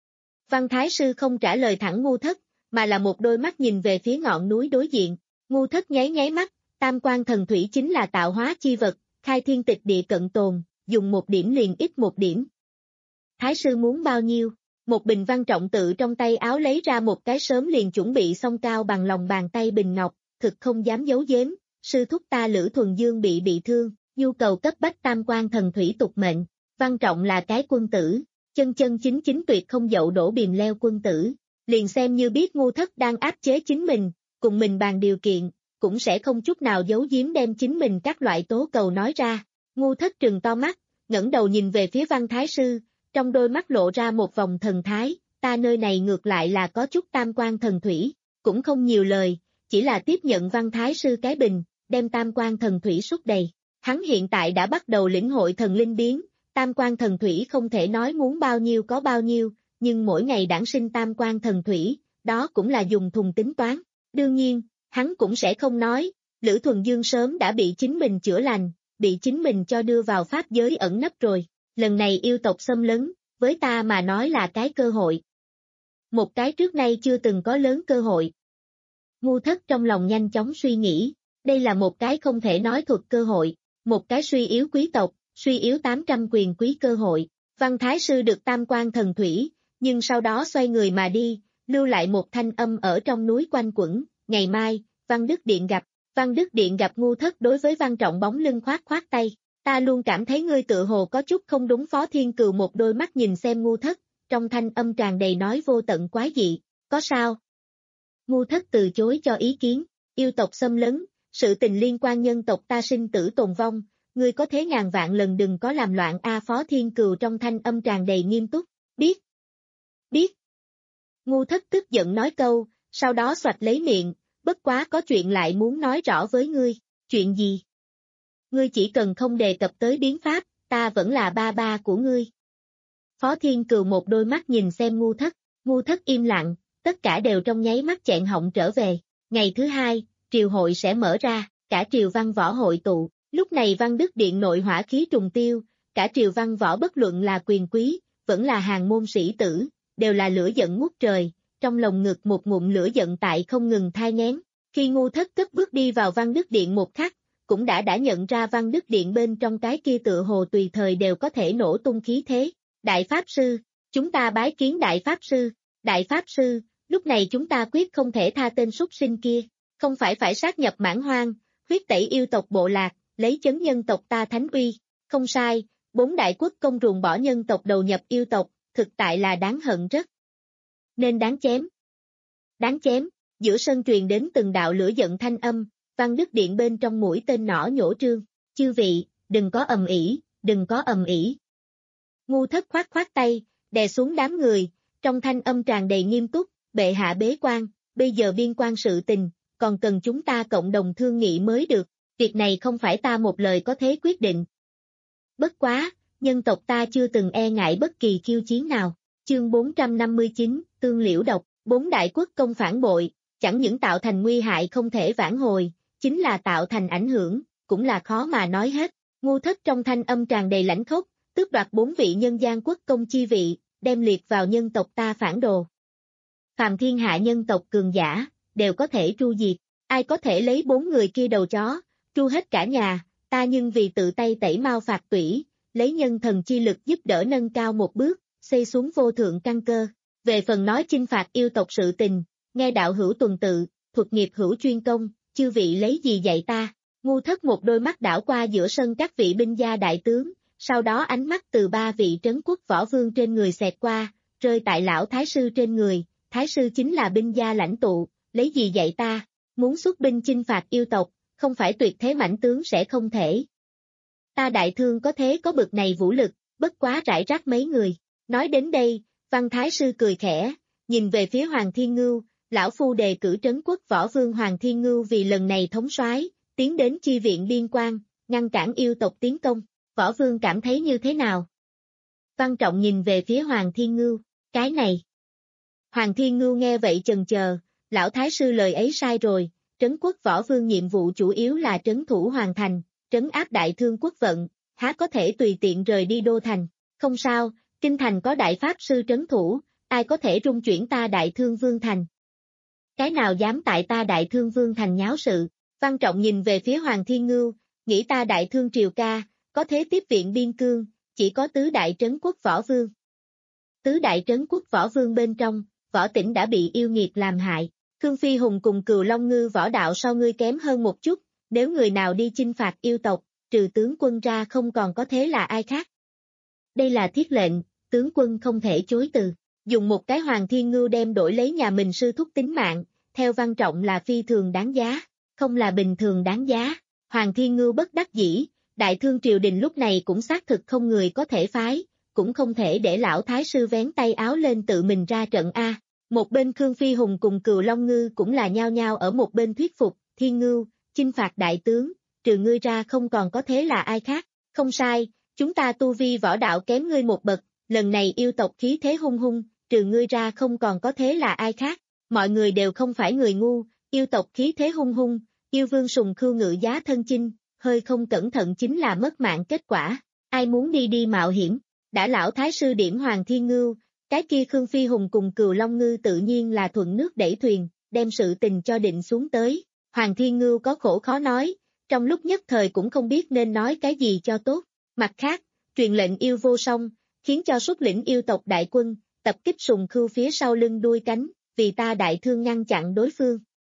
Văn thái sư không trả lời thẳng Ngu Thất, mà là một đôi mắt nhìn về phía ngọn núi đối diện. Ngu Thất nháy nháy mắt, tam quan thần thủy chính là tạo hóa chi vật, khai thiên tịch địa cận tồn, dùng một điểm liền ít một điểm. Thái sư muốn bao nhiêu? Một bình Văn Trọng tự trong tay áo lấy ra một cái sớm liền chuẩn bị xong cao bằng lòng bàn tay bình ngọc, thực không dám giấu giếm, sư thúc ta Lữ Thuần Dương bị bị thương, nhu cầu cấp bách tam quan thần thủy tục mệnh. Văn Trọng là cái quân tử, chân chân chính chính tuyệt không dậu đổ bìm leo quân tử, liền xem như biết Ngu Thất đang áp chế chính mình, cùng mình bàn điều kiện, cũng sẽ không chút nào giấu giếm đem chính mình các loại tố cầu nói ra. Ngu Thất trừng to mắt, ngẩng đầu nhìn về phía Văn thái sư, trong đôi mắt lộ ra một vòng thần thái, ta nơi này ngược lại là có chút tam quan thần thủy, cũng không nhiều lời, chỉ là tiếp nhận Văn thái sư cái bình, đem tam quan thần thủy xúc đầy. Hắn hiện tại đã bắt đầu lĩnh hội thần linh biến, tam quan thần thủy không thể nói muốn bao nhiêu có bao nhiêu, nhưng mỗi ngày đản sinh tam quan thần thủy, đó cũng là dùng thùng tính toán. Đương nhiên, hắn cũng sẽ không nói, Lữ Thuần Dương sớm đã bị chính mình chữa lành, bị chính mình cho đưa vào pháp giới ẩn nấp rồi, lần này yêu tộc xâm lấn, với ta mà nói là cái cơ hội. Một cái trước nay chưa từng có lớn cơ hội. Ngu Thất trong lòng nhanh chóng suy nghĩ, đây là một cái không thể nói thuật cơ hội, một cái suy yếu quý tộc, suy yếu tám trăm quyền quý cơ hội. Văn thái sư được tam quan thần thủy, nhưng sau đó xoay người mà đi, lưu lại một thanh âm ở trong núi quanh quẩn, ngày mai, Văn Đức Điện gặp. Văn Đức Điện gặp Ngu Thất đối với Văn Trọng bóng lưng khoát khoát tay, ta luôn cảm thấy ngươi tự hồ có chút không đúng. Phó Thiên Cừu một đôi mắt nhìn xem Ngu Thất, trong thanh âm tràn đầy nói vô tận quái dị, có sao? Ngu Thất từ chối cho ý kiến, yêu tộc xâm lấn, sự tình liên quan nhân tộc ta sinh tử tồn vong, ngươi có thế ngàn vạn lần đừng có làm loạn a. Phó Thiên Cừu trong thanh âm tràn đầy nghiêm túc, biết, biết. Ngu Thất tức giận nói câu, sau đó xoạch lấy miệng, bất quá có chuyện lại muốn nói rõ với ngươi, chuyện gì? Ngươi chỉ cần không đề cập tới biến pháp, ta vẫn là ba ba của ngươi. Phó Thiên Cừu một đôi mắt nhìn xem Ngu Thất, Ngu Thất im lặng, tất cả đều trong nháy mắt chẹn họng trở về. Ngày thứ hai, triều hội sẽ mở ra, cả triều văn võ hội tụ, lúc này Văn Đức Điện nội hỏa khí trùng tiêu, cả triều văn võ bất luận là quyền quý, vẫn là hàng môn sĩ tử, đều là lửa giận ngút trời, trong lòng ngực một ngụm lửa giận tại không ngừng thai nghén. Khi Ngu Thất cất bước đi vào Văn Đức Điện một khắc, cũng đã đã nhận ra Văn Đức Điện bên trong cái kia tựa hồ tùy thời đều có thể nổ tung khí thế. Đại Pháp Sư, chúng ta bái kiến Đại Pháp Sư, Đại Pháp Sư, lúc này chúng ta quyết không thể tha tên súc sinh kia, không phải phải sát nhập Mãn Hoang, huyết tẩy yêu tộc bộ lạc, lấy chấn nhân tộc ta thánh uy, không sai, bốn đại quốc công ruồng bỏ nhân tộc đầu nhập yêu tộc, thực tại là đáng hận rất. Nên đáng chém. Đáng chém, giữa sân truyền đến từng đạo lửa giận thanh âm, Văn Đức Điện bên trong mũi tên nỏ nhổ trương, chư vị, đừng có ầm ĩ, đừng có ầm ĩ. Ngu Thất khoát khoát tay, đè xuống đám người, trong thanh âm tràn đầy nghiêm túc, bệ hạ bế quan, bây giờ biên quan sự tình, còn cần chúng ta cộng đồng thương nghị mới được, việc này không phải ta một lời có thể quyết định. Bất quá, nhân tộc ta chưa từng e ngại bất kỳ khiêu chiến nào. Chương bốn trăm năm mươi chín, Tương Liễu Độc, bốn đại quốc công phản bội, chẳng những tạo thành nguy hại không thể vãn hồi, chính là tạo thành ảnh hưởng, cũng là khó mà nói hết. Ngu Thất trong thanh âm tràn đầy lãnh khốc, tước đoạt bốn vị nhân gian quốc công chi vị, đem liệt vào nhân tộc ta phản đồ. Phàm thiên hạ nhân tộc cường giả, đều có thể tru diệt. Ai có thể lấy bốn người kia đầu chó, tru hết cả nhà, ta nhưng vì tự tay tẩy mau phạt tủy, lấy nhân thần chi lực giúp đỡ nâng cao một bước, xây xuống vô thượng căn cơ. Về phần nói chinh phạt yêu tộc sự tình, nghe đạo hữu tuần tự, thuật nghiệp hữu chuyên công, chư vị lấy gì dạy ta? Ngu Thất một đôi mắt đảo qua giữa sân các vị binh gia đại tướng, sau đó ánh mắt từ ba vị trấn quốc võ vương trên người xẹt qua, rơi tại lão thái sư trên người, thái sư chính là binh gia lãnh tụ, lấy gì dạy ta? Muốn xuất binh chinh phạt yêu tộc, không phải tuyệt thế mãnh tướng sẽ không thể. Ta đại thương có thế có bực này vũ lực, bất quá rải rác mấy người. Nói đến đây, Văn Thái Sư cười khẽ, nhìn về phía Hoàng Thiên Ngưu, lão phu đề cử trấn quốc võ vương Hoàng Thiên Ngưu vì lần này thống soái, tiến đến chi viện biên quan, ngăn cản yêu tộc tiến công. Võ vương cảm thấy như thế nào? Văn Trọng nhìn về phía Hoàng Thiên Ngưu, cái này. Hoàng Thiên Ngưu nghe vậy chần chờ, lão Thái Sư lời ấy sai rồi, trấn quốc võ vương nhiệm vụ chủ yếu là trấn thủ hoàn thành, trấn áp đại thương quốc vận, há có thể tùy tiện rời đi đô thành. Không sao, kinh thành có đại pháp sư trấn thủ, ai có thể rung chuyển ta đại thương vương thành? Cái nào dám tại ta đại thương vương thành nháo sự? Văn Trọng nhìn về phía Hoàng Thiên Ngưu, nghĩ ta đại thương triều ca, có thế tiếp viện biên cương, chỉ có tứ đại trấn quốc võ vương. Tứ đại trấn quốc võ vương bên trong, Võ Tĩnh đã bị yêu nghiệt làm hại, Khương Phi Hùng cùng Cừu Long Ngư võ đạo so ngươi kém hơn một chút, nếu người nào đi chinh phạt yêu tộc, trừ tướng quân ra không còn có thế là ai khác. Đây là thiết lệnh, tướng quân không thể chối từ, dùng một cái Hoàng Thiên Ngưu đem đổi lấy nhà mình sư thúc tính mạng, theo Văn Trọng là phi thường đáng giá, không là bình thường đáng giá. Hoàng Thiên Ngưu bất đắc dĩ, đại thương triều đình lúc này cũng xác thực không người có thể phái, cũng không thể để lão thái sư vén tay áo lên tự mình ra trận A. Một bên Khương Phi Hùng cùng Cừu Long Ngư cũng là nhao nhao ở một bên thuyết phục, Thiên Ngưu, chinh phạt đại tướng, trừ ngươi ra không còn có thế là ai khác. Không sai, chúng ta tu vi võ đạo kém ngươi một bậc, lần này yêu tộc khí thế hung hung, trừ ngươi ra không còn có thế là ai khác. Mọi người đều không phải người ngu, yêu tộc khí thế hung hung, yêu vương sùng khưu ngự giá thân chinh, hơi không cẩn thận chính là mất mạng kết quả. Ai muốn đi đi mạo hiểm? Đã lão thái sư điểm Hoàng Thiên Ngưu, cái kia Khương Phi Hùng cùng Cừu Long Ngư tự nhiên là thuận nước đẩy thuyền, đem sự tình cho định xuống tới. Hoàng Thiên Ngưu có khổ khó nói, trong lúc nhất thời cũng không biết nên nói cái gì cho tốt. Mặt khác, truyền lệnh yêu vô song, khiến cho xuất lĩnh yêu tộc đại quân, tập kích sùng khưu phía sau lưng đuôi cánh, vì ta đại thương ngăn chặn đối phương.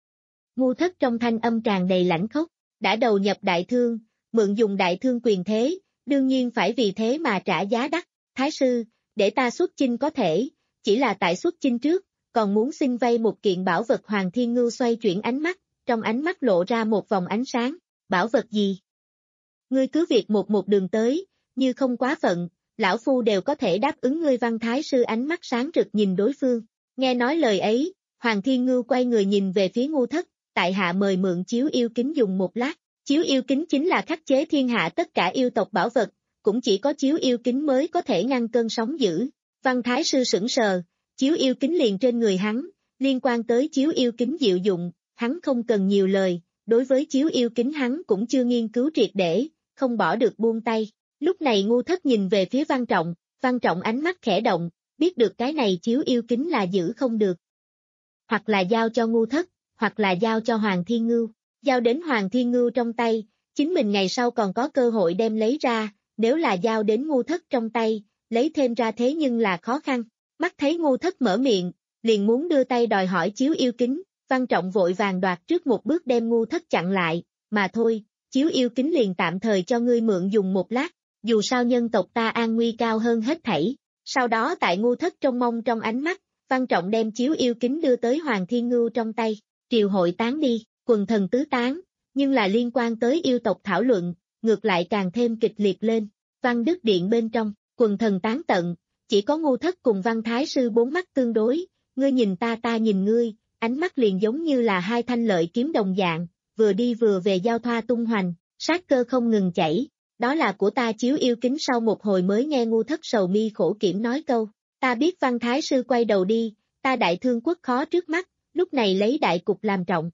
Ngu Thất trong thanh âm tràn đầy lãnh khốc, đã đầu nhập đại thương, mượn dùng đại thương quyền thế, đương nhiên phải vì thế mà trả giá đắt. Thái sư, để ta xuất chinh có thể, chỉ là tại xuất chinh trước, còn muốn xin vay một kiện bảo vật. Hoàng Thiên Ngưu xoay chuyển ánh mắt, trong ánh mắt lộ ra một vòng ánh sáng. Bảo vật gì? Ngươi cứ việc một một đường tới, như không quá phận, lão phu đều có thể đáp ứng ngươi. Văn Thái sư ánh mắt sáng rực nhìn đối phương. Nghe nói lời ấy, Hoàng Thiên Ngưu quay người nhìn về phía Ngu Thất, tại hạ mời mượn chiếu yêu kính dùng một lát. Chiếu yêu kính chính là khắc chế thiên hạ tất cả yêu tộc bảo vật, cũng chỉ có chiếu yêu kính mới có thể ngăn cơn sóng dữ. Văn Thái sư sững sờ, chiếu yêu kính liền trên người hắn, liên quan tới chiếu yêu kính diệu dụng, hắn không cần nhiều lời, đối với chiếu yêu kính hắn cũng chưa nghiên cứu triệt để, không bỏ được buông tay. Lúc này Ngu Thất nhìn về phía Văn Trọng, Văn Trọng ánh mắt khẽ động, biết được cái này chiếu yêu kính là giữ không được. Hoặc là giao cho Ngu Thất, hoặc là giao cho Hoàng Thiên Ngưu, giao đến Hoàng Thiên Ngưu trong tay, chính mình ngày sau còn có cơ hội đem lấy ra, nếu là giao đến Ngu Thất trong tay, lấy thêm ra thế nhưng là khó khăn. Mắt thấy Ngu Thất mở miệng, liền muốn đưa tay đòi hỏi chiếu yêu kính, Văn Trọng vội vàng đoạt trước một bước đem Ngu Thất chặn lại, mà thôi, chiếu yêu kính liền tạm thời cho ngươi mượn dùng một lát, dù sao nhân tộc ta an nguy cao hơn hết thảy. Sau đó tại Ngu Thất trông mong trong ánh mắt, Văn Trọng đem chiếu yêu kính đưa tới Hoàng Thiên Ngưu trong tay, triều hội tán đi, quần thần tứ tán, nhưng là liên quan tới yêu tộc thảo luận, ngược lại càng thêm kịch liệt lên. Văn Đức Điện bên trong, quần thần tán tận, chỉ có Ngu Thất cùng Văn Thái sư bốn mắt tương đối, ngươi nhìn ta ta nhìn ngươi, ánh mắt liền giống như là hai thanh lợi kiếm đồng dạng, vừa đi vừa về giao thoa tung hoành, sát cơ không ngừng chảy. Đó là của ta chiếu yêu kính. Sau một hồi mới nghe Ngu Thất sầu mi khổ kiểm nói câu, ta biết. Văn Thái sư quay đầu đi, ta đại thương quốc khó trước mắt, lúc này lấy đại cục làm trọng.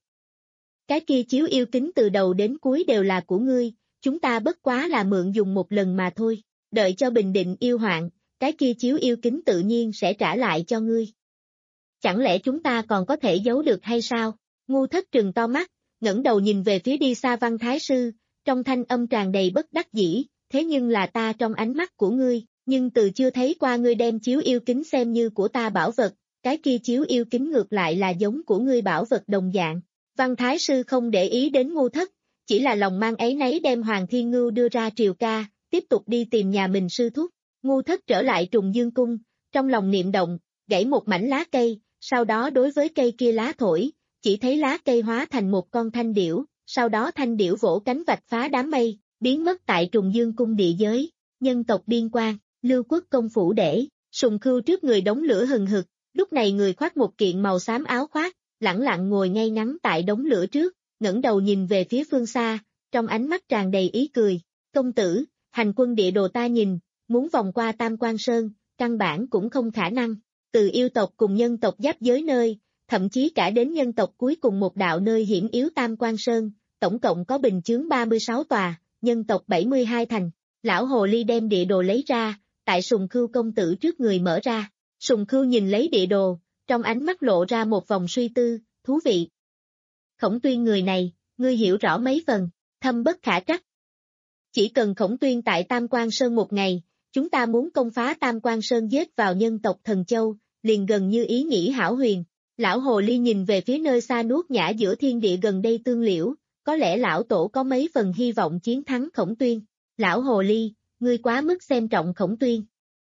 Cái kia chiếu yêu kính từ đầu đến cuối đều là của ngươi, chúng ta bất quá là mượn dùng một lần mà thôi, đợi cho bình định yêu hoạn, cái kia chiếu yêu kính tự nhiên sẽ trả lại cho ngươi. Chẳng lẽ chúng ta còn có thể giấu được hay sao? Ngu Thất trừng to mắt, ngẩng đầu nhìn về phía đi xa Văn Thái Sư, trong thanh âm tràn đầy bất đắc dĩ, thế nhưng là ta trong ánh mắt của ngươi, nhưng từ chưa thấy qua ngươi đem chiếu yêu kính xem như của ta bảo vật, cái kia chiếu yêu kính ngược lại là giống của ngươi bảo vật đồng dạng. Văn Thái Sư không để ý đến Ngu Thất, chỉ là lòng mang áy náy đem Hoàng Thiên Ngưu đưa ra triều ca, tiếp tục đi tìm nhà mình sư thúc. Ngu Thất trở lại Trùng Dương Cung, trong lòng niệm động, gãy một mảnh lá cây, sau đó đối với cây kia lá thổi, chỉ thấy lá cây hóa thành một con thanh điểu, sau đó thanh điểu vỗ cánh vạch phá đám mây, biến mất tại Trùng Dương Cung địa giới. Nhân tộc biên quan, Lưu Quốc công phủ để, Sùng Khưu trước người đống lửa hừng hực, lúc này người khoác một kiện màu xám áo khoác, lẳng lặng ngồi ngay ngắn tại đống lửa trước, ngẩng đầu nhìn về phía phương xa, trong ánh mắt tràn đầy ý cười. Công tử, hành quân địa đồ ta nhìn, muốn vòng qua Tam Quan Sơn, căn bản cũng không khả năng. Từ yêu tộc cùng nhân tộc giáp giới nơi, thậm chí cả đến nhân tộc cuối cùng một đạo nơi hiểm yếu Tam Quan Sơn, tổng cộng có bình chướng ba mươi sáu tòa, nhân tộc bảy mươi hai thành. Lão hồ ly đem địa đồ lấy ra, tại Sùng Khưu công tử trước người mở ra. Sùng Khưu nhìn lấy địa đồ, trong ánh mắt lộ ra một vòng suy tư, thú vị. Khổng Tuyên người này, ngươi hiểu rõ mấy phần, thâm bất khả trắc. Chỉ cần Khổng Tuyên tại Tam Quan Sơn một ngày, chúng ta muốn công phá Tam Quan Sơn giết vào nhân tộc Thần Châu, liền gần như ý nghĩ hão huyền. Lão hồ ly nhìn về phía nơi xa nuốt nhã giữa thiên địa gần đây tương liễu, có lẽ lão tổ có mấy phần hy vọng chiến thắng Khổng Tuyên. Lão hồ ly, ngươi quá mức xem trọng Khổng Tuyên.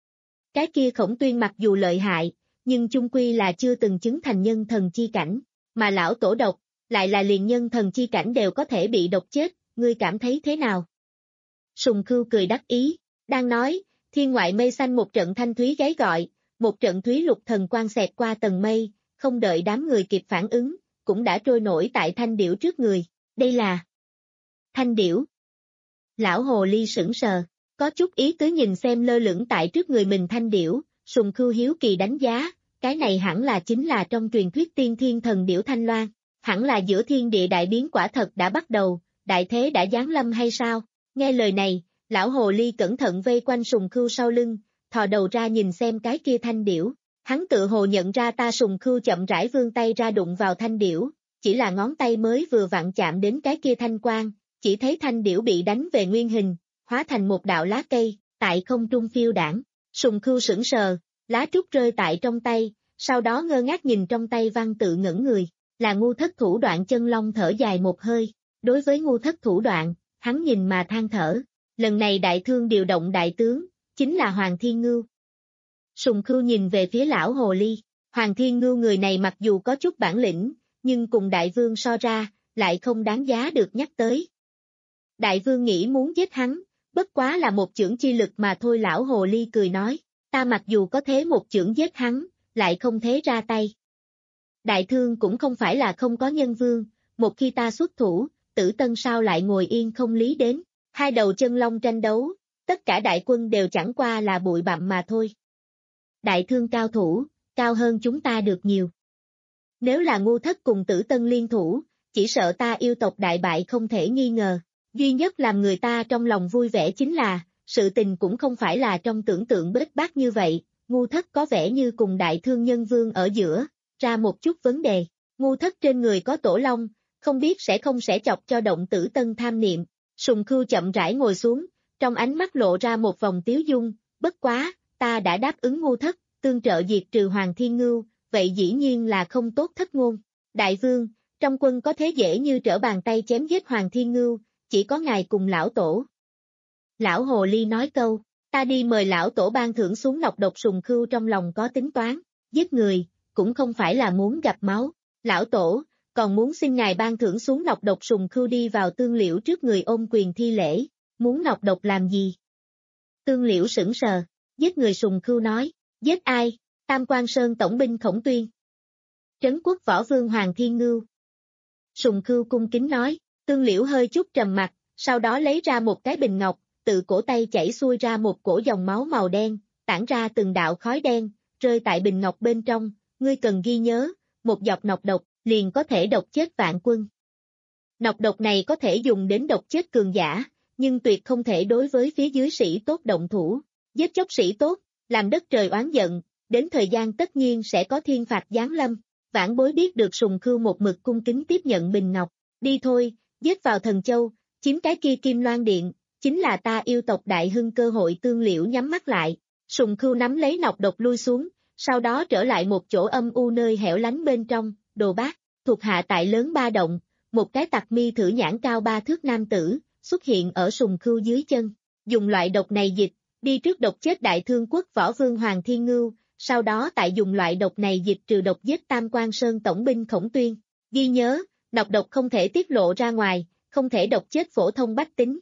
Cái kia Khổng Tuyên mặc dù lợi hại, nhưng chung quy là chưa từng chứng thành nhân thần chi cảnh, mà lão tổ độc, lại là liền nhân thần chi cảnh đều có thể bị độc chết, ngươi cảm thấy thế nào? Sùng Khưu cười đắc ý, đang nói, thiên ngoại mây xanh một trận thanh thúy gáy gọi, một trận thúy lục thần quang xẹt qua tầng mây, không đợi đám người kịp phản ứng, cũng đã trôi nổi tại thanh điểu trước người. Đây là thanh điểu. Lão hồ ly sững sờ, có chút ý tứ nhìn xem lơ lửng tại trước người mình thanh điểu, Sùng Khưu hiếu kỳ đánh giá, cái này hẳn là chính là trong truyền thuyết tiên thiên thần điểu Thanh Loan, hẳn là giữa thiên địa đại biến quả thật đã bắt đầu, đại thế đã giáng lâm hay sao? Nghe lời này, lão hồ ly cẩn thận vây quanh Sùng Khưu sau lưng, thò đầu ra nhìn xem cái kia thanh điểu, hắn tự hồ nhận ra ta. Sùng Khưu chậm rãi vươn tay ra đụng vào thanh điểu, chỉ là ngón tay mới vừa vặn chạm đến cái kia thanh quang, chỉ thấy thanh điểu bị đánh về nguyên hình, hóa thành một đạo lá cây, tại không trung phiêu đảng. Sùng Khưu sững sờ, lá trúc rơi tại trong tay, sau đó ngơ ngác nhìn trong tay văn tự ngẩn người, là Ngu Thất thủ đoạn. Chân Long thở dài một hơi, đối với Ngu Thất thủ đoạn, hắn nhìn mà than thở, lần này đại thương điều động đại tướng, chính là Hoàng Thiên Ngưu. Sùng Khưu nhìn về phía lão hồ ly, Hoàng Thiên Ngưu người này mặc dù có chút bản lĩnh, nhưng cùng đại vương so ra, lại không đáng giá được nhắc tới. Đại vương nghĩ muốn giết hắn, bất quá là một chưởng chi lực mà thôi. Lão hồ ly cười nói, ta mặc dù có thế một chưởng giết hắn, lại không thế ra tay. Đại thương cũng không phải là không có nhân vương, một khi ta xuất thủ, Tử Tân sao lại ngồi yên không lý đến. Hai đầu chân long tranh đấu, tất cả đại quân đều chẳng qua là bụi bặm mà thôi. Đại thương cao thủ, cao hơn chúng ta được nhiều. Nếu là Ngu Thất cùng Tử Tân liên thủ, chỉ sợ ta yêu tộc đại bại không thể nghi ngờ. Duy nhất làm người ta trong lòng vui vẻ chính là, sự tình cũng không phải là trong tưởng tượng bết bát như vậy. Ngu Thất có vẻ như cùng đại thương nhân vương ở giữa, ra một chút vấn đề. Ngu Thất trên người có tổ long, không biết sẽ không sẽ chọc cho động Tử Tân tham niệm. Sùng Khưu chậm rãi ngồi xuống, trong ánh mắt lộ ra một vòng tiếu dung, bất quá, ta đã đáp ứng Ngu Thất, tương trợ diệt trừ Hoàng Thiên Ngưu, vậy dĩ nhiên là không tốt thất ngôn. Đại vương, trong quân có thế dễ như trở bàn tay chém giết Hoàng Thiên Ngưu, chỉ có ngài cùng lão tổ. Lão hồ ly nói câu, ta đi mời lão tổ ban thưởng xuống nọc độc. Sùng Khưu trong lòng có tính toán, giết người, cũng không phải là muốn gặp máu. Lão tổ, còn muốn xin ngài ban thưởng xuống nọc độc. Sùng Khưu đi vào Tương Liễu trước người ôm quyền thi lễ, muốn nọc độc làm gì? Tương Liễu sững sờ, giết người. Sùng Khưu nói, giết ai? Tam Quan Sơn tổng binh Khổng Tuyên. Trấn quốc võ vương Hoàng Thiên Ngưu. Sùng Khưu cung kính nói. Tương Liễu hơi chút trầm mặt, sau đó lấy ra một cái bình ngọc, tự cổ tay chảy xuôi ra một cổ dòng máu màu đen, tản ra từng đạo khói đen, rơi tại bình ngọc bên trong. Ngươi cần ghi nhớ, một giọt nọc độc, liền có thể độc chết vạn quân. Nọc độc này có thể dùng đến độc chết cường giả, nhưng tuyệt không thể đối với phía dưới sĩ tốt động thủ. Giết chóc sĩ tốt, làm đất trời oán giận, đến thời gian tất nhiên sẽ có thiên phạt giáng lâm. Vãn Bối biết được Sùng Khưu một mực cung kính tiếp nhận bình ngọc, đi thôi, giết vào Thần Châu, chiếm cái kia Kim Loan Điện, chính là ta yêu tộc đại hưng cơ hội. Tương Liễu nhắm mắt lại, Sùng Khưu nắm lấy nọc độc lui xuống, sau đó trở lại một chỗ âm u nơi hẻo lánh bên trong. Đồ Bác, thuộc hạ tại lớn ba động, một cái tặc mi thử nhãn cao ba thước nam tử, xuất hiện ở Sùng Khưu dưới chân, dùng loại độc này dịch, đi trước độc chết Đại Thương Quốc võ vương Hoàng Thiên Ngưu, sau đó tại dùng loại độc này dịch trừ độc giết Tam Quan Sơn tổng binh Khổng Tuyên. Ghi nhớ, nọc độc không thể tiết lộ ra ngoài, không thể độc chết phổ thông bách tính.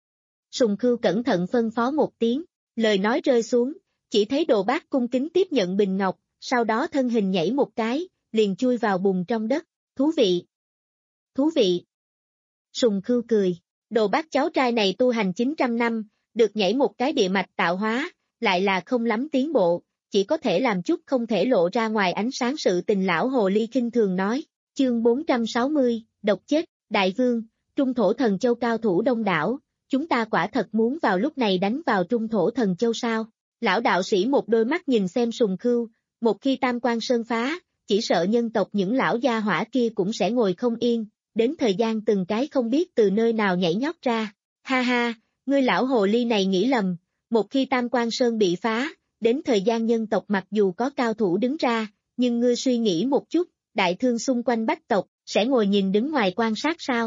Sùng Khưu cẩn thận phân phó một tiếng, lời nói rơi xuống, chỉ thấy Đồ Bác cung kính tiếp nhận bình ngọc, sau đó thân hình nhảy một cái, liền chui vào bùn trong đất. Thú vị! Thú vị! Sùng Khưu cười, Đồ Bác cháu trai này tu hành chín trăm năm, được nhảy một cái địa mạch tạo hóa, lại là không lắm tiến bộ, chỉ có thể làm chút không thể lộ ra ngoài ánh sáng sự tình. Lão hồ ly khinh thường nói. Chương bốn trăm sáu mươi, độc chết. Đại vương, Trung Thổ Thần Châu cao thủ đông đảo, chúng ta quả thật muốn vào lúc này đánh vào Trung Thổ Thần Châu sao? Lão đạo sĩ một đôi mắt nhìn xem Sùng Khưu, một khi Tam Quan Sơn phá, chỉ sợ nhân tộc những lão gia hỏa kia cũng sẽ ngồi không yên, đến thời gian từng cái không biết từ nơi nào nhảy nhót ra. Ha ha, ngươi lão hồ ly này nghĩ lầm, một khi Tam Quan Sơn bị phá, đến thời gian nhân tộc mặc dù có cao thủ đứng ra, nhưng ngươi suy nghĩ một chút, đại thương xung quanh bách tộc, sẽ ngồi nhìn đứng ngoài quan sát sao?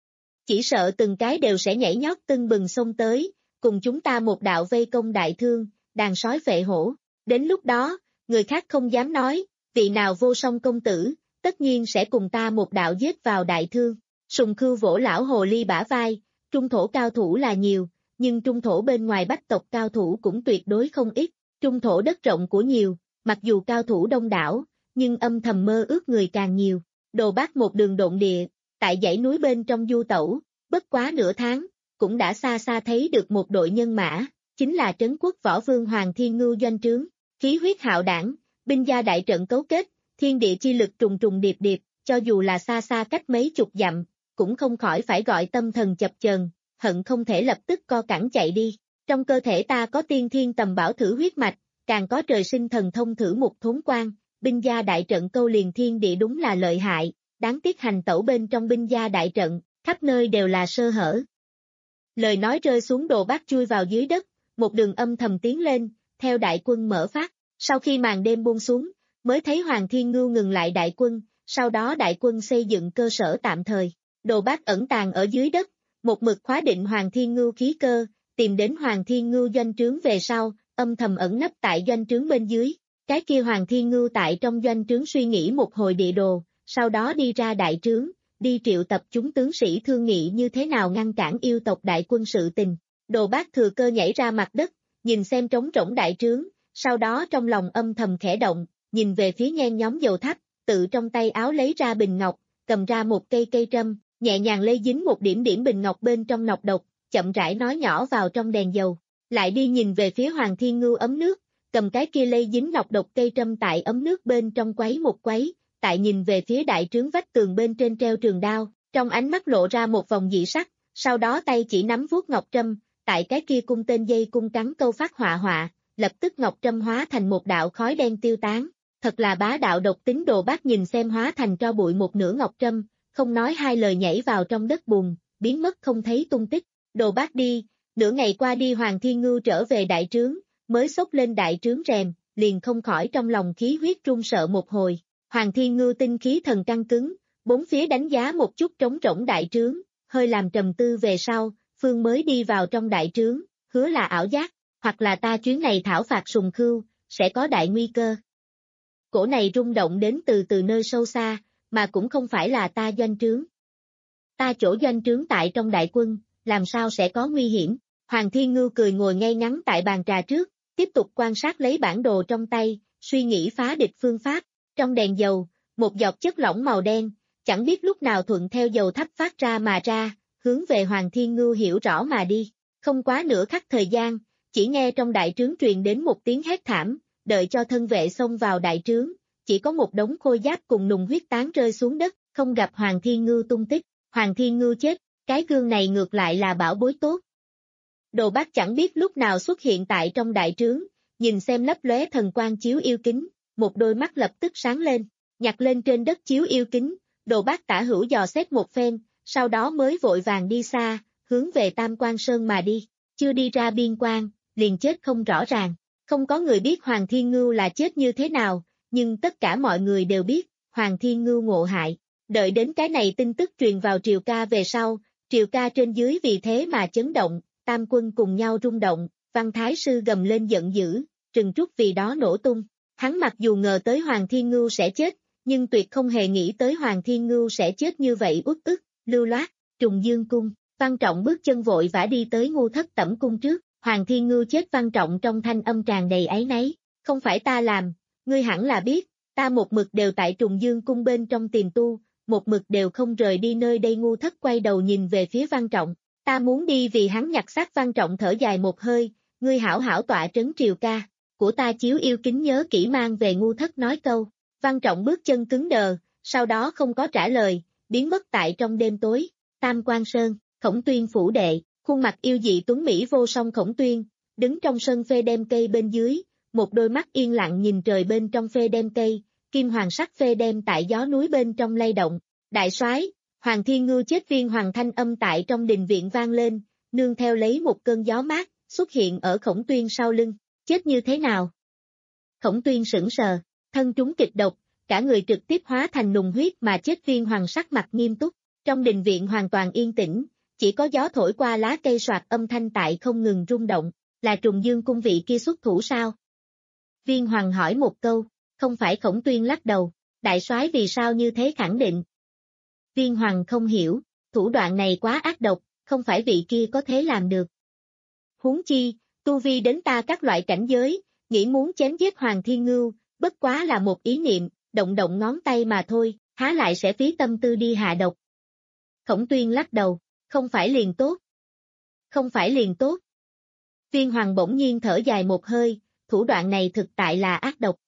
Chỉ sợ từng cái đều sẽ nhảy nhót tưng bừng xông tới, cùng chúng ta một đạo vây công đại thương, đàn sói vệ hổ. Đến lúc đó, người khác không dám nói, vị nào vô song công tử, tất nhiên sẽ cùng ta một đạo giết vào đại thương. Sùng Khưu vỗ lão hồ ly bả vai, Trung Thổ cao thủ là nhiều, nhưng Trung Thổ bên ngoài bách tộc cao thủ cũng tuyệt đối không ít. Trung Thổ đất rộng của nhiều, mặc dù cao thủ đông đảo, nhưng âm thầm mơ ước người càng nhiều. Đồ Bác một đường độn địa, tại dãy núi bên trong du tẩu, bất quá nửa tháng, cũng đã xa xa thấy được một đội nhân mã, chính là Trấn Quốc võ vương Hoàng Thiên Ngưu doanh trướng, khí huyết hạo đảng, binh gia đại trận cấu kết, thiên địa chi lực trùng trùng điệp điệp, cho dù là xa xa cách mấy chục dặm, cũng không khỏi phải gọi tâm thần chập chờn, hận không thể lập tức co cẳng chạy đi. Trong cơ thể ta có tiên thiên tầm bảo thử huyết mạch, càng có trời sinh thần thông thử mục thốn quan, binh gia đại trận câu liền thiên địa đúng là lợi hại, đáng tiếc hành tẩu bên trong binh gia đại trận, khắp nơi đều là sơ hở. Lời nói rơi xuống, Đồ Bác chui vào dưới đất, một đường âm thầm tiến lên, theo đại quân mở phát. Sau khi màn đêm buông xuống, mới thấy Hoàng Thiên Ngưu ngừng lại đại quân, sau đó đại quân xây dựng cơ sở tạm thời. Đồ Bác ẩn tàng ở dưới đất, một mực khóa định Hoàng Thiên Ngưu khí cơ, tìm đến Hoàng Thiên Ngưu doanh trướng về sau, âm thầm ẩn nấp tại doanh trướng bên dưới. Cái kia Hoàng Thiên Ngưu tại trong doanh trướng suy nghĩ một hồi địa đồ, sau đó đi ra đại trướng, đi triệu tập chúng tướng sĩ thương nghị như thế nào ngăn cản yêu tộc đại quân sự tình. Đồ Bác thừa cơ nhảy ra mặt đất, nhìn xem trống rỗng đại trướng, sau đó trong lòng âm thầm khẽ động, nhìn về phía nhen nhóm dầu thắp, tự trong tay áo lấy ra bình ngọc, cầm ra một cây cây trâm, nhẹ nhàng lây dính một điểm điểm bình ngọc bên trong nọc độc, chậm rãi nói nhỏ vào trong đèn dầu, lại đi nhìn về phía Hoàng Thiên Ngưu ấm nước, cầm cái kia lây dính nọc độc cây trâm tại ấm nước bên trong quấy một quấy, tại nhìn về phía đại trướng vách tường bên trên treo trường đao, trong ánh mắt lộ ra một vòng dị sắc, sau đó tay chỉ nắm vuốt ngọc trâm, tại cái kia cung tên dây cung cắn câu phát họa họa, lập tức ngọc trâm hóa thành một đạo khói đen tiêu tán, thật là bá đạo độc tính. Đồ Bác nhìn xem hóa thành tro bụi một nửa ngọc trâm, không nói hai lời nhảy vào trong đất bùn, biến mất không thấy tung tích. Đồ Bác đi, nửa ngày qua đi Hoàng Thiên Ngưu trở về đại trướng, mới xốc lên đại trướng rèm, liền không khỏi trong lòng khí huyết run sợ một hồi. Hoàng Thiên Ngưu tinh khí thần căng cứng, bốn phía đánh giá một chút trống rỗng đại trướng, hơi làm trầm tư về sau, Phương mới đi vào trong đại trướng, hứa là ảo giác, hoặc là ta chuyến này thảo phạt Sùng Khưu, sẽ có đại nguy cơ. Cổ này rung động đến từ từ nơi sâu xa, mà cũng không phải là ta doanh trướng. Ta chỗ doanh trướng tại trong đại quân, làm sao sẽ có nguy hiểm? Hoàng Thiên Ngưu cười ngồi ngay ngắn tại bàn trà trước, tiếp tục quan sát lấy bản đồ trong tay, suy nghĩ phá địch phương pháp. Trong đèn dầu, một giọt chất lỏng màu đen, chẳng biết lúc nào thuận theo dầu thắp phát ra mà ra, hướng về Hoàng Thiên Ngưu hiểu rõ mà đi. Không quá nửa khắc thời gian, chỉ nghe trong đại trướng truyền đến một tiếng hét thảm, đợi cho thân vệ xông vào đại trướng, chỉ có một đống khôi giáp cùng nùng huyết tán rơi xuống đất, không gặp Hoàng Thiên Ngưu tung tích. Hoàng Thiên Ngưu chết, cái gương này ngược lại là bảo bối tốt. Đồ Bác chẳng biết lúc nào xuất hiện tại trong đại trướng, nhìn xem lấp lóe thần quang chiếu yêu kính, một đôi mắt lập tức sáng lên. nhặt lên trên đất chiếu yêu kính, Đồ Bác tả hữu dò xét một phen, sau đó mới vội vàng đi xa, hướng về Tam Quan Sơn mà đi, chưa đi ra biên quan, liền chết không rõ ràng. Không có người biết Hoàng Thiên Ngưu là chết như thế nào, nhưng tất cả mọi người đều biết, Hoàng Thiên Ngưu ngộ hại. Đợi đến cái này tin tức truyền vào Triều Ca về sau, Triều Ca trên dưới vì thế mà chấn động, tam quân cùng nhau rung động, Văn Thái Sư gầm lên giận dữ, Trừng Trúc vì đó nổ tung. Hắn mặc dù ngờ tới Hoàng Thiên Ngưu sẽ chết, nhưng tuyệt không hề nghĩ tới Hoàng Thiên Ngưu sẽ chết như vậy uất ức, lưu loát. Trùng Dương Cung, Văn Trọng bước chân vội vã đi tới Ngu Thất Tẩm Cung trước, Hoàng Thiên Ngưu chết. Văn Trọng trong thanh âm tràn đầy áy náy, không phải ta làm, ngươi hẳn là biết, ta một mực đều tại Trùng Dương Cung bên trong tìm tu, một mực đều không rời đi nơi đây. Ngu Thất quay đầu nhìn về phía Văn Trọng, ta muốn đi vì hắn nhặt xác. Văn Trọng thở dài một hơi, ngươi hảo hảo tọa trấn Triều Ca, của ta chiếu yêu kính nhớ kỹ mang về. Ngu Thất nói câu, Văn Trọng bước chân cứng đờ, sau đó không có trả lời, biến mất tại trong đêm tối. Tam Quan Sơn, Khổng Tuyên phủ đệ, khuôn mặt yêu dị tuấn mỹ vô song Khổng Tuyên, đứng trong sân phê đêm cây bên dưới, một đôi mắt yên lặng nhìn trời bên trong phê đêm cây, kim hoàng sắc phê đêm tại gió núi bên trong lay động. Đại soái, Hoàng Thiên Ngưu chết. Viên hoàng thanh âm tại trong đình viện vang lên, nương theo lấy một cơn gió mát, xuất hiện ở Khổng Tuyên sau lưng. Chết như thế nào? Khổng Tuyên sững sờ, thân trúng kịch độc, cả người trực tiếp hóa thành nùng huyết mà chết. Viên hoàng sắc mặt nghiêm túc, trong đình viện hoàn toàn yên tĩnh, chỉ có gió thổi qua lá cây soạt âm thanh tại không ngừng rung động. Là Trùng Dương Cung vị kia xuất thủ sao? Viên hoàng hỏi một câu, không phải. Khổng Tuyên lắc đầu, đại soái vì sao như thế khẳng định? Viên hoàng không hiểu, thủ đoạn này quá ác độc, không phải vị kia có thể làm được. Huống chi, tu vi đến ta các loại cảnh giới, nghĩ muốn chém giết Hoàng Thiên Ngưu, bất quá là một ý niệm, động động ngón tay mà thôi, há lại sẽ phí tâm tư đi hạ độc. Khổng Tuyên lắc đầu, không phải liền tốt. Không phải liền tốt. Viên hoàng bỗng nhiên thở dài một hơi, thủ đoạn này thực tại là ác độc.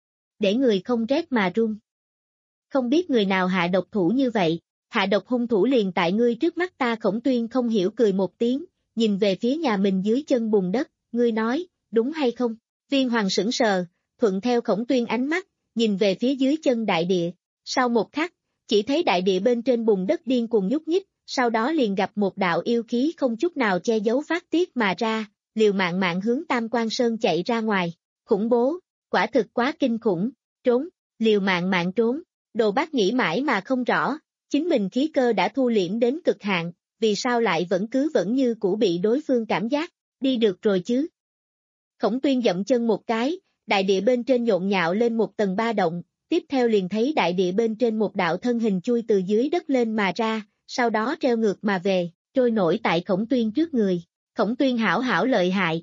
Để người không rét mà run. Không biết người nào hạ độc thủ như vậy, hạ độc hung thủ liền tại ngươi trước mắt ta. Khổng Tuyên không hiểu cười một tiếng, nhìn về phía nhà mình dưới chân bùn đất, ngươi nói, đúng hay không? Viên hoàng sững sờ, thuận theo Khổng Tuyên ánh mắt, nhìn về phía dưới chân đại địa. Sau một khắc, chỉ thấy đại địa bên trên bùn đất điên cuồng nhúc nhích, sau đó liền gặp một đạo yêu khí không chút nào che giấu phát tiết mà ra, liều mạng mạng hướng Tam Quan Sơn chạy ra ngoài. Khủng bố, quả thực quá kinh khủng, trốn, liều mạng mạng trốn. Đồ Bác nghĩ mãi mà không rõ, chính mình khí cơ đã thu liễm đến cực hạn, vì sao lại vẫn cứ vẫn như cũ bị đối phương cảm giác, đi được rồi chứ. Khổng Tuyên dậm chân một cái, đại địa bên trên nhộn nhạo lên một tầng ba động, tiếp theo liền thấy đại địa bên trên một đạo thân hình chui từ dưới đất lên mà ra, sau đó treo ngược mà về, trôi nổi tại Khổng Tuyên trước người. Khổng Tuyên hảo hảo lợi hại.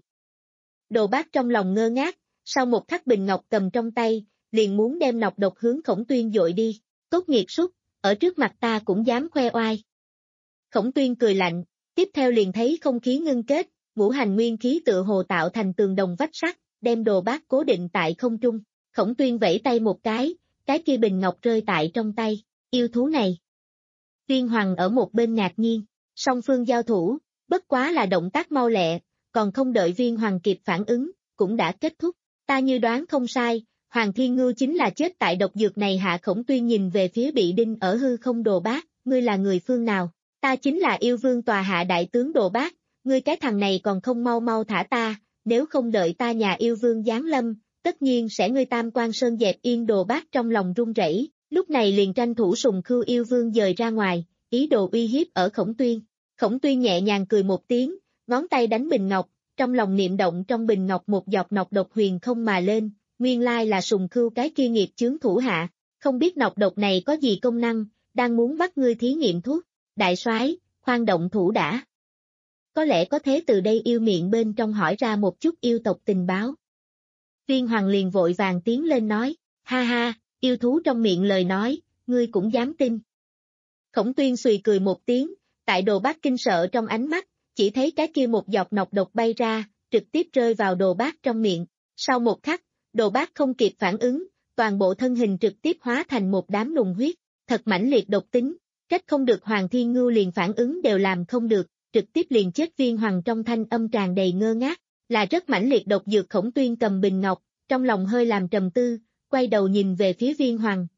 Đồ Bác trong lòng ngơ ngác, sau một khắc bình ngọc cầm trong tay, liền muốn đem nọc độc hướng Khổng Tuyên dội đi. Tốt nghiệt súc, ở trước mặt ta cũng dám khoe oai. Khổng Tuyên cười lạnh, tiếp theo liền thấy không khí ngưng kết, ngũ hành nguyên khí tựa hồ tạo thành tường đồng vách sắt, đem Đồ Bác cố định tại không trung. Khổng Tuyên vẫy tay một cái, cái kia bình ngọc rơi tại trong tay, yêu thú này. Viên hoàng ở một bên ngạc nhiên, song phương giao thủ, bất quá là động tác mau lẹ, còn không đợi viên hoàng kịp phản ứng, cũng đã kết thúc. Ta như đoán không sai, Hoàng Thiên Ngưu chính là chết tại độc dược này hạ. Khổng Tuyên nhìn về phía bị đinh ở hư không Đồ Bác, ngươi là người phương nào? Ta chính là yêu vương tòa hạ đại tướng Đồ Bác, ngươi cái thằng này còn không mau mau thả ta, nếu không đợi ta nhà yêu vương giáng lâm, tất nhiên sẽ ngươi Tam Quan Sơn dẹp yên. Đồ Bác trong lòng run rẩy, lúc này liền tranh thủ sùng khưu yêu vương dời ra ngoài, ý đồ uy hiếp ở Khổng Tuyên. Khổng Tuyên nhẹ nhàng cười một tiếng, ngón tay đánh bình ngọc, trong lòng niệm động trong bình ngọc một giọt nọc độc huyền không mà lên, nguyên lai là sùng khưu cái kia nghiệt chướng thủ hạ, không biết nọc độc này có gì công năng, đang muốn bắt ngươi thí nghiệm thuốc. Đại soái, khoan động thủ đã. Có lẽ có thế từ đây yêu miệng bên trong hỏi ra một chút yêu tộc tình báo. Viên hoàng liền vội vàng tiến lên nói, ha ha, yêu thú trong miệng lời nói, ngươi cũng dám tin. Khổng Tuyên xùy cười một tiếng, tại Đồ Bác kinh sợ trong ánh mắt, chỉ thấy cái kia một giọt nọc độc bay ra, trực tiếp rơi vào Đồ Bác trong miệng. Sau một khắc, Đồ Bác không kịp phản ứng, toàn bộ thân hình trực tiếp hóa thành một đám nùng huyết, thật mãnh liệt độc tính, trách không được Hoàng Thiên Ngưu liền phản ứng đều làm không được, trực tiếp liền chết. Viên hoàng trong thanh âm tràn đầy ngơ ngác, là rất mãnh liệt độc dược. Khổng Tuyên cầm bình ngọc, trong lòng hơi làm trầm tư, quay đầu nhìn về phía viên hoàng,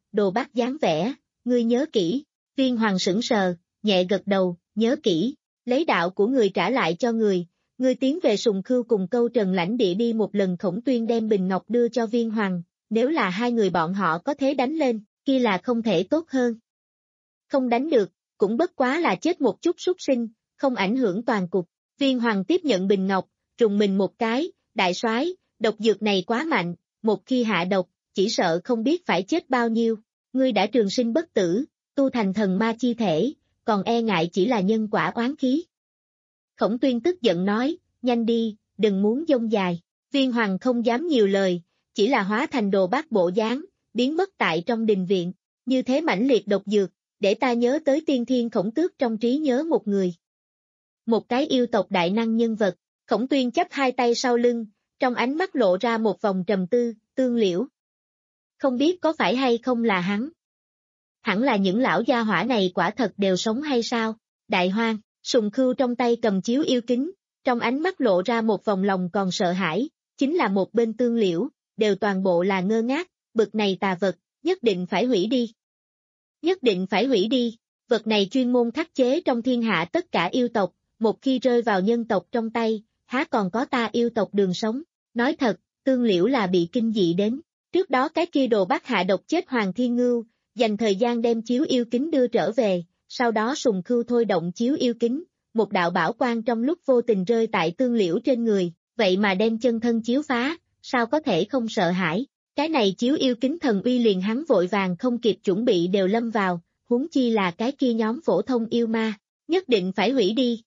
đồ bác dáng vẻ, ngươi nhớ kỹ. Viên Hoàng sững sờ, nhẹ gật đầu, nhớ kỹ, lấy đạo của người trả lại cho người. Ngươi tiến về Sùng Khưu cùng Câu Trần lãnh địa đi một lần. Khổng Tuyên đem bình ngọc đưa cho Viên Hoàng, nếu là hai người bọn họ có thế đánh lên, kia là không thể tốt hơn. Không đánh được, cũng bất quá là chết một chút súc sinh, không ảnh hưởng toàn cục. Viên Hoàng tiếp nhận bình ngọc, trùng mình một cái, đại soái, độc dược này quá mạnh, một khi hạ độc, chỉ sợ không biết phải chết bao nhiêu. Ngươi đã trường sinh bất tử, tu thành thần ma chi thể, còn e ngại chỉ là nhân quả oán khí. Khổng Tuyên tức giận nói, nhanh đi, đừng muốn dông dài. Viên Hoàng không dám nhiều lời, chỉ là hóa thành đồ bác bộ dáng, biến mất tại trong đình viện. Như thế mãnh liệt độc dược, để ta nhớ tới tiên thiên Khổng Tước trong trí nhớ một người. Một cái yêu tộc đại năng nhân vật. Khổng Tuyên chắp hai tay sau lưng, trong ánh mắt lộ ra một vòng trầm tư, Tương Liễu. Không biết có phải hay không là hắn. Hẳn là những lão gia hỏa này quả thật đều sống hay sao? Đại Hoang, Sùng Khưu trong tay cầm chiếu yêu kính, trong ánh mắt lộ ra một vòng lòng còn sợ hãi, chính là một bên Tương Liễu, đều toàn bộ là ngơ ngác, bực này tà vật, nhất định phải hủy đi. Nhất định phải hủy đi, vật này chuyên môn khắc chế trong thiên hạ tất cả yêu tộc, một khi rơi vào nhân tộc trong tay, há còn có ta yêu tộc đường sống. Nói thật, Tương Liễu là bị kinh dị đến. Trước đó cái kia đồ bác hạ độc chết Hoàng Thiên Ngưu, dành thời gian đem chiếu yêu kính đưa trở về, sau đó Sùng Khưu thôi động chiếu yêu kính, một đạo bảo quang trong lúc vô tình rơi tại Tương Liễu trên người, vậy mà đem chân thân chiếu phá, sao có thể không sợ hãi. Cái này chiếu yêu kính thần uy liền hắn vội vàng không kịp chuẩn bị đều lâm vào, huống chi là cái kia nhóm phổ thông yêu ma, nhất định phải hủy đi.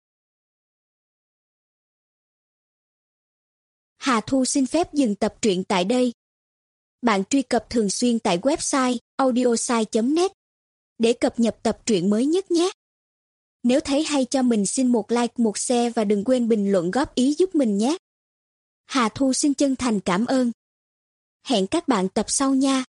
Hà Thu xin phép dừng tập truyện tại đây. Bạn truy cập thường xuyên tại website audiosai chấm net để cập nhật tập truyện mới nhất nhé. Nếu thấy hay cho mình xin một like, một share và đừng quên bình luận góp ý giúp mình nhé. Hà Thu xin chân thành cảm ơn. Hẹn các bạn tập sau nha.